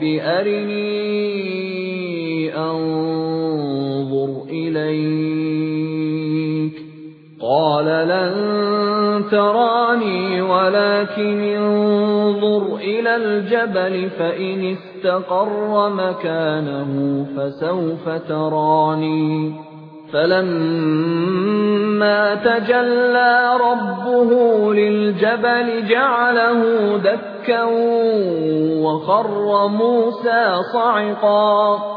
أَرِنِي أَنظُرْ إِلَيْكَ قَالَ لَن تَرَانِي وَلَكِنِ انظُرْ إِلَى الْجَبَلِ فَإِنِ اسْتَقَرَّ مَكَانَهُ فَسَوْفَ تَرَانِي فَلَمَّا تَجَلَّى رَبُّهُ لِلْجَبَلِ جَعَلَهُ دَكًّا وَخَرَّ مُوسَى صَعِقًا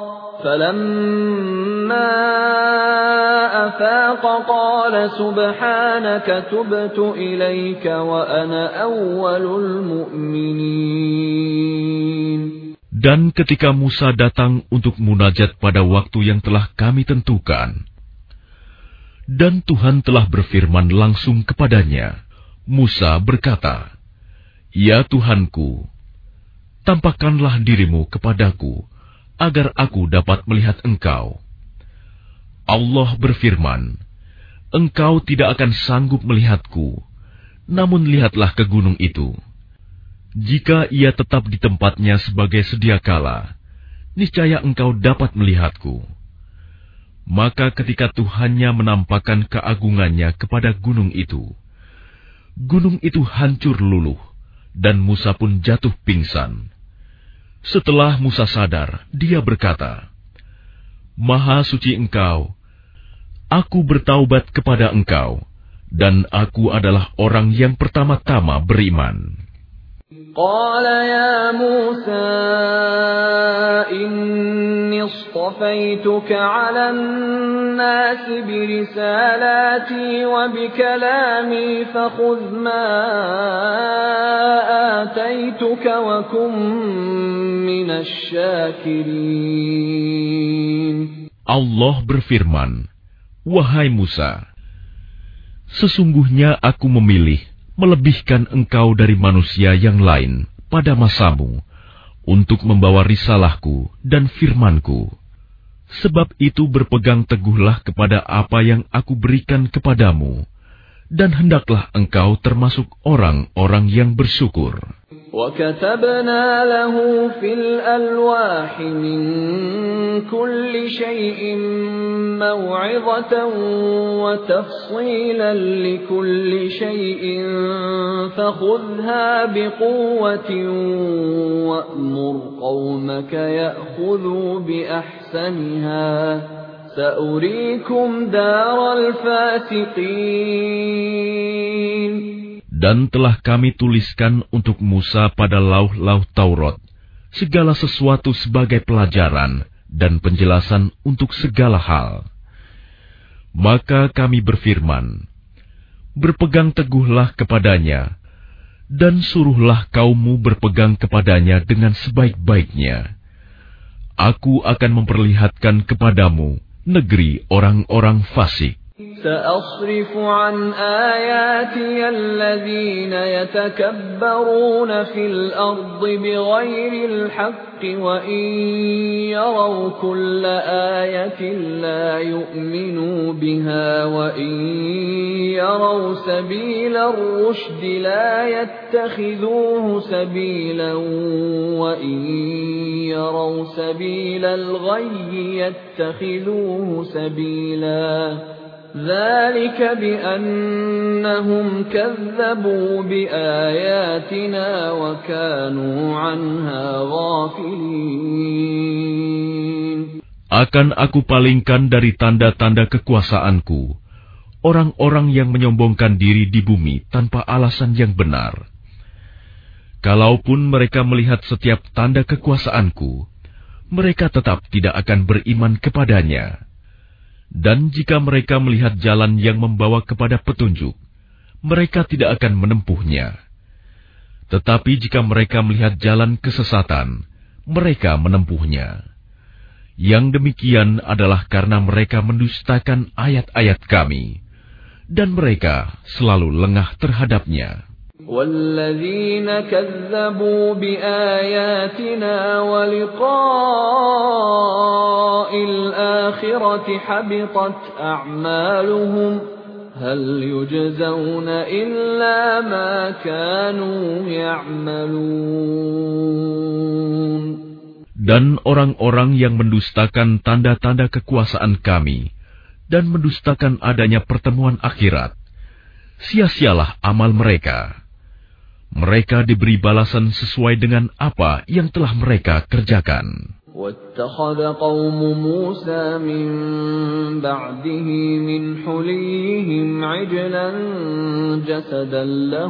فَلَمَّا أَفَاقَ قَالَ سُبْحَانَكَ تُبْتُ إِلَيْكَ وَأَنَا أَوَّلُ الْمُؤْمِنِينَ. Dan ketika Musa datang untuk munajat pada waktu yang telah kami tentukan, dan Tuhan telah berfirman langsung kepadanya, Musa berkata, "Ya Tuhanku, tampakkanlah dirimu kepadaku, agar aku dapat melihat engkau." Allah berfirman, "Engkau tidak akan sanggup melihatku, namun lihatlah ke gunung itu. Jika ia tetap di tempatnya sebagai sedia kala, niscaya engkau dapat melihatku." Maka ketika Tuhannya menampakkan keagungannya kepada gunung itu, gunung itu hancur luluh, dan Musa pun jatuh pingsan. Setelah Musa sadar, dia berkata, "Maha suci Engkau, aku bertaubat kepada Engkau, dan aku adalah orang yang pertama-tama beriman." Qala ya Musa inni istafaituka 'alan nasi birisalati wa bikalami fakhudh ma ataituka wa kum minasy syakirin. Allah berfirman, "Wahai Musa, sesungguhnya aku memilih melebihkan engkau dari manusia yang lain pada masamu untuk membawa risalahku dan firmanku. Sebab itu berpegang teguhlah kepada apa yang aku berikan kepadamu, dan hendaklah engkau termasuk orang-orang yang bersyukur." وَكَتَبْنَا لَهُ فِي الْأَلْوَاحِ مِنْ كُلِّ شَيْءٍ مَوْعِظَةً وَتَفْصِيلًا لِكُلِّ شَيْءٍ فَخُذْهَا بِقُوَّةٍ وَأْمُرْ قَوْمَكَ يَأْخُذُوا بِأَحْسَنِهَا سَأُرِيكُمْ دَارَ الْفَاسِقِينَ. Dan telah kami tuliskan untuk Musa pada lauh-lauh Taurat segala sesuatu sebagai pelajaran dan penjelasan untuk segala hal. Maka kami berfirman, berpegang teguhlah kepadanya, dan suruhlah kaummu berpegang kepadanya dengan sebaik-baiknya. Aku akan memperlihatkan kepadamu negeri orang-orang fasik. سأصرف عن آياتي الذين يتكبرون في الأرض بغير الحق وإن يروا كل آية لا يؤمنوا بها وإن يروا سبيل الرشد لا يتخذوه سبيلا وإن يروا سبيل الغي يتخذوه سبيلا ذلك بأنهم كذبوا بآياتنا وكانوا عنها غافلين. Akan aku palingkan dari tanda-tanda kekuasaanku orang-orang yang menyombongkan diri di bumi tanpa alasan yang benar. Kalaupun mereka melihat setiap tanda kekuasaanku, mereka tetap tidak akan beriman kepadanya. Dan jika mereka melihat jalan yang membawa kepada petunjuk, mereka tidak akan menempuhnya. Tetapi jika mereka melihat jalan kesesatan, mereka menempuhnya. Yang demikian adalah karena mereka mendustakan ayat-ayat kami, dan mereka selalu lengah terhadapnya. وَالَّذِينَ كَذَّبُوا بِآيَاتِنَا وَلِقَاءِ الْآخِرَةِ حَبِطَتْ أَعْمَالُهُمْ هَلْ يُجْزَوْنَ إِلَّا مَا كَانُوا يَعْمَلُونَ. Dan orang-orang yang mendustakan tanda-tanda kekuasaan kami dan mendustakan adanya pertemuan akhirat, sia-sialah amal mereka. Mereka diberi balasan sesuai dengan apa yang telah mereka kerjakan. وَاتَّخَذَ قَوْمُ مُوسَى مِن بَعْدِهِ مِنْ حُلِيِّهِمْ عِجْلًا جَسَدًا لَهُ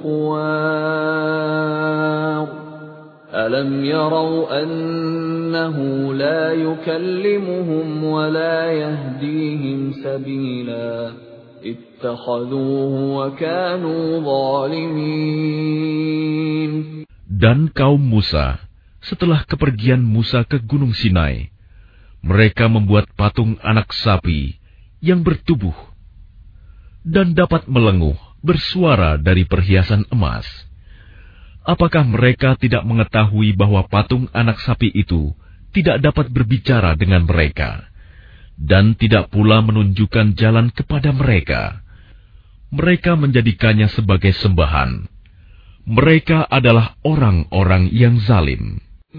خُوَارٌ أَلَمْ يَرَوْا أَنَّهُ لَا يُكَلِّمُهُمْ وَلَا يَهْدِيهِمْ سَبِيلًا اتَّخَذُوهُ وَكَانُوا ظَالِمِينَ. Dan kaum Musa, setelah kepergian Musa ke Gunung Sinai, mereka membuat patung anak sapi yang bertubuh dan dapat melenguh bersuara dari perhiasan emas. Apakah mereka tidak mengetahui bahwa patung anak sapi itu tidak dapat berbicara dengan mereka, dan tidak pula menunjukkan jalan kepada mereka? Mereka menjadikannya sebagai sembahan. Mereka adalah orang-orang yang zalim.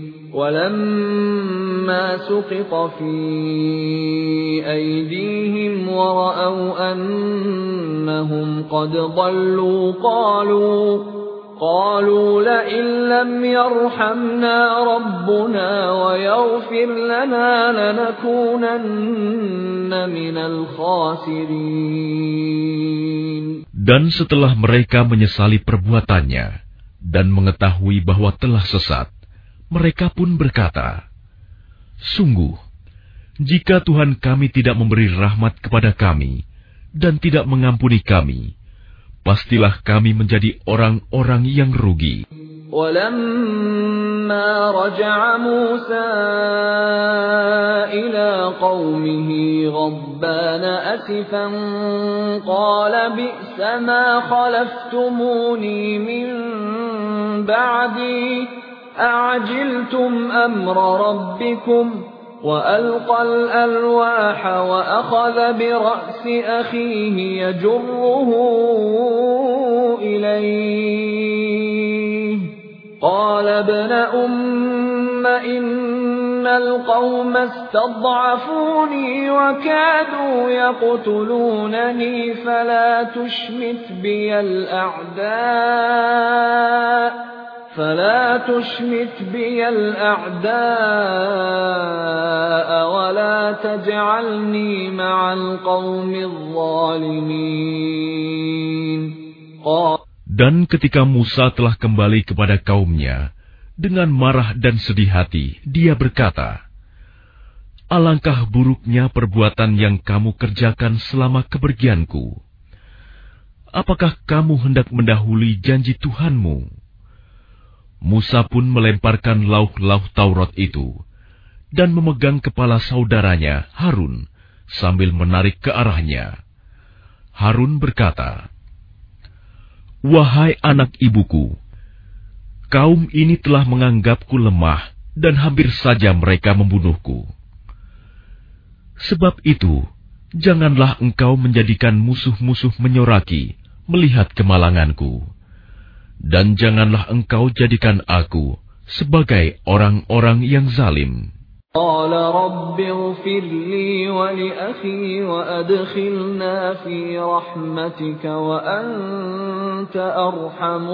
وَلَمَّا سُقِطَ فِي أَيْدِيهِمْ وَرَأَوْا أَنَّهُمْ قَدْ ضَلُّوا قَالُوا قالوا لئن لم يرحمنا ربنا ويغفر لنا لنكونن من الخاسرين. Dan setelah mereka menyesali perbuatannya dan mengetahui bahwa telah sesat, mereka pun berkata, "Sungguh, jika Tuhan kami tidak memberi rahmat kepada kami dan tidak mengampuni kami, pastilah kami menjadi orang-orang yang rugi." وَلَمَّا رَجَعَ مُوسَى إِلَى قَوْمِهِ غَضْبَانَ أَسِفًا قَالَ بِئْسَ مَا خَلَفْتُمُونِي مِن بَعْدِي أَعَجِلْتُمْ أَمْرَ رَبِّكُمْ وَأَلْقَى الْأَلْوَاحَ وَأَخَذَ بِرَأْسِ أَخِيهِ يَجُرُّهُ إِلَيْهِ قَالَ ابْنَ أُمَّ إِنَّ الْقَوْمَ اسْتَضْعَفُونِي وَكَادُوا يَقْتُلُونَنِي فَلَا تُشْمِتْ بِيَ الْأَعْدَاءَ فلا تشمت بي الأعداء ولا تجعلني مع القوم الظالمين. Dan ketika Musa telah kembali kepada kaumnya, dengan marah dan sedih hati, dia berkata, "Alangkah buruknya perbuatan yang kamu kerjakan selama kepergianku. Apakah kamu hendak mendahului janji Tuhanmu?" Musa pun melemparkan lauh-lauh Taurat itu dan memegang kepala saudaranya Harun sambil menarik ke arahnya. Harun berkata, "Wahai anak ibuku, kaum ini telah menganggapku lemah dan hampir saja mereka membunuhku. Sebab itu, janganlah engkau menjadikan musuh-musuh menyoraki melihat kemalanganku. Dan janganlah engkau jadikan aku sebagai orang-orang yang zalim." قال رب اغفر لي ولأخي وأدخلنا في رحمتك وأنت أرحم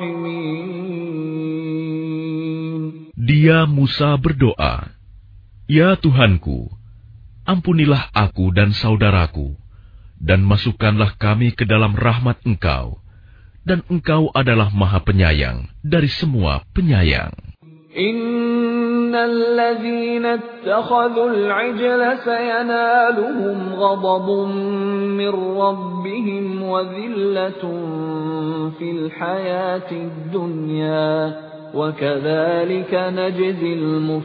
الراحمين. Dia Musa berdoa, Ya Tuhanku, ampunilah aku dan saudaraku, dan masukkanlah kami ke dalam rahmat Engkau, dan Engkau adalah Maha Penyayang dari semua penyayang. Innal ladzina ittakhadhul 'ijla sayanaluhum ghadabun mir rabbihim wa dhillatun fil hayatid dunya wa kadzalika najzil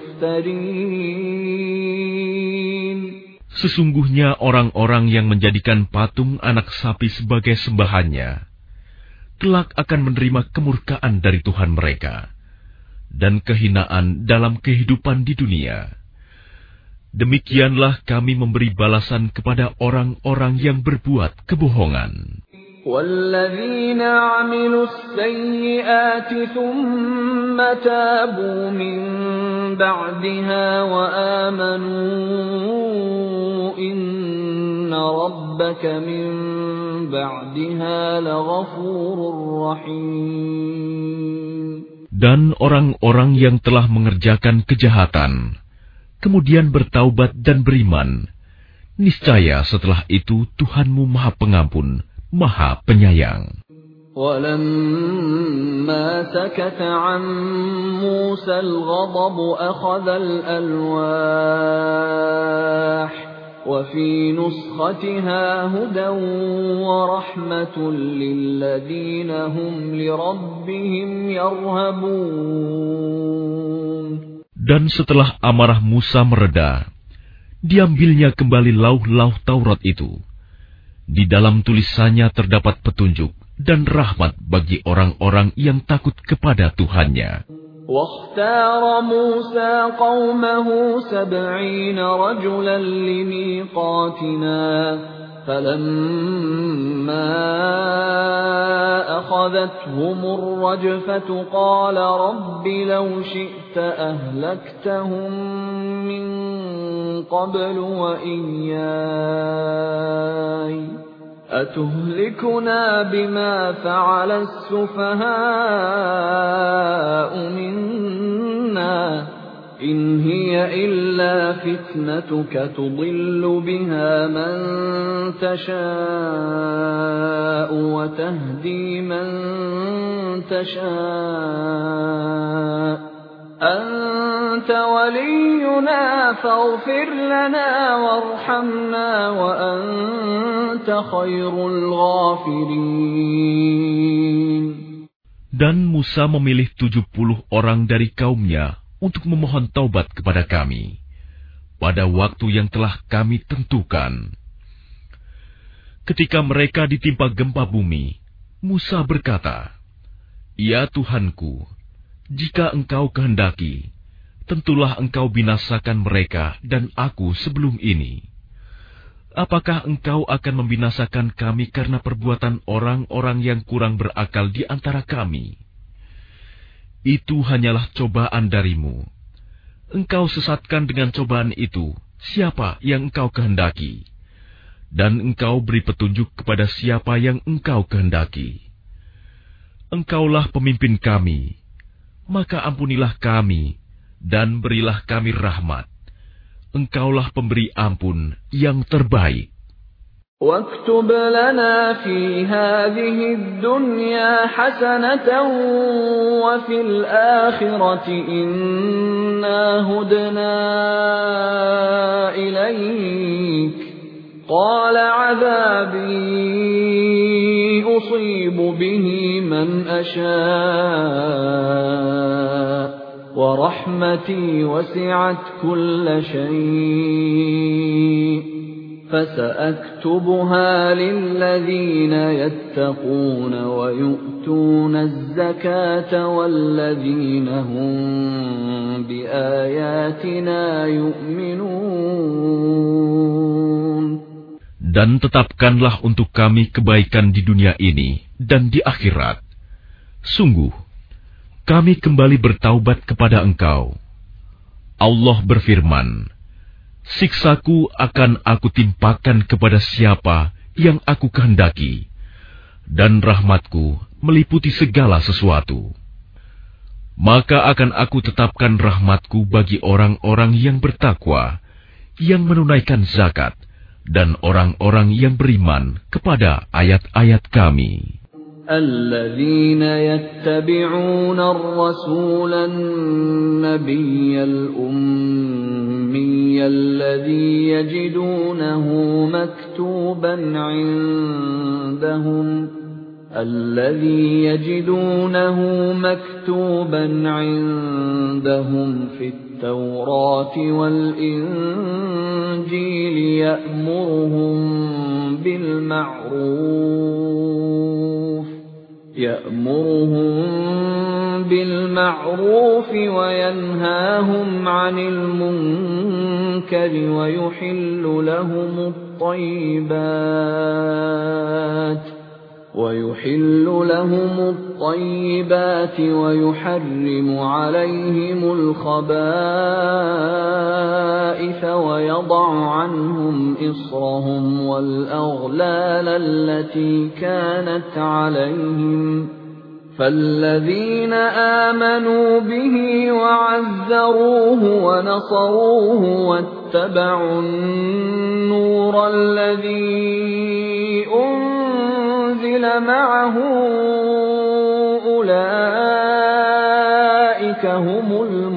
muftarin. Sesungguhnya orang-orang yang menjadikan patung anak sapi sebagai sembahannya kelak akan menerima kemurkaan dari Tuhan mereka dan kehinaan dalam kehidupan di dunia. Demikianlah kami memberi balasan kepada orang-orang yang berbuat kebohongan. وَالَّذِينَ عَمِلُوا السَّيِّئَاتِ ثُمَّ تَابُوا مِن بَعْدِهَا وَآمَنُوا إِنَّ رَبَّكَ مِن بَعْدِهَا لَغَفُورٌ رَّحِيمٌ. Dan orang-orang yang telah mengerjakan kejahatan, kemudian bertaubat dan beriman, niscaya setelah itu Tuhanmu Maha Pengampun, Maha Penyayang. وَلَمَّا سَكَتَ عَن مُوسَى الْغَضَبُ أَخَذَ الْأَلْوَاحَ وَفِي نُسْخَتِهَا هُدًى وَرَحْمَةٌ لِّلَّذِينَ هُمْ لِرَبِّهِمْ يَرْهَبُونَ. Dan setelah amarah Musa mereda, diambilnya kembali lauh-lauh Taurat itu. Di dalam tulisannya terdapat petunjuk dan rahmat bagi orang-orang yang takut kepada Tuhannya. واختار موسى قومه سبعين رجلا لميقاتنا فلما أخذتهم الرجفة قال رب لو شئت أهلكتهم من قبل وإياي أتهلكنا بما فعل السفهاء منا إن هي إلا فتنتك تضل بها من تشاء وتهدي من تشاء أنت ولينا فاغفر لنا وارحمنا وأنت خير الغافرين. Dan Musa memilih tujuh puluh orang dari kaumnya untuk memohon taubat kepada kami pada waktu yang telah kami tentukan. Ketika mereka ditimpa gempa bumi, Musa berkata, "Ya Tuhanku, jika Engkau kehendaki, tentulah Engkau binasakan mereka dan aku sebelum ini. Apakah Engkau akan membinasakan kami karena perbuatan orang-orang yang kurang berakal di antara kami? Itu hanyalah cobaan darimu. Engkau sesatkan dengan cobaan itu siapa yang Engkau kehendaki, dan Engkau beri petunjuk kepada siapa yang Engkau kehendaki. Engkaulah pemimpin kami, maka ampunilah kami dan berilah kami rahmat. Engkaulah pemberi ampun yang terbaik." واكتب لنا في هذه الدنيا حسنة وفي الآخرة إنا هدنا إليك قال عذابي أصيب به من أشاء ورحمتي وسعت كل شيء فسأكتبها للذين يتقون ويؤتون الزكاة والذين هم بآياتنا يؤمنون. Dan tetapkanlah untuk kami kebaikan di dunia ini dan di akhirat. Sungguh, kami kembali bertaubat kepada Engkau. Allah berfirman, "Siksaku akan aku timpakan kepada siapa yang aku kehendaki, dan rahmatku meliputi segala sesuatu." maka akan aku tetapkan rahmatku bagi orang-orang yang bertakwa, yang menunaikan zakat, dan orang-orang yang beriman kepada ayat-ayat Kami. الذين يتبعون الرسول النبي الأمي الذي يجدونه مكتوبا عندهم الذي يجدونه مكتوبا عندهم في التوراة والإنجيل يأمرهم بالمعروف يأمرهم بالمعروف وينهاهم عن المنكر ويحل لهم الطيبات ويحل لهم الطيبات ويحرم عليهم الخبائث ويضع عنهم إصرهم والأغلال التي كانت عليهم فالذين آمنوا به وعزروه ونصروه واتبعوا النور الذي أنزل معه أولئك هم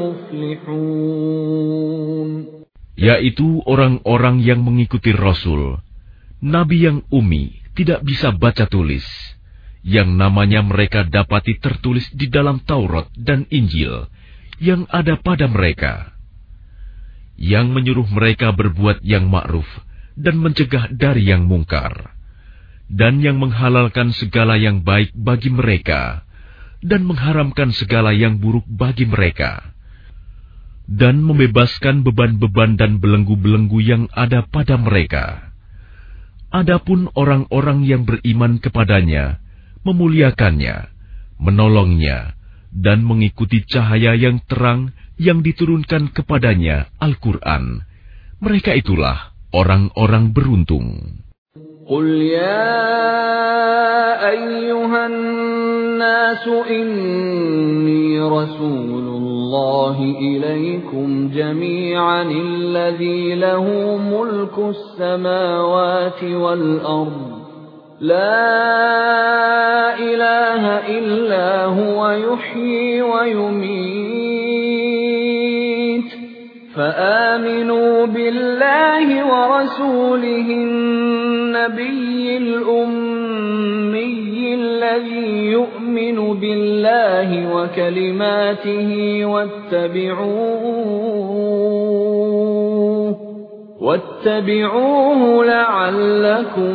المفلحون. Yaitu orang-orang yang mengikuti Rasul, Nabi yang ummi, tidak bisa baca tulis, yang namanya mereka dapati tertulis di dalam Taurat dan Injil yang ada pada mereka, yang menyuruh mereka berbuat yang ma'ruf dan mencegah dari yang mungkar, dan yang menghalalkan segala yang baik bagi mereka dan mengharamkan segala yang buruk bagi mereka, dan membebaskan beban-beban dan belenggu-belenggu yang ada pada mereka. Adapun orang-orang yang beriman kepadanya, memuliakannya, menolongnya, dan mengikuti cahaya yang terang yang diturunkan kepadanya, Al-Quran, mereka itulah orang-orang beruntung. Qul ya ayyuhan nasu inni rasulullahi ilaikum jami'an alladhi lahu mulku as-samawati wal ardh لا إله إلا هو يحيي ويميت فآمنوا بالله ورسوله النبي الأمي الذي يؤمن بالله وكلماته واتبعوه واتبعوه لعلكم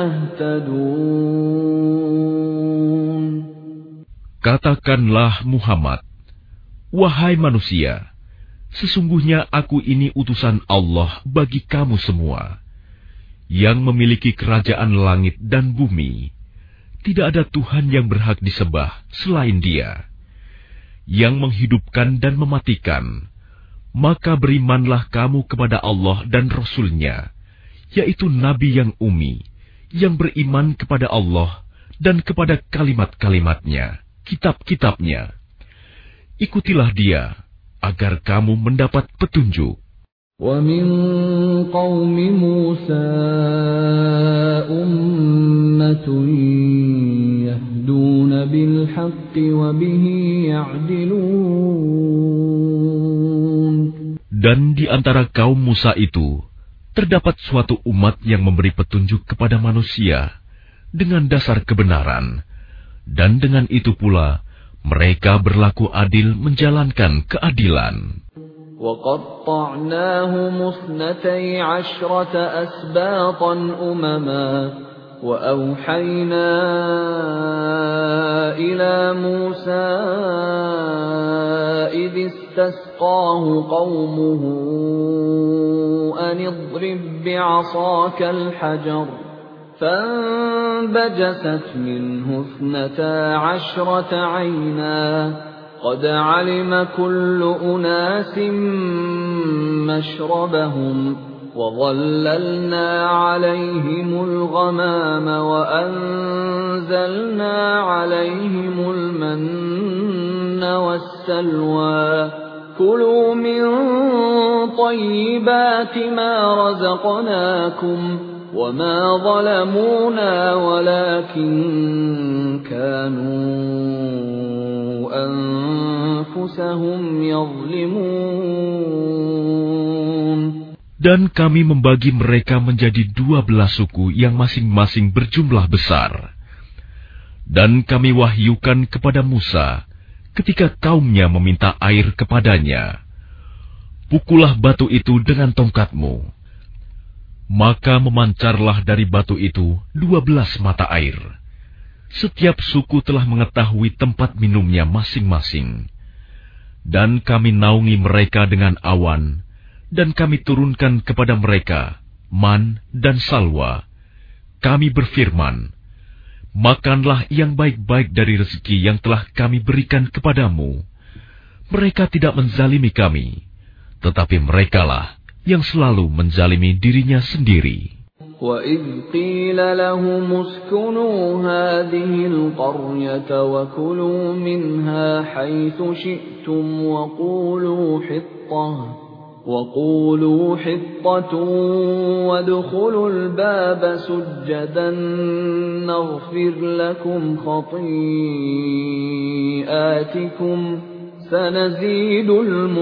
تهتدون. Katakanlah Muhammad, wahai manusia, sesungguhnya aku ini utusan Allah bagi kamu semua, yang memiliki kerajaan langit dan bumi. Tidak ada Tuhan yang berhak disembah selain Dia, yang menghidupkan dan mematikan. Maka berimanlah kamu kepada Allah dan Rasul-Nya, yaitu Nabi yang ummi, yang beriman kepada Allah dan kepada kalimat-kalimatnya, kitab-kitabnya. Ikutilah Dia, agar kamu mendapat petunjuk. وَمِنْ قَوْمِ مُوسَى أُمَّةٌ يَهْدُونَ بِالْحَقِّ وَبِهِ يَعْدِلُونَ. Dan di antara kaum Musa itu, terdapat suatu umat yang memberi petunjuk kepada manusia dengan dasar kebenaran, dan dengan itu pula mereka berlaku adil menjalankan keadilan. وَقَطَّعْنَاهُمُ اثْنَتَيْ عَشْرَةَ أَسْبَاطًا أُمَمًا وَأَوْحَيْنَا إِلَى مُوسَى إِذِ اسْتَسْقَاهُ قَوْمُهُ أَنِ اضْرِب بِّعَصَاكَ الْحَجَرَ فَانبَجَسَتْ مِنْهُ اثْنَتَا عَشْرَةَ عَيْنًا قد علم كل أناس مشربهم وظللنا عليهم الغمام وأنزلنا عليهم المن والسلوى كلوا من طيبات ما رزقناكم وما ظلمونا ولكن كانوا أنفسهم يظلمون. Dan kami membagi mereka menjadi dua belas suku yang masing-masing berjumlah besar. Dan kami wahyukan kepada Musa ketika kaumnya meminta air kepadanya, pukullah batu itu dengan tongkatmu. Maka memancarlah dari batu itu dua belas mata air. Setiap suku telah mengetahui tempat minumnya masing-masing. Dan kami naungi mereka dengan awan, dan kami turunkan kepada mereka man dan salwa. Kami berfirman, makanlah yang baik-baik dari rezeki yang telah kami berikan kepadamu. Mereka tidak menzalimi kami, tetapi merekalah yang selalu menzalimi dirinya sendiri. وَإِذْ قِيلَ لَهُمُ اسْكُنُوا هَٰذِهِ الْقَرْيَةَ وَكُلُوا مِنْهَا حَيْثُ شِئْتُمْ وَقُولُوا حِطَّةٌ وَقُولُوا حِطَّةٌ وَادْخُلُوا الْبَابَ سُجَّدًا نَّغْفِرْ لَكُمْ خَطِيئَاتِكُمْ سَنَزِيدُ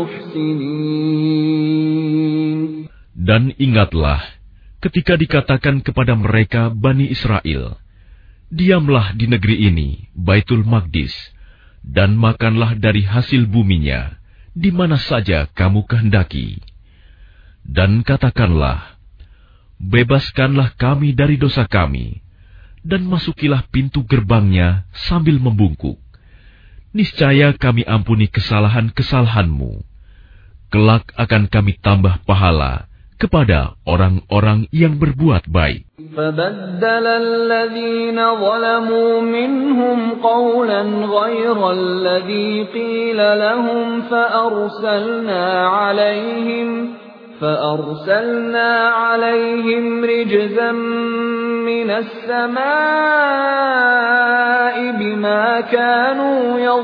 الْمُحْسِنِينَ. Dan ingatlah ketika dikatakan kepada mereka Bani Israel, diamlah di negeri ini, Baitul Maqdis, dan makanlah dari hasil buminya di mana saja kamu kehendaki. Dan katakanlah, bebaskanlah kami dari dosa kami, dan masukilah pintu gerbangnya sambil membungkuk. Niscaya kami ampuni kesalahan-kesalahanmu. Kelak akan kami tambah pahala kepada orang-orang yang berbuat baik. فَبَدَّلَ الَّذِينَ ظَلَمُوا مِنْهُمْ قَوْلًا غَيْرَ الَّذِي قِيلَ لَهُمْ فَأَرْسَلْنَا عَلَيْهِمْ فَأَرْسَلْنَا عَلَيْهِمْ رِجْزًا مِنَ السَّمَاءِ بِمَا كَانُوا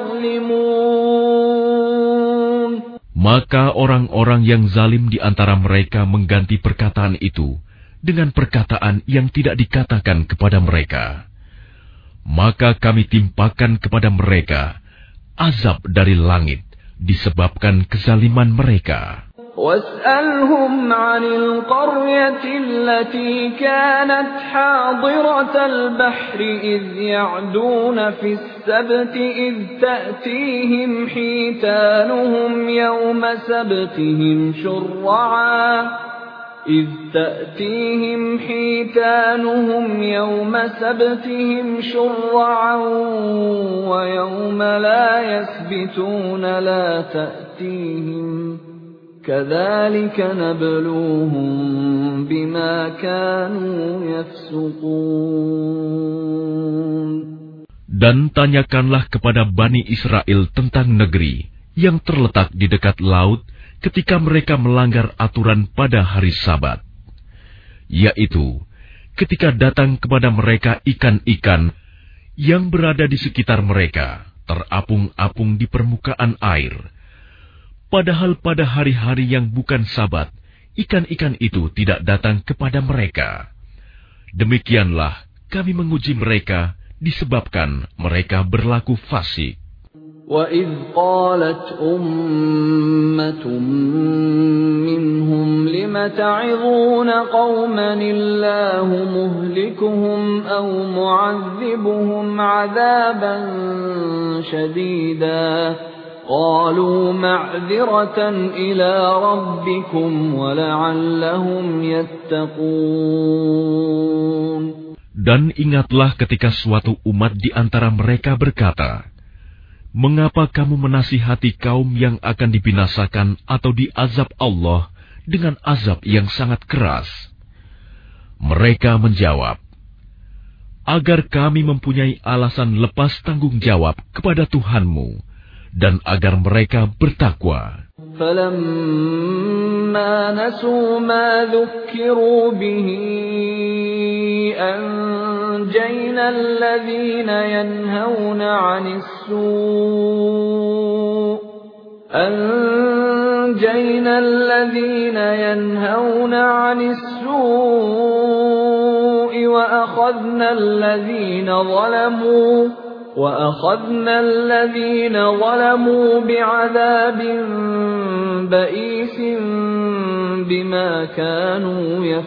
يَظْلِمُونَ. Maka orang-orang yang zalim di antara mereka mengganti perkataan itu dengan perkataan yang tidak dikatakan kepada mereka. Maka kami timpakan kepada mereka azab dari langit disebabkan kezaliman mereka. وَاسْأَلْهُمْ عَنِ الْقَرْيَةِ الَّتِي كَانَتْ حَاضِرَةَ الْبَحْرِ إِذْ يَعْدُونَ فِي السَّبْتِ إِذْ تَأْتِيهِمْ حِيتَانُهُمْ يَوْمَ سَبْتِهِمْ شُرَّعًا إِذْ تَأْتِيهِمْ حِيتَانُهُمْ يَوْمَ سَبْتِهِمْ شُرَّعًا وَيَوْمَ لَا يَسْبِتُونَ لَا تَأْتِيهِمْ كَذَلِكَ نَبْلُوهُمْ بِمَا كَانُوا يَفْسُقُونَ. Dan tanyakanlah kepada Bani Israel tentang negeri yang terletak di dekat laut ketika mereka melanggar aturan pada hari Sabat, yaitu ketika datang kepada mereka ikan-ikan yang berada di sekitar mereka, terapung-apung di permukaan air. Padahal pada hari-hari yang bukan Sabat, ikan-ikan itu tidak datang kepada mereka. Demikianlah kami menguji mereka disebabkan mereka berlaku fasik. وَإِذْ قَالَتْ أُمَّةٌ مِّنْهُمْ لِمَ تَعِظُونَ قَوْمًا اللَّهُ مُهْلِكُهُمْ أَوْ مُعَذِّبُهُمْ عَذَابًا شَدِيدًا قَالُوا مَعْذِرَةً إِلَىٰ رَبِّكُمْ وَلَعَلَّهُمْ يَتَّقُونَ. Dan ingatlah ketika suatu umat di antara mereka berkata, mengapa kamu menasihati kaum yang akan dibinasakan atau diazab Allah dengan azab yang sangat keras? Mereka menjawab, agar kami mempunyai alasan lepas tanggung jawab kepada Tuhanmu, dan agar mereka bertakwa. فَلَمَّا نَسُوا مَا ذُكِّرُوا بِهِ أَنجَيْنَا أنجينا الذين ينهون عن السوء أنجينا الذين ينهون عن السوء وأخذنا الذين ظلموا وأخذنا الذين ظلموا بعذاب بئيس بما كانوا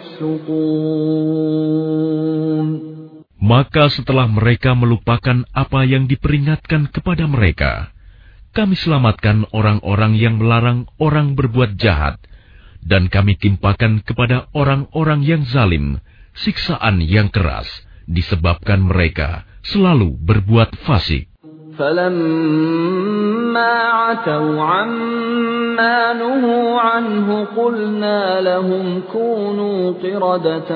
يفسقون. Maka setelah mereka melupakan apa yang diperingatkan kepada mereka, kami selamatkan orang-orang yang melarang orang berbuat jahat, dan kami timpakan kepada orang-orang yang zalim siksaan yang keras, disebabkan mereka selalu berbuat fasik. فَلَمَّا عَتَوْا عَمَّا نُهُوا عَنْهُ قُلْنَا لَهُمْ كُونُوا قِرَدَةً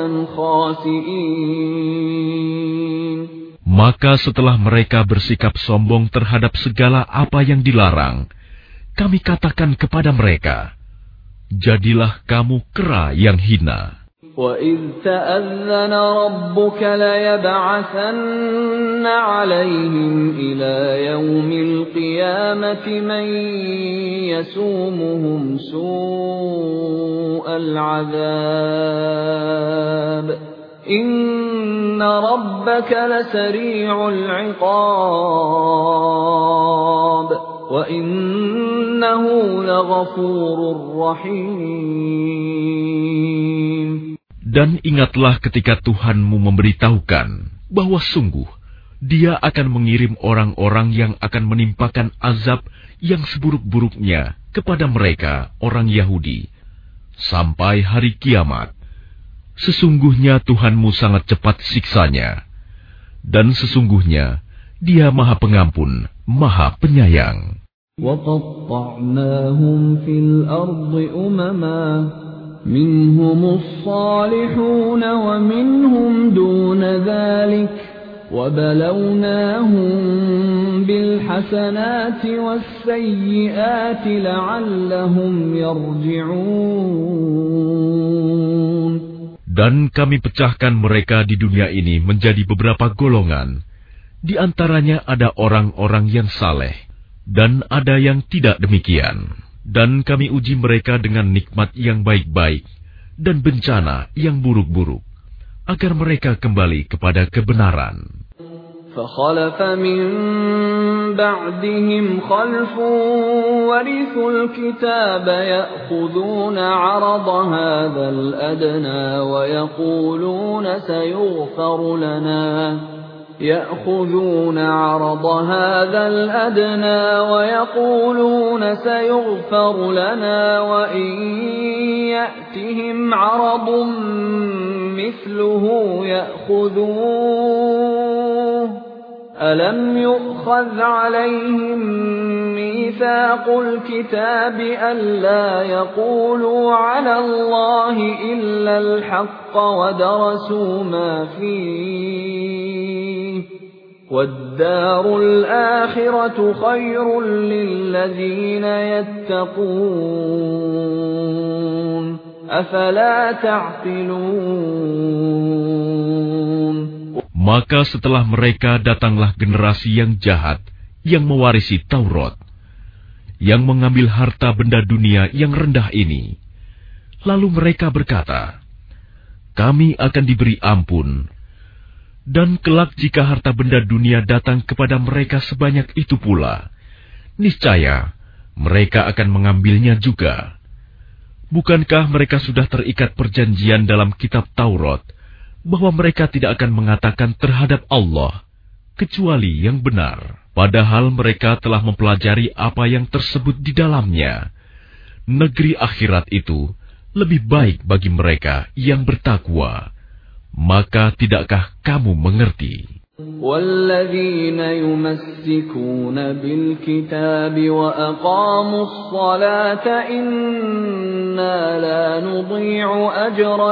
خَاسِئِينَ. Maka setelah mereka bersikap sombong terhadap segala apa yang dilarang, kami katakan kepada mereka, jadilah kamu kera yang hina. وَإِذْ تَأَذَّنَ رَبُّكَ لَيَبْعَثَنَّ عَلَيْهِمْ إِلَى يَوْمِ الْقِيَامَةِ مَنْ يَسُومُهُمْ سُوءَ الْعَذَابِ إِنَّ رَبَّكَ لَسَرِيعُ الْعِقَابِ وَإِنَّهُ لَغَفُورٌ رَحِيمٌ. Dan ingatlah ketika Tuhanmu memberitahukan bahwa sungguh Dia akan mengirim orang-orang yang akan menimpakan azab yang seburuk-buruknya kepada mereka, orang Yahudi, sampai hari kiamat. Sesungguhnya Tuhanmu sangat cepat siksanya, dan sesungguhnya Dia Maha Pengampun, Maha Penyayang. وَقَطَّعْنَاهُمْ فِي الْأَرْضِ أُمَمًا مِنْهُمُ الصَّالِحُونَ وَمِنْهُمْ دُونَ ذَلِكَ وَبَلَوْنَاهُمْ بِالْحَسَنَاتِ وَالسَّيِّئَاتِ لَعَلَّهُمْ يَرْجِعُونَ. Dan kami pecahkan mereka di dunia ini menjadi beberapa golongan. Di antaranya ada orang-orang yang saleh, dan ada yang tidak demikian. Dan kami uji mereka dengan nikmat yang baik-baik dan bencana yang buruk-buruk, agar mereka kembali kepada kebenaran. فَخَلَفَ مِن بَعْدِهِمْ خَلْفٌ وَرِثُوا الْكِتَابَ يَأْخُذُونَ عَرَضَ هَذَا الْأَدْنَى وَيَقُولُونَ سَيُغْفَرُ لَنَا يأخذون عرض هذا الأدنى ويقولون سيغفر لنا وإن يأتهم عرض مثله يأخذوه ألم يؤخذ عليهم ميثاق الكتاب ألا يقولوا على الله إلا الحق ودرسوا ما فيه وَالدَّارُ الْآخِرَةُ خَيْرٌ لِّلَّذِينَ يَتَّقُونَ أَفَلَا تَعْقِلُونَ. Maka setelah mereka datanglah generasi yang jahat yang mewarisi Taurat, yang mengambil harta benda dunia yang rendah ini. Lalu mereka berkata, kami akan diberi ampun. Dan kelak jika harta benda dunia datang kepada mereka sebanyak itu pula, niscaya mereka akan mengambilnya juga. Bukankah mereka sudah terikat perjanjian dalam kitab Taurat, bahwa mereka tidak akan mengatakan terhadap Allah, kecuali yang benar, padahal mereka telah mempelajari apa yang tersebut di dalamnya. Negeri akhirat itu lebih baik bagi mereka yang bertakwa. Maka tidakkah kamu mengerti? وَالَّذِينَ يُمَسِّكُونَ بِالْكِتَابِ وَأَقَامُوا الصَّلَاةَ إِنَّا لَا نُضِيعُ أَجْرَ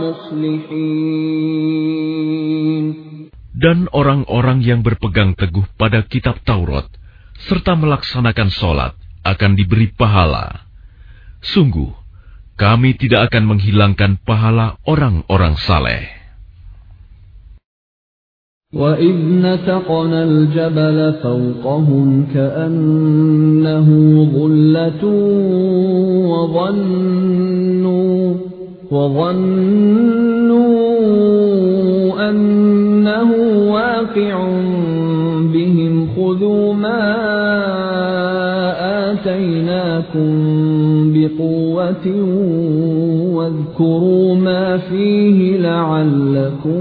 الْمُصْلِحِينَ. Dan orang-orang yang berpegang teguh pada kitab Taurat serta melaksanakan sholat akan diberi pahala. Sungguh, kami tidak akan menghilangkan pahala orang-orang saleh. وَإِذْ نَتَقْنَا الْجَبَلَ فَوْقَهُمْ كَأَنَّهُ ظُلَّةٌ وَظَنُّوا وَظَنُّوا أَنَّهُ وَاقِعٌ بِهِمْ خُذُوا مَا آتَيْنَاكُمْ بِقُوَّةٍ وَاذْكُرُوا مَا فِيهِ لَعَلَّكُمْ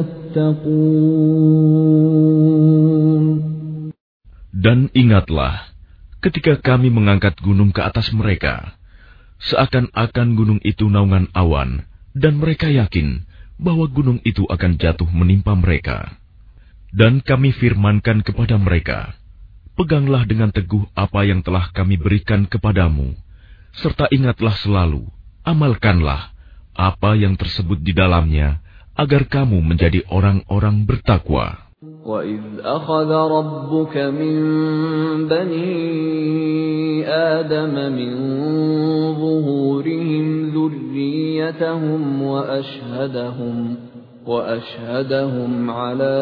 تَتَّقُونَ. Dan ingatlah ketika kami mengangkat gunung ke atas mereka, seakan-akan gunung itu naungan awan, dan mereka yakin bahwa gunung itu akan jatuh menimpa mereka. Dan kami firmankan kepada mereka, peganglah dengan teguh apa yang telah kami berikan kepadamu, serta ingatlah selalu, amalkanlah apa yang tersebut di dalamnya, agar kamu menjadi orang-orang bertakwa. وَإِذْ أَخَذَ رَبُّكَ مِنْ بَنِي آدَمَ مِنْ ظُهُورِهِمْ ذُرِّيَّتَهُمْ وَأَشْهَدَهُمْ وَأَشْهَدَهُمْ عَلَى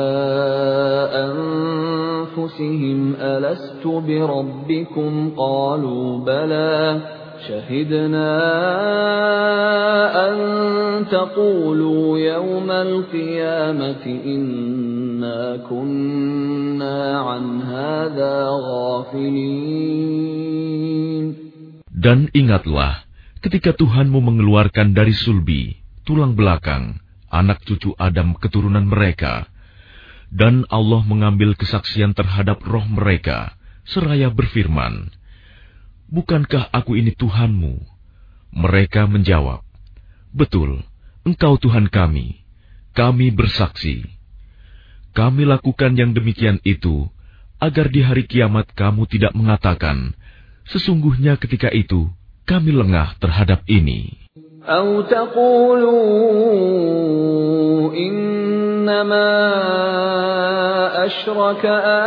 أَنْفُسِهِمْ أَلَسْتُ بِرَبِّكُمْ قَالُوا بَلَى شَهِدْنَا أَنْ تَقُولُوا يَوْمَ الْقِيَامَةِ إِنَّا كُنَّا عَنْ هَذَا غَافِلِينَ. Dan ingatlah ketika Tuhanmu mengeluarkan dari sulbi, tulang belakang, anak cucu Adam keturunan mereka, dan Allah mengambil kesaksian terhadap roh mereka, seraya berfirman, bukankah aku ini Tuhanmu? Mereka menjawab, betul, Engkau Tuhan kami, kami bersaksi. Kami lakukan yang demikian itu, agar di hari kiamat kamu tidak mengatakan, sesungguhnya ketika itu kami lengah terhadap ini. أَوْ تَقُولُوا إِنَّمَا أَشْرَكَ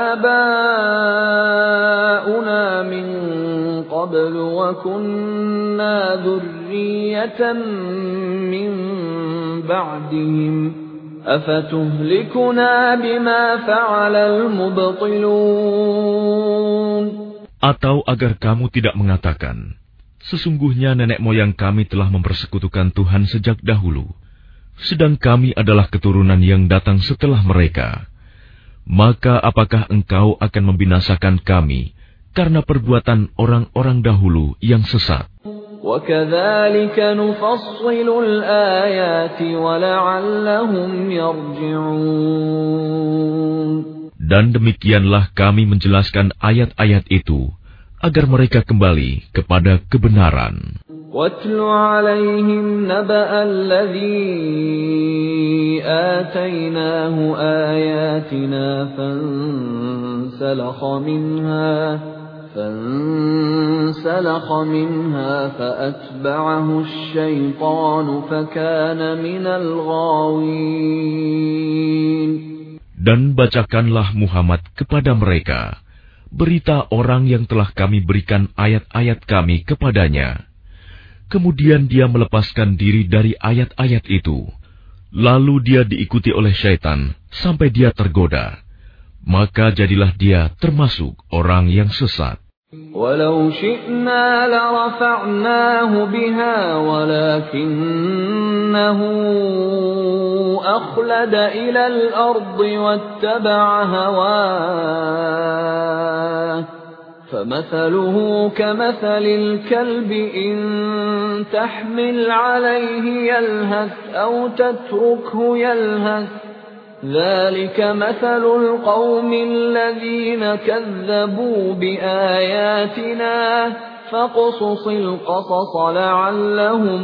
آبَاؤُنَا مِنْ قَبْلُ وَكُنَّا ذُرِّيَّةً مِنْ بَعْدِهِمْ أَفَتُهْلِكُنَا بِمَا فَعَلَ الْمُبْطِلُونَ. Atau agar kamu tidak mengatakan, sesungguhnya nenek moyang kami telah mempersekutukan Tuhan sejak dahulu, sedang kami adalah keturunan yang datang setelah mereka. Maka apakah engkau akan membinasakan kami karena perbuatan orang-orang dahulu yang sesat? وَكَذَلِكَ نُفَصِّلُ الْآيَاتِ وَلَعَلَّهُمْ يَرْجِعُونَ. Dan demikianlah kami menjelaskan ayat-ayat itu, agar mereka kembali kepada kebenaran. وَاتْلُ عَلَيْهِمْ نَبَأَ الَّذِي آتَيْنَاهُ آيَاتِنَا فَانسَلَخَ مِنْهَا فَانسَلَخَ مِنْهَا فَأَتْبَعَهُ الشَّيْطَانُ فَكَانَ مِنَ الْغَاوِينَ. Dan bacakanlah Muhammad kepada mereka berita orang yang telah kami berikan ayat-ayat kami kepadanya. Kemudian dia melepaskan diri dari ayat-ayat itu. Lalu dia diikuti oleh syaitan sampai dia tergoda. Maka jadilah dia termasuk orang yang sesat. وَلَوْ شِئْنَا لَرَفَعْنَاهُ بِهَا وَلَكِنَّهُ أَخْلَدَ إِلَى الْأَرْضِ وَاتَّبَعَ هَوَاهُ فَمَثَلُهُ كَمَثَلِ الْكَلْبِ إِنْ تَحْمِلْ عَلَيْهِ يَلْهَثْ أَوْ تَتْرُكْهُ يَلْهَث ذَلِكَ مَثَلُ الْقَوْمِ الَّذِينَ كَذَّبُوا بِآيَاتِنَا فَاقْصُصِ الْقَصَصَ لَعَلَّهُمْ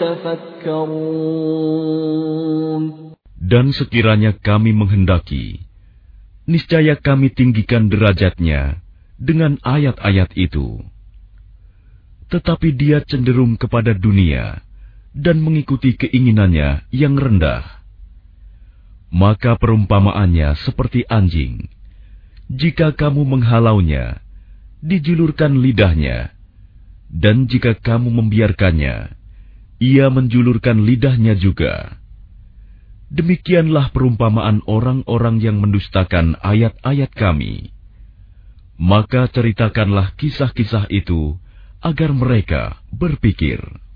يَتَفَكَّرُونَ. Dan sekiranya kami menghendaki, niscaya kami tinggikan derajatnya dengan ayat-ayat itu. Tetapi dia cenderung kepada dunia dan mengikuti keinginannya yang rendah. Maka perumpamaannya seperti anjing. Jika kamu menghalaunya, dijulurkan lidahnya. Dan jika kamu membiarkannya, ia menjulurkan lidahnya juga. Demikianlah perumpamaan orang-orang yang mendustakan ayat-ayat Kami. Maka ceritakanlah kisah-kisah itu agar mereka berpikir.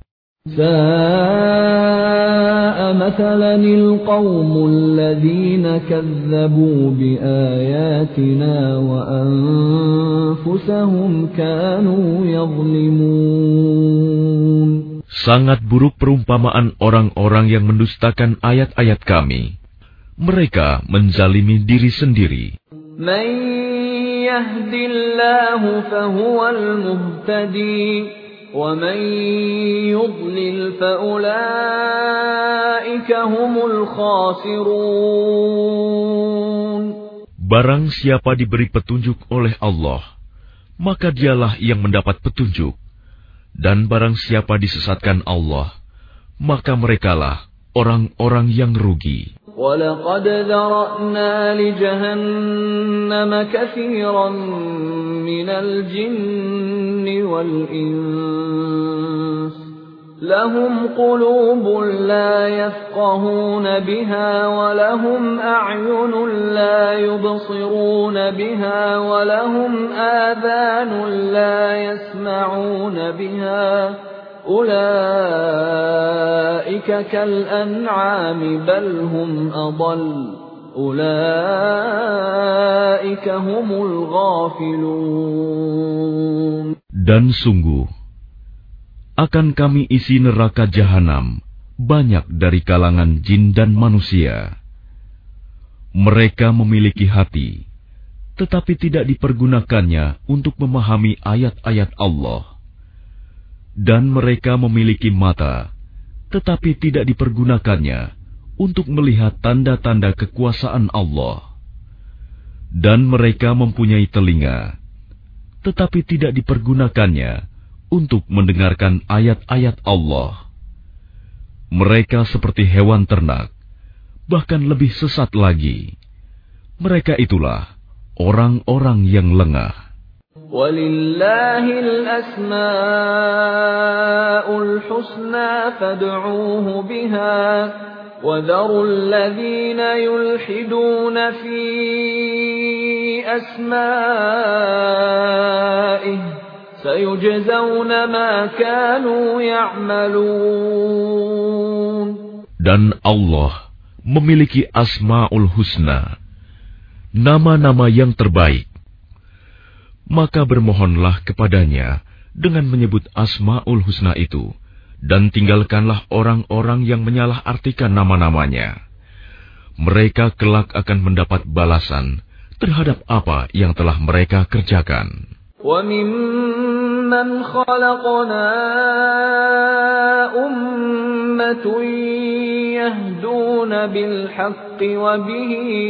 Sa'a mathalan al-qawmul ladzina kazzabu biayatina wa anfusahum kanu yadhlimun. Sangat buruk perumpamaan orang-orang yang mendustakan ayat-ayat Kami. Mereka menzalimi diri sendiri. Man yahdillahu fahuwal muhtadi, wa man yudlil faulaika humul khasirun. Barang siapa diberi petunjuk oleh Allah, maka dialah yang mendapat petunjuk. Dan barang siapa disesatkan Allah, maka merekalah orang-orang yang rugi. وَلَقَدْ ذَرَأْنَا لِجَهَنَّمَ كَثِيرًا مِنَ الْجِنِّ وَالْإِنسِ لَهُمْ قُلُوبٌ لَا يَفْقَهُونَ بِهَا وَلَهُمْ أَعْيُنٌ لَا يُبْصِرُونَ بِهَا وَلَهُمْ آذَانٌ لَا يَسْمَعُونَ بِهَا أُولَئِكَ كَالْأَنْعَامِ بَلْ هُمْ أَضَلُّ أُولَئِكَ هُمُ الْغَافِلُونَ. Dan sungguh, akan Kami isi neraka jahanam banyak dari kalangan jin dan manusia. Mereka memiliki hati, tetapi tidak dipergunakannya untuk memahami ayat-ayat Allah. Dan mereka memiliki mata, tetapi tidak dipergunakannya untuk melihat tanda-tanda kekuasaan Allah. Dan mereka mempunyai telinga, tetapi tidak dipergunakannya untuk mendengarkan ayat-ayat Allah. Mereka seperti hewan ternak, bahkan lebih sesat lagi. Mereka itulah orang-orang yang lengah. Walillahil asma'ul husna fad'uuhu biha wa dharul ladzina yulhiduna fi asma'ihi sayujzauna ma kanu ya'malun. Dan Allah memiliki Asmaul Husna, nama-nama yang terbaik. Maka bermohonlah kepadanya dengan menyebut Asmaul Husna itu, dan tinggalkanlah orang-orang yang menyalahartikan nama-namanya. Mereka kelak akan mendapat balasan terhadap apa yang telah mereka kerjakan. وَمِمَّنْ خَلَقْنَا أُمَّةٌ يَهْدُونَ بِالْحَقِّ وَبِهِ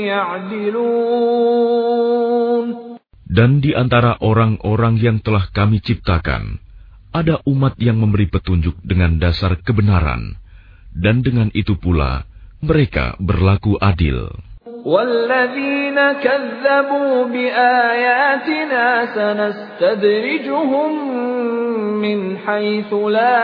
يَعْدِلُونَ. Dan di antara orang-orang yang telah Kami ciptakan, ada umat yang memberi petunjuk dengan dasar kebenaran, dan dengan itu pula mereka berlaku adil. وَالَّذِينَ كَذَّبُوا بِآيَاتِنَا سَنَسْتَدْرِجُهُم مِّنْ حَيْثُ لَا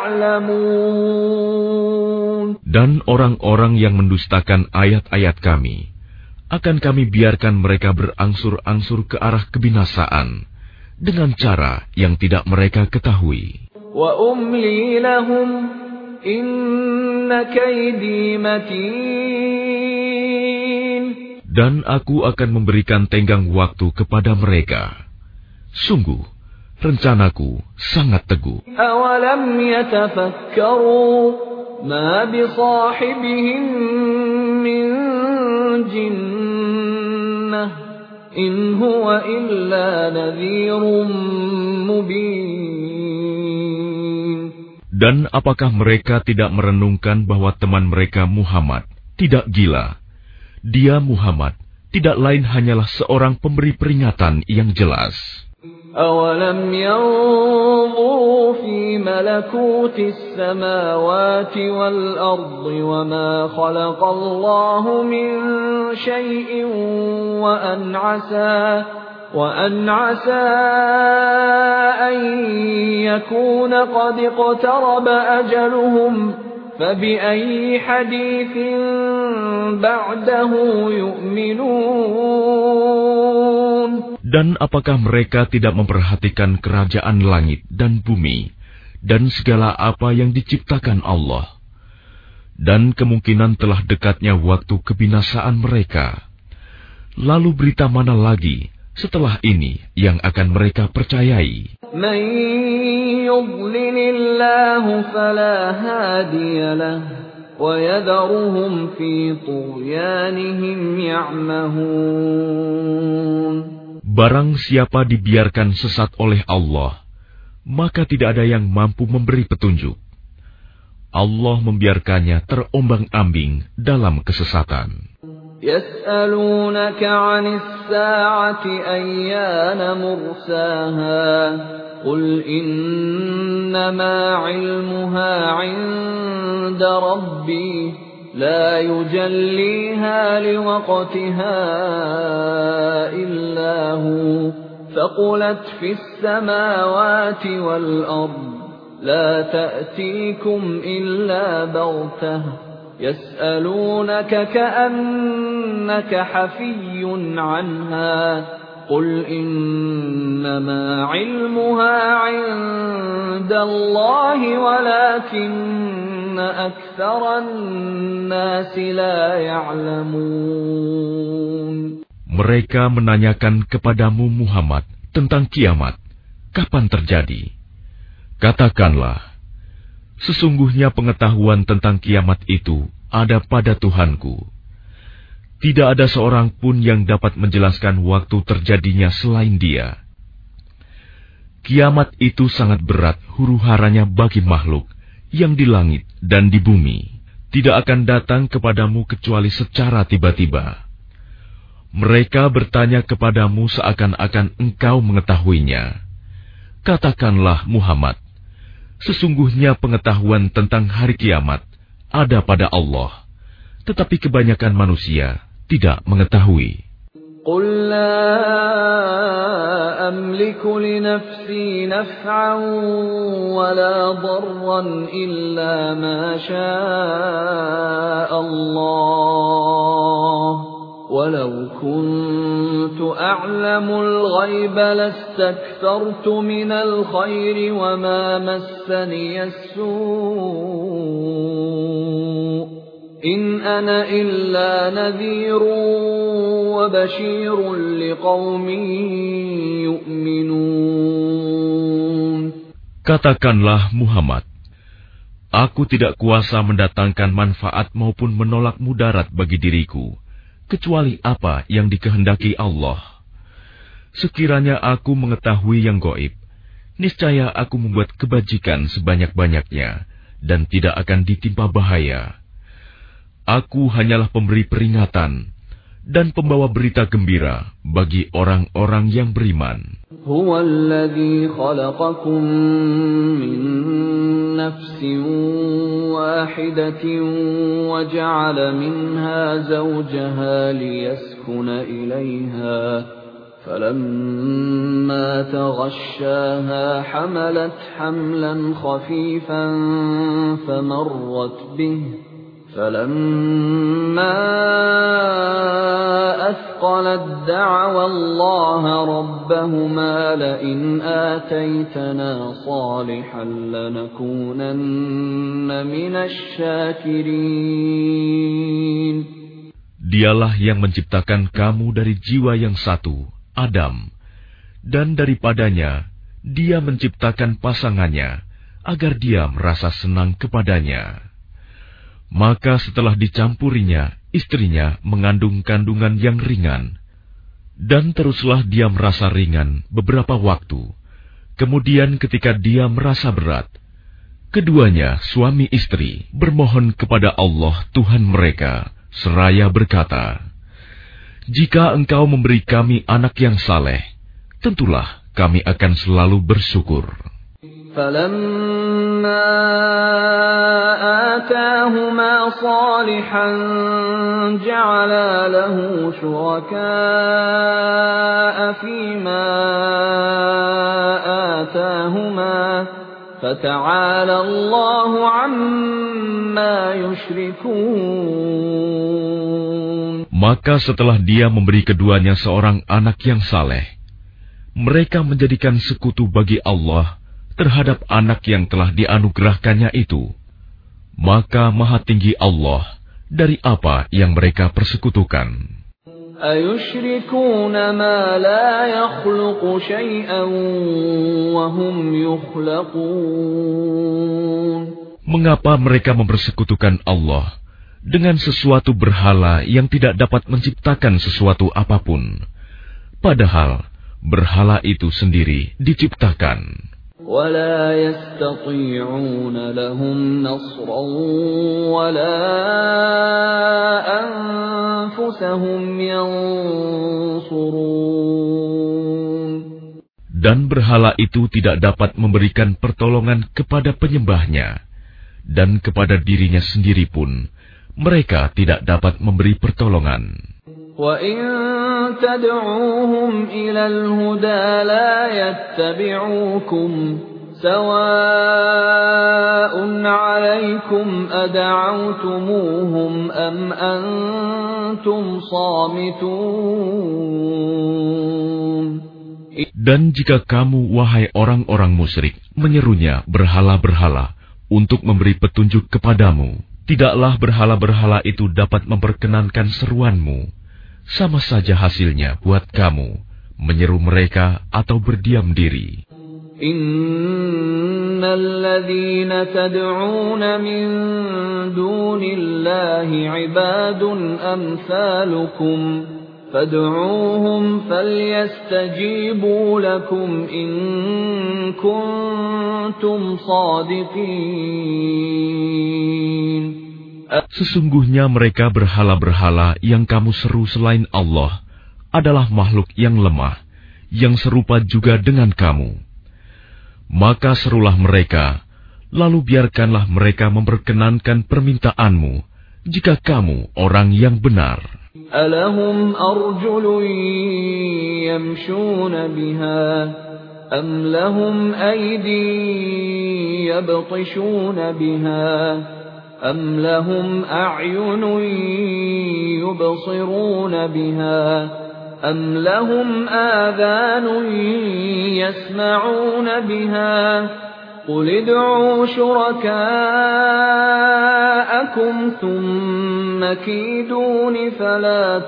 يَعْلَمُونَ. Dan orang-orang yang mendustakan ayat-ayat Kami, akan Kami biarkan mereka berangsur-angsur ke arah kebinasaan dengan cara yang tidak mereka ketahui. وَأُمْلِي لَهُمْ إِنَّ كَيْدِي مَتِينٌ. Dan Aku akan memberikan tenggang waktu kepada mereka. Sungguh, rencanaku sangat teguh. أَوَلَمْ يَتَفَكَّرُوا مَا بِصَاحِبِهِم مِّن جِنَّةٍ إِنْ هُوَ إِلَّا نَذِيرٌ مُبِينٌ. Dan apakah mereka tidak merenungkan bahwa teman mereka Muhammad tidak gila? Dia Muhammad tidak lain hanyalah seorang pemberi peringatan yang jelas. أَوَلَمْ يَنظُرُوا فِي مَلَكُوتِ السَّمَاوَاتِ وَالْأَرْضِ وَمَا خَلَقَ اللَّهُ مِنْ شَيْءٍ وَأَنْ عَسَى وَأَنْ عَسَى أَنْ يَكُونَ قَدِ اقْتَرَبَ أَجَلُهُمْ فَبِأَيِّ حَدِيثٍ بَعْدَهُ يُؤْمِنُونَ. Dan apakah mereka tidak memperhatikan kerajaan langit dan bumi dan segala apa yang diciptakan Allah? Dan kemungkinan telah dekatnya waktu kebinasaan mereka. Lalu berita mana lagi setelah ini yang akan mereka percayai? مَن يُضْلِلِ اللَّهُ فَلَا هَادِيَ لَهُ وَيَذَرُهُمْ فِي طُغْيَانِهِمْ يَعْمَهُونَ. Barang siapa dibiarkan sesat oleh Allah, maka tidak ada yang mampu memberi petunjuk. Allah membiarkannya terombang-ambing dalam kesesatan. يَسْأَلُونَكَ عَنِ السَّاعَةِ أَيَّانَ مُرْسَاهَا قُلْ إِنَّمَا عِلْمُهَا عِندَ رَبِّي لَا يُجَلِّيهَا لِوَقْتِهَا إِلَّا هُوَ ثَقُلَتْ فِي السَّمَاوَاتِ وَالْأَرْضِ لَا تَأْتِيكُمْ إِلَّا بَغْتَةً يَسْأَلُونَكَ كَأَنَّكَ حَفِيٌّ عَنْهَا قُلْ إِنَّمَا عِلْمُهَا عِندَ اللَّهِ وَلَكِنَّ أَكْثَرَ النَّاسِ لَا يَعْلَمُونَ. Mereka menanyakan kepadamu Muhammad tentang kiamat, kapan terjadi? Katakanlah, sesungguhnya pengetahuan tentang kiamat itu ada pada Tuhanku. Tidak ada seorang pun yang dapat menjelaskan waktu terjadinya selain Dia. Kiamat itu sangat berat huru-haranya bagi makhluk yang di langit dan di bumi. Tidak akan datang kepadamu kecuali secara tiba-tiba. Mereka bertanya kepadamu seakan-akan engkau mengetahuinya. Katakanlah Muhammad, sesungguhnya pengetahuan tentang hari kiamat ada pada Allah, tetapi kebanyakan manusia tidak mengetahui. قُلْ لَا أَمْلِكُ لِنَفْسِي نَفْعًا وَلَا ضَرًّا إِلَّا مَا شَاءَ اللَّهُ وَلَوْ كُنْتُ أَعْلَمُ الْغَيْبَ لَاسْتَكْثَرْتُ مِنَ الْخَيْرِ وَمَا مَسَّنِيَ السُّوءُ إِنْ أَنَا إِلَّا نَذِيرٌ وَبَشِيرٌ لِقَوْمٍ يُؤْمِنُونَ. Katakanlah Muhammad, aku tidak kuasa mendatangkan manfaat maupun menolak mudarat bagi diriku, kecuali apa yang dikehendaki Allah. Sekiranya aku mengetahui yang gaib, niscaya aku membuat kebajikan sebanyak-banyaknya dan tidak akan ditimpa bahaya. Aku hanyalah pemberi peringatan dan pembawa berita gembira bagi orang-orang yang beriman. Huwa alladhi khalaqakum min nafsin wahidatin wa ja'ala minha zawjaha liyaskuna ilayha. فَلَمَّا تَغَشَّاهَا حَمَلَتْ حَمْلًا خَفِيفًا فَمَرَّتْ بِهِ فَلَمَّا أَثْقَلَتْ دَعَوَا اللَّهَ رَبَّهُمَا لَئِنْ آتَيْتَنَا صَالِحًا لَنَكُونَنَّ مِنَ الشَّاكِرِينَ. Dialah yang menciptakan kamu dari jiwa yang satu, Adam, dan daripadanya Dia menciptakan pasangannya agar dia merasa senang kepadanya. Maka setelah dicampurinya, istrinya mengandung kandungan yang ringan, dan teruslah dia merasa ringan beberapa waktu. Kemudian ketika dia merasa berat, keduanya suami istri bermohon kepada Allah Tuhan mereka, seraya berkata, "Jika Engkau memberi kami anak yang saleh, tentulah kami akan selalu bersyukur." فَلَمَّا آتَاهُمَا صَالِحًا جَعَلَا لَهُ شُرَكَاءَ فِيمَا آتَاهُمَا فَتَعَالَى اللَّهُ عَمَّا يُشْرِكُونَ. Maka setelah dia memberi keduanya seorang anak yang saleh, mereka menjadikan sekutu bagi Allah terhadap anak yang telah dianugerahkannya itu. Maka maha tinggi Allah dari apa yang mereka persekutukan. أَيُشْرِكُونَ مَا لَا يَخْلُقُ شَيْئًا وَهُمْ يُخْلَقُونَ. Mengapa mereka mempersekutukan Allah dengan sesuatu berhala yang tidak dapat menciptakan sesuatu apapun, padahal berhala itu sendiri diciptakan. وَلَا يَسْتَطِيعُونَ لَهُمْ نَصْرًا وَلَا أَنفُسَهُمْ يَنصُرُونَ. Dan berhala itu tidak dapat memberikan pertolongan kepada penyembahnya, dan kepada dirinya sendiri pun mereka tidak dapat memberi pertolongan. وَإِن تَدْعُوهُمْ إِلَى الْهُدَى لَا يَتَّبِعُوكُمْ سَوَاءٌ عَلَيْكُمْ أَدَعَوْتُمُوهُمْ أَمْ أَنْتُمْ صَامِتُونَ. Dan jika kamu, wahai orang-orang musyrik, menyerunya berhala-berhala untuk memberi petunjuk kepadamu, tidaklah berhala-berhala itu dapat memperkenankan seruanmu. Sama saja hasilnya buat kamu menyeru mereka atau berdiam diri. Innal ladzina tad'una min dunillahi ibadun amsalukum fad'uuhum falyastajibu lakum in kuntum shadiqin. Sesungguhnya mereka berhala-berhala yang kamu seru selain Allah adalah makhluk yang lemah, yang serupa juga dengan kamu. Maka serulah mereka, lalu biarkanlah mereka memperkenankan permintaanmu, jika kamu orang yang benar. Alahum arjulun yamshuna biha, am lahum aydin yabtishuna biha, أَمْ لَهُمْ أَعْيُنٌ يُبْصِرُونَ بِهَا أَمْ لَهُمْ آذَانٌ يَسْمَعُونَ بِهَا قُلِ ادْعُوا شُرَكَاءَكُمْ ثُمَّ كِيدُونِ فَلَا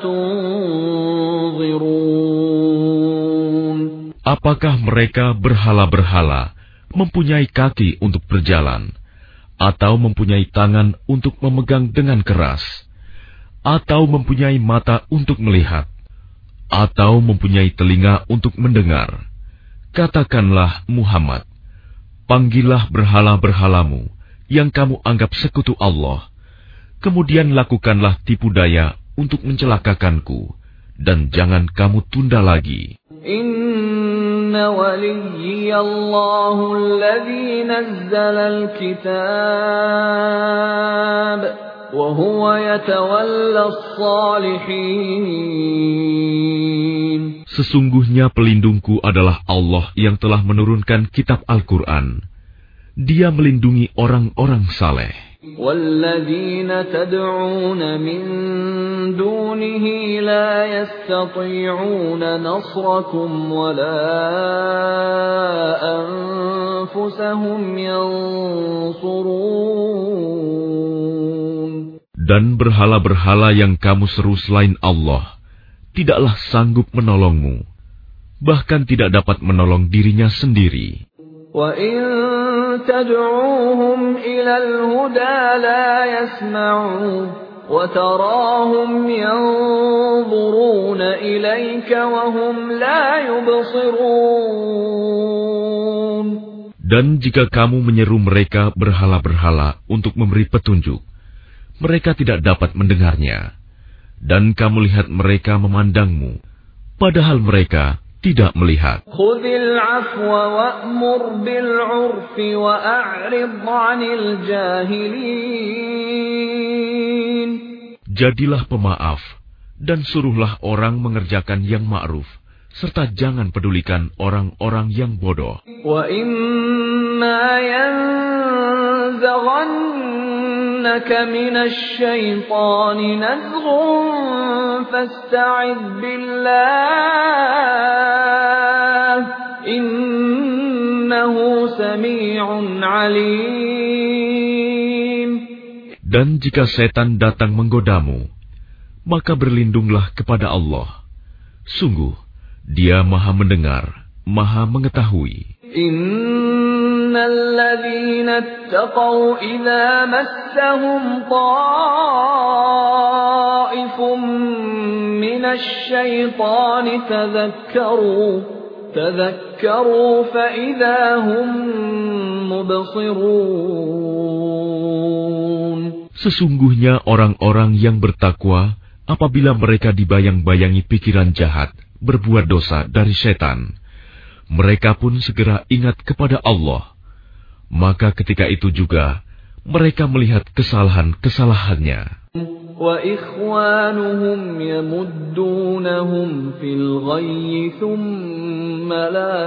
تُنظِرُونَ. Apakah mereka berhala-berhala mempunyai kaki untuk berjalan, atau mempunyai tangan untuk memegang dengan keras, atau mempunyai mata untuk melihat, atau mempunyai telinga untuk mendengar? Katakanlah Muhammad, panggillah berhala-berhalamu yang kamu anggap sekutu Allah, kemudian lakukanlah tipu daya untuk mencelakakanku, dan jangan kamu tunda lagi. Inna waliyallahu alladhi nazzala al-kitab wa huwa yatawalla as-salihin. Sesungguhnya pelindungku adalah Allah yang telah menurunkan kitab Al-Quran. Dia melindungi orang-orang saleh. وَالَّذِينَ تَدْعُونَ مِن دُونِهِ لَا يَسْتَطِيعُونَ نَصْرَكُمْ وَلَا أَنفُسَهُمْ يَنصُرُونَ. Dan berhala-berhala yang kamu seru selain Allah tidaklah sanggup menolongmu, bahkan tidak dapat menolong dirinya sendiri. وَإِن تَدْعُوهُمْ إِلَى الْهُدَى لَا يَسْمَعُوا وَتَرَاهُمْ يَنظُرُونَ إِلَيْكَ وَهُمْ لَا يُبْصِرُونَ. Dan jika kamu menyeru mereka berhala-berhala untuk memberi petunjuk, mereka tidak dapat mendengarnya. Dan kamu lihat mereka memandangmu, padahal mereka tidak melihat. Khudhil afwa wa'mur bil 'urfi wa a'rid 'anil jahilin. Jadilah pemaaf dan suruhlah orang mengerjakan yang ma'ruf, serta jangan pedulikan orang-orang yang bodoh. Wa imma إِمَّا يَنزَغَنَّكَ مِنَ الشَّيْطَانِ نَزْغٌ فَاسْتَعِذْ بِاللَّهِ إِنَّهُ سَمِيعٌ عَلِيمٌ. Dan jika setan datang menggodamu, maka berlindunglah kepada Allah. Sungguh, Dia Maha Mendengar, Maha Mengetahui. Innal ladzina ittaqaw idza massahum ta'ifun minasy syaitani tadzakkaru tadzakkaru fa idza hum mubsirun. Sesungguhnya orang-orang yang bertakwa, apabila mereka dibayang-bayangi pikiran jahat, berbuat dosa dari setan, mereka pun segera ingat kepada Allah. Maka ketika itu juga, mereka melihat kesalahan-kesalahannya. Wa ikhwanuhum yamuddunahum fil ghayyi thumma la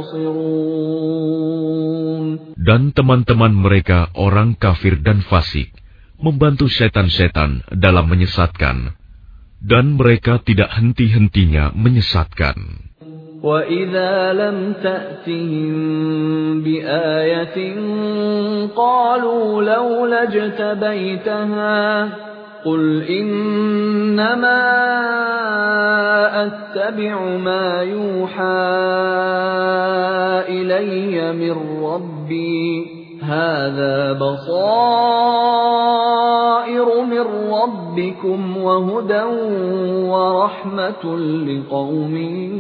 yuqsirun. Dan teman-teman mereka orang kafir dan fasik membantu setan-setan dalam menyesatkan, dan mereka tidak henti-hentinya menyesatkan. وَإِذَا لَمْ تَأْتِهِمْ بِآيَةٍ قَالُوا لَوْلَا اجْتَبَيْتَهَا قُلْ إِنَّمَا أَتَّبِعُ مَا يُوحَى إِلَيَّ مِنْ رَبِّي هذا بصائر من ربكم وهدى ورحمة لقوم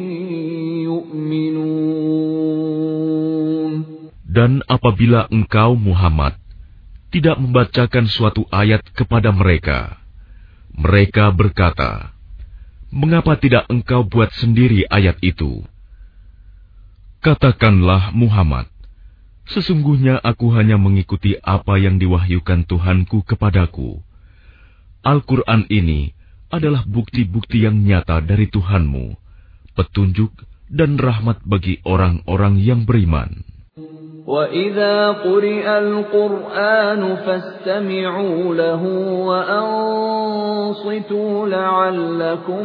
يؤمنون. Dan apabila engkau Muhammad tidak membacakan suatu ayat kepada mereka, mereka berkata, mengapa tidak engkau buat sendiri ayat itu? Katakanlah Muhammad, sesungguhnya aku hanya mengikuti apa yang diwahyukan Tuhanku kepadaku. Al-Quran ini adalah bukti-bukti yang nyata dari Tuhanmu, petunjuk dan rahmat bagi orang-orang yang beriman. وَإِذَا قُرِئَ الْقُرْآنُ فَاسْتَمِعُوا لَهُ وَأَنصِتُوا لَعَلَّكُمْ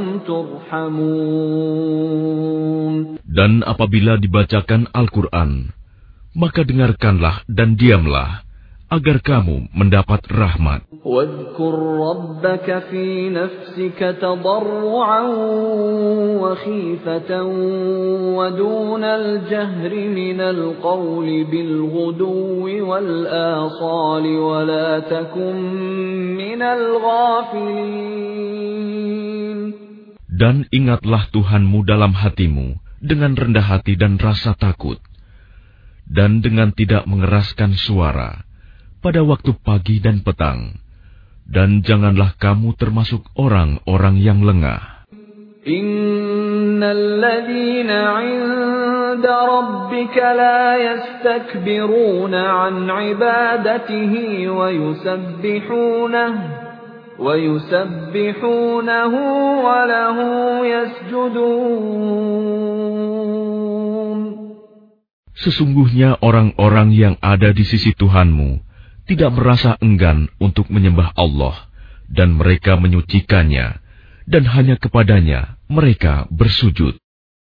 تُرْحَمُونَ. Dan apabila dibacakan Al-Quran, maka dengarkanlah dan diamlah, agar kamu mendapat rahmat. وَاذْكُرْ رَبَّكَ فِي نَفْسِكَ تَضَرُّعًا وَخِيفَةً وَدُونَ الْجَهْرِ مِنَ الْقَوْلِ بِالْغُدُوِّ وَالْآصَالِ وَلَا تَكُن مِّنَ الْغَافِلِينَ. Dan ingatlah Tuhanmu dalam hatimu dengan rendah hati dan rasa takut, dan dengan tidak mengeraskan suara pada waktu pagi dan petang, dan janganlah kamu termasuk orang-orang yang lengah. Innal ladzina 'inda rabbika la yastakbiruna 'an 'ibadatihi wa yusabbihunahu wa yusabbihunahu wa lahu yasjudun. Sesungguhnya orang-orang yang ada di sisi Tuhanmu tidak merasa enggan untuk menyembah Allah, dan mereka menyucikannya, dan hanya kepadanya mereka bersujud.